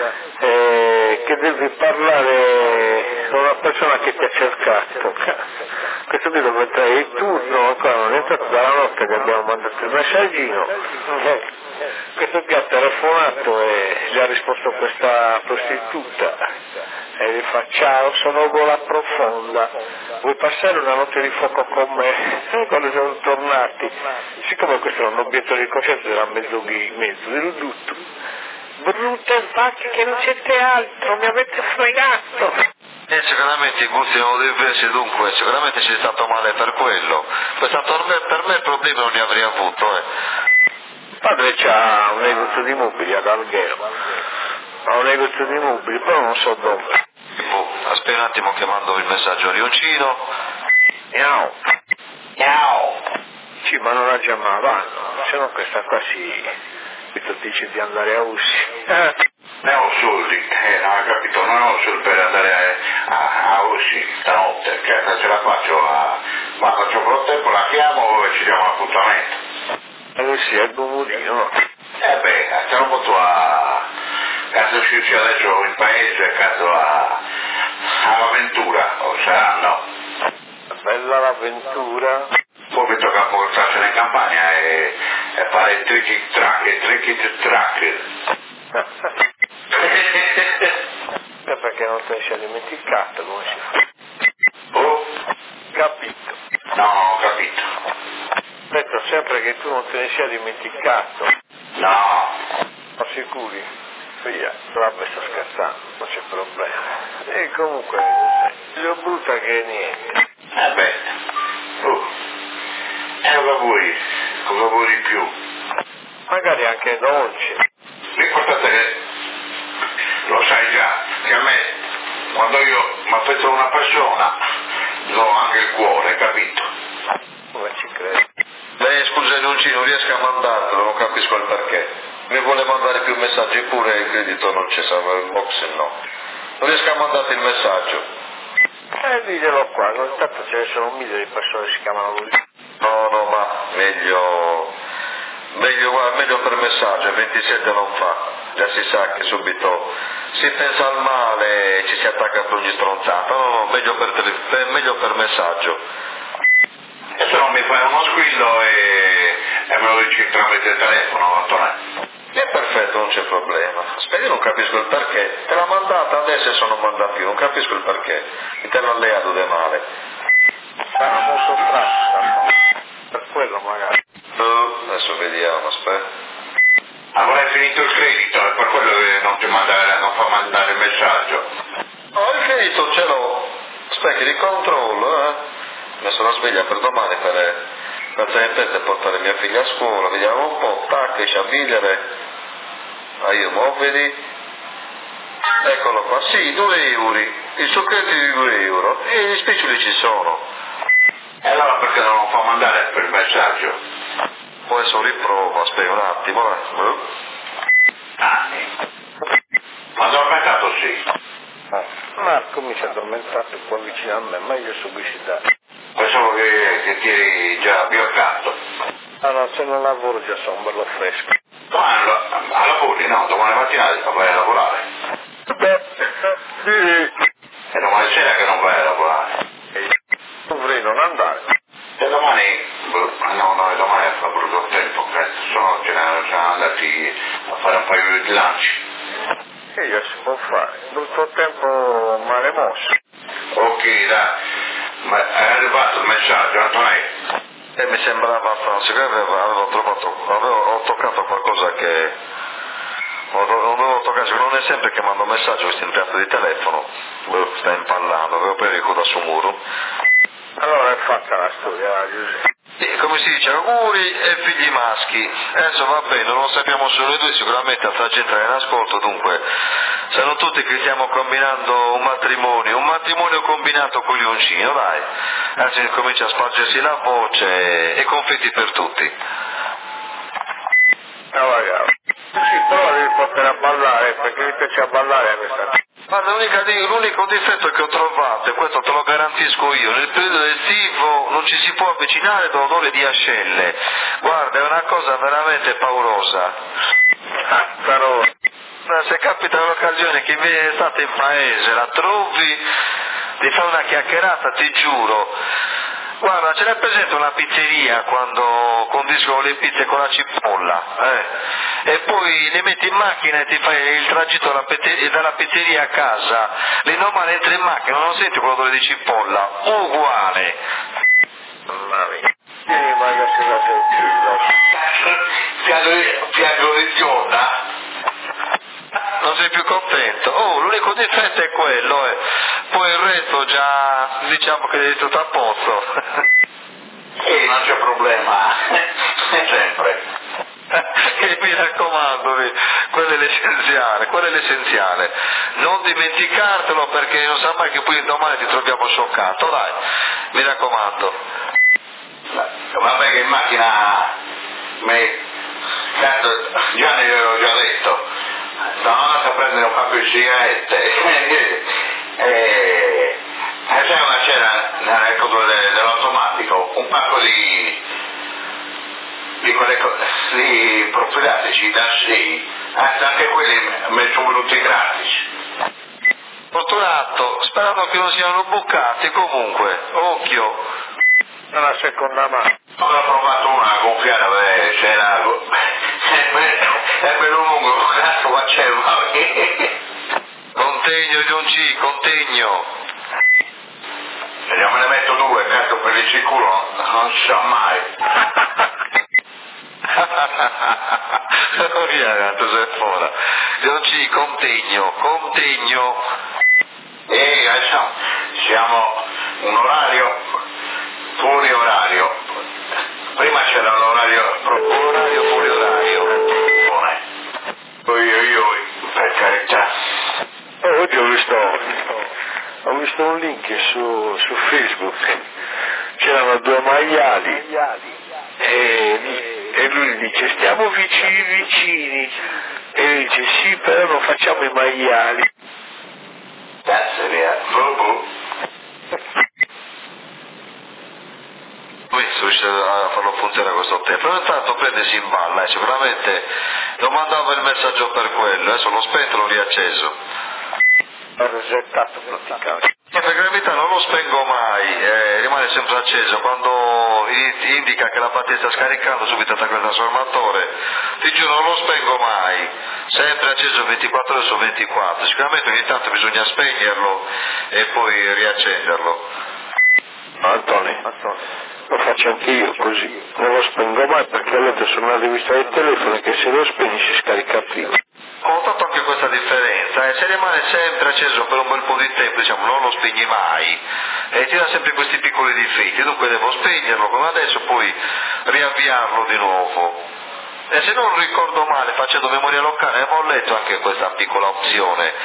che devi parlare con una persona che ti ha cercato. Questo qui dove entrare il turno, ancora non è entrato dalla notte che abbiamo mandato il messaggino. Questo qui ha telefonato e gli ha risposto questa prostituta. E gli fa ciao, sono Gola Profonda, vuoi passare una notte di fuoco con me? Quando siamo tornati, siccome questo era un obietto di coscienza, era mezzo ridotto, brutte vacche che non siete altro, mi avete fregato. Sicuramente i gusti erano diversi, dunque sicuramente c'è stato male per quello. Per me problemi non ne avrei avuto. Padre c'ha un negozio di mobili ad Alghero, ha un negozio di mobili, però non so dove. Aspetta un attimo che mando il messaggio a Leoncino. Miau. Ciao. Sì, ma non la chiamava, se no questa qua mi dice di andare a Ussi. Ne ho soldi, non ho capito, non ho soldi per andare a Ussi stanotte, che se la faccio ma faccio per tempo, la chiamo e ci diamo un appuntamento. Ussi è il Gomudino. Stiamo molto caso uscirci adesso in paese, caso all'avventura, o sarà no? Bella l'avventura. Poi mi tocca portarsene in campagna e fare il tricky track. Perché non te ne sei dimenticato come si fa? Oh? Capito. No, non ho capito. Detto sempre che tu non te ne sia dimenticato. No. Ma sicuri? Via, vabbè, sto scherzando, non c'è problema. E comunque, lo brutta che niente. Cosa vuoi di più? Magari anche dolce. L'importante è che lo sai già, che a me, quando io mi affeziono a una persona, do anche il cuore, capito? Come ci credi? Scusa Leoncino, non riesco a mandartelo, non capisco il perché. Mi vuole mandare più messaggi pure, il credito non c'è, il box no. Non riesco a mandarti il messaggio. Diglielo qua, intanto ce ne sono mille di persone che si chiamano lui. No, ma meglio per messaggio, il 27 non fa. Già si sa che subito si pensa al male e ci si attacca per ogni stronzata. No, meglio per messaggio. E se no mi fai uno squillo e me lo dici tramite telefono, Antonello. È perfetto, non c'è problema. Aspetta, io non capisco il perché. Te l'ha mandata adesso e se non manda più, non capisco il perché. E te l'ha alleato di male. Sarà molto strano, per quello magari. Adesso vediamo, aspetta. Avrei finito il credito, è per quello che non fa mandare il messaggio. Oh, il credito ce l'ho. Aspetta, li controllo, Ho messo la sveglia per domani per tenere portare mia figlia a scuola, vediamo un po', tac, esce a Vigliere. Io mobili, eccolo qua, sì, 2 euro, il suo credito di 2 euro e gli spiccioli ci sono. E allora perché non lo fa mandare per messaggio? Poi adesso riprovo, aspetta un attimo, vai. Ma addormentato sì. Marco mi si è addormentato qua vicino a me, ma io so visitare. Pensavo che ti eri già bioccato. Ah no, se non lavoro già sono bello fresco. Domani a lavori, no? Domani mattina vai a lavorare. Beh, sì. E domani sera che non vai a lavorare. Dovrei non andare. E domani, no, domani fa brutto tempo, sono andati a fare un paio di lanci. E già si può fare. Brutto tempo mare mosso. Ok, dai, ma è arrivato il messaggio, Antonio? Mi sembrava abbastanza, ho toccato qualcosa che non devo toccare, non è sempre che mando un messaggio questo impianto di telefono, sta impallando, avevo pericolo da su muro. Allora è fatta la storia, Giuseppe. E come si dice, auguri e figli maschi. Adesso va bene, non lo sappiamo solo noi due, sicuramente altra gente è in ascolto, dunque sanno tutti che stiamo combinando un matrimonio combinato con Leoncino, dai. Adesso comincia a spargersi la voce e confetti per tutti. Ragazzi. Sì, però devi portare a ballare, perché mi piace a ballare a questa. Guarda, l'unico difetto che ho trovato, e questo te lo garantisco io, nel periodo estivo non ci si può avvicinare dall'odore di ascelle. Guarda, è una cosa veramente paurosa. Però. Se capita l'occasione che viene stata in paese, la trovi, ti fa una chiacchierata, ti giuro. Guarda, ce l'hai presente una pizzeria quando condiscono le pizze con la cipolla, e poi le metti in macchina e ti fai il tragitto dalla pizzeria a casa, l'indomani entri in macchina, non senti quell'odore di cipolla, uguale. Mamma mia. Ma che Piaggio di giorna. Non sei più contento? Oh, l'unico difetto è quello, poi il resto già diciamo che è tutto a posto. Sì, non c'è problema, sempre. E mi raccomando, quello è l'essenziale. Non dimenticartelo perché non sa mai che poi domani ti troviamo scioccato, dai, mi raccomando. Vabbè che in macchina tanto già ne avevo già detto. Sono andato a prendere un pacco di sigarette e c'è una cena nel controllo dell'automatico, un pacco di profilatici da 6, anche quelli mi sono venuti gratis. Fortunato, sperando che non siano bucati, comunque, occhio. Una seconda mano. Ho provato una a gonfiare, c'era è bello lungo, cazzo faceva. Contegno, Gionci, contegno. Io me ne metto 2, cazzo, per il sicuro, non si sa mai. Via, Giuseppona. Gionci, contegno. E adesso siamo un orario, fuori orario. Prima c'era l'orario Fuori orario. Io, per carità. Oggi ho visto un link su Facebook, c'erano due maiali e lui dice stiamo vicini e lui dice sì però non facciamo i maiali. Cazzo via, Riesce a farlo funzionare questo tempo, però intanto prendersi in balla e sicuramente non mandava il messaggio per quello, adesso l'ho spento e l'ho riacceso. Ho resettato praticamente. Per gravità non lo spengo mai, rimane sempre acceso, quando indica che la batteria sta scaricando subito attacca il trasformatore, ti giuro non lo spengo mai, sempre acceso 24 ore su 24, sicuramente ogni tanto bisogna spegnerlo e poi riaccenderlo. Antonio, lo faccio anche io così, non lo spengo mai perché a volte sono una rivista del telefono che se lo spegni si scarica prima. Ho notato anche questa differenza, se rimane sempre acceso per un bel po' di tempo, diciamo, non lo spegni mai, e tira sempre questi piccoli difetti, dunque devo spegnerlo come adesso, poi riavviarlo di nuovo. E se non ricordo male, facendo memoria locale, avevo letto anche questa piccola opzione,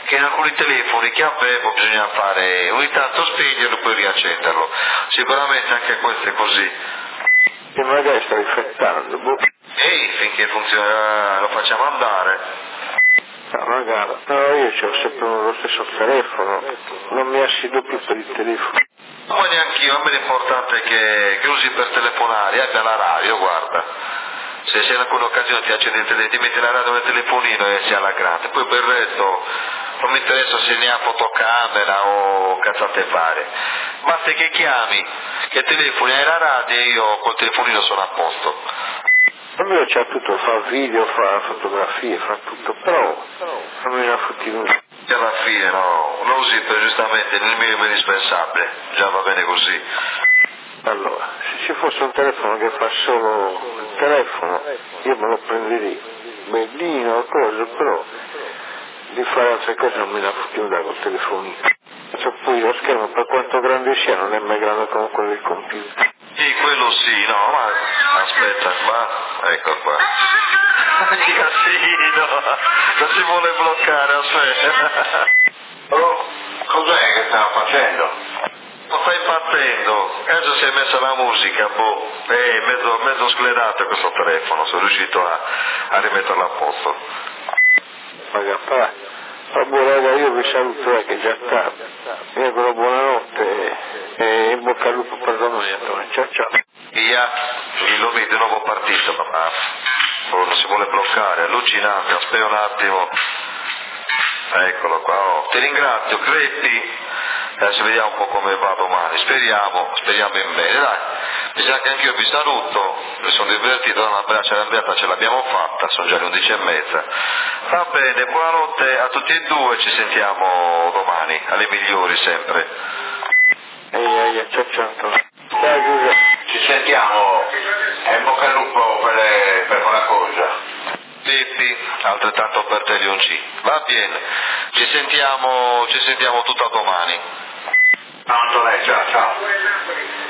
che in alcuni telefoni che avevo bisogna fare ogni tanto spegnerlo e poi riaccenderlo. Sicuramente anche questo è così. E magari sta riflettendo, boh. Ehi, finché funziona lo facciamo andare. No, magari. No, io c'ho sempre lo stesso telefono, non mi assido più per il telefono. Ma neanch'io, a me l'importante è che usi per telefonare, abbia la radio, guarda. Se in alcune occasioni ti accendi il telefono, ti metti la radio nel telefonino e sia alla grande, poi per il resto non mi interessa se ne ha fotocamera o cazzate varie. Basta che chiami, che telefoni hai la radio e io col telefonino sono a posto. Lui c'ha tutto, fa video, fa fotografie, fa tutto, però non me ne ha fatti nulla. E alla fine no, lo usi per giustamente nel minimo indispensabile, già va bene così. Allora, se ci fosse un telefono che fa solo il telefono, io me lo prenderei, bellino, cose, però di fare altre cose non me ne ha fatti nulla col telefonino. C'è poi lo schermo, per quanto grande sia, non è mai grande come quello del computer. Sì, quello sì, no, ma aspetta, qua, ecco qua. Casino, non si vuole bloccare, aspetta. Oh, cos'è che stava facendo? Lo stai partendo, adesso si è messa la musica, boh, è mezzo sclerato questo telefono, sono riuscito a rimetterlo a posto. Vabbè, io vi saluto, che già è tardi. Vi auguro buonanotte e in bocca al lupo per domani, Antonio. Ciao ciao. Via, lo vedi, di nuovo partito, ma non si vuole bloccare, allucinante, aspetta un attimo. Eccolo qua, oh. Ti ringrazio, Creppi. Adesso vediamo un po' come va domani, speriamo in bene, dai. Mi sa che anch'io vi saluto, mi sono divertito, una braccia d'ambiata ce l'abbiamo fatta, sono già le 11:30. Va bene, buonanotte a tutti e due, ci sentiamo domani, alle migliori sempre. Ciao ciao Antonio. Ciao Giuseppe. Ci sentiamo e in bocca al lupo per quella cosa. Pippi, altrettanto per te Leonci. Va bene, ci sentiamo tutta domani. Ciao Antonio, ciao.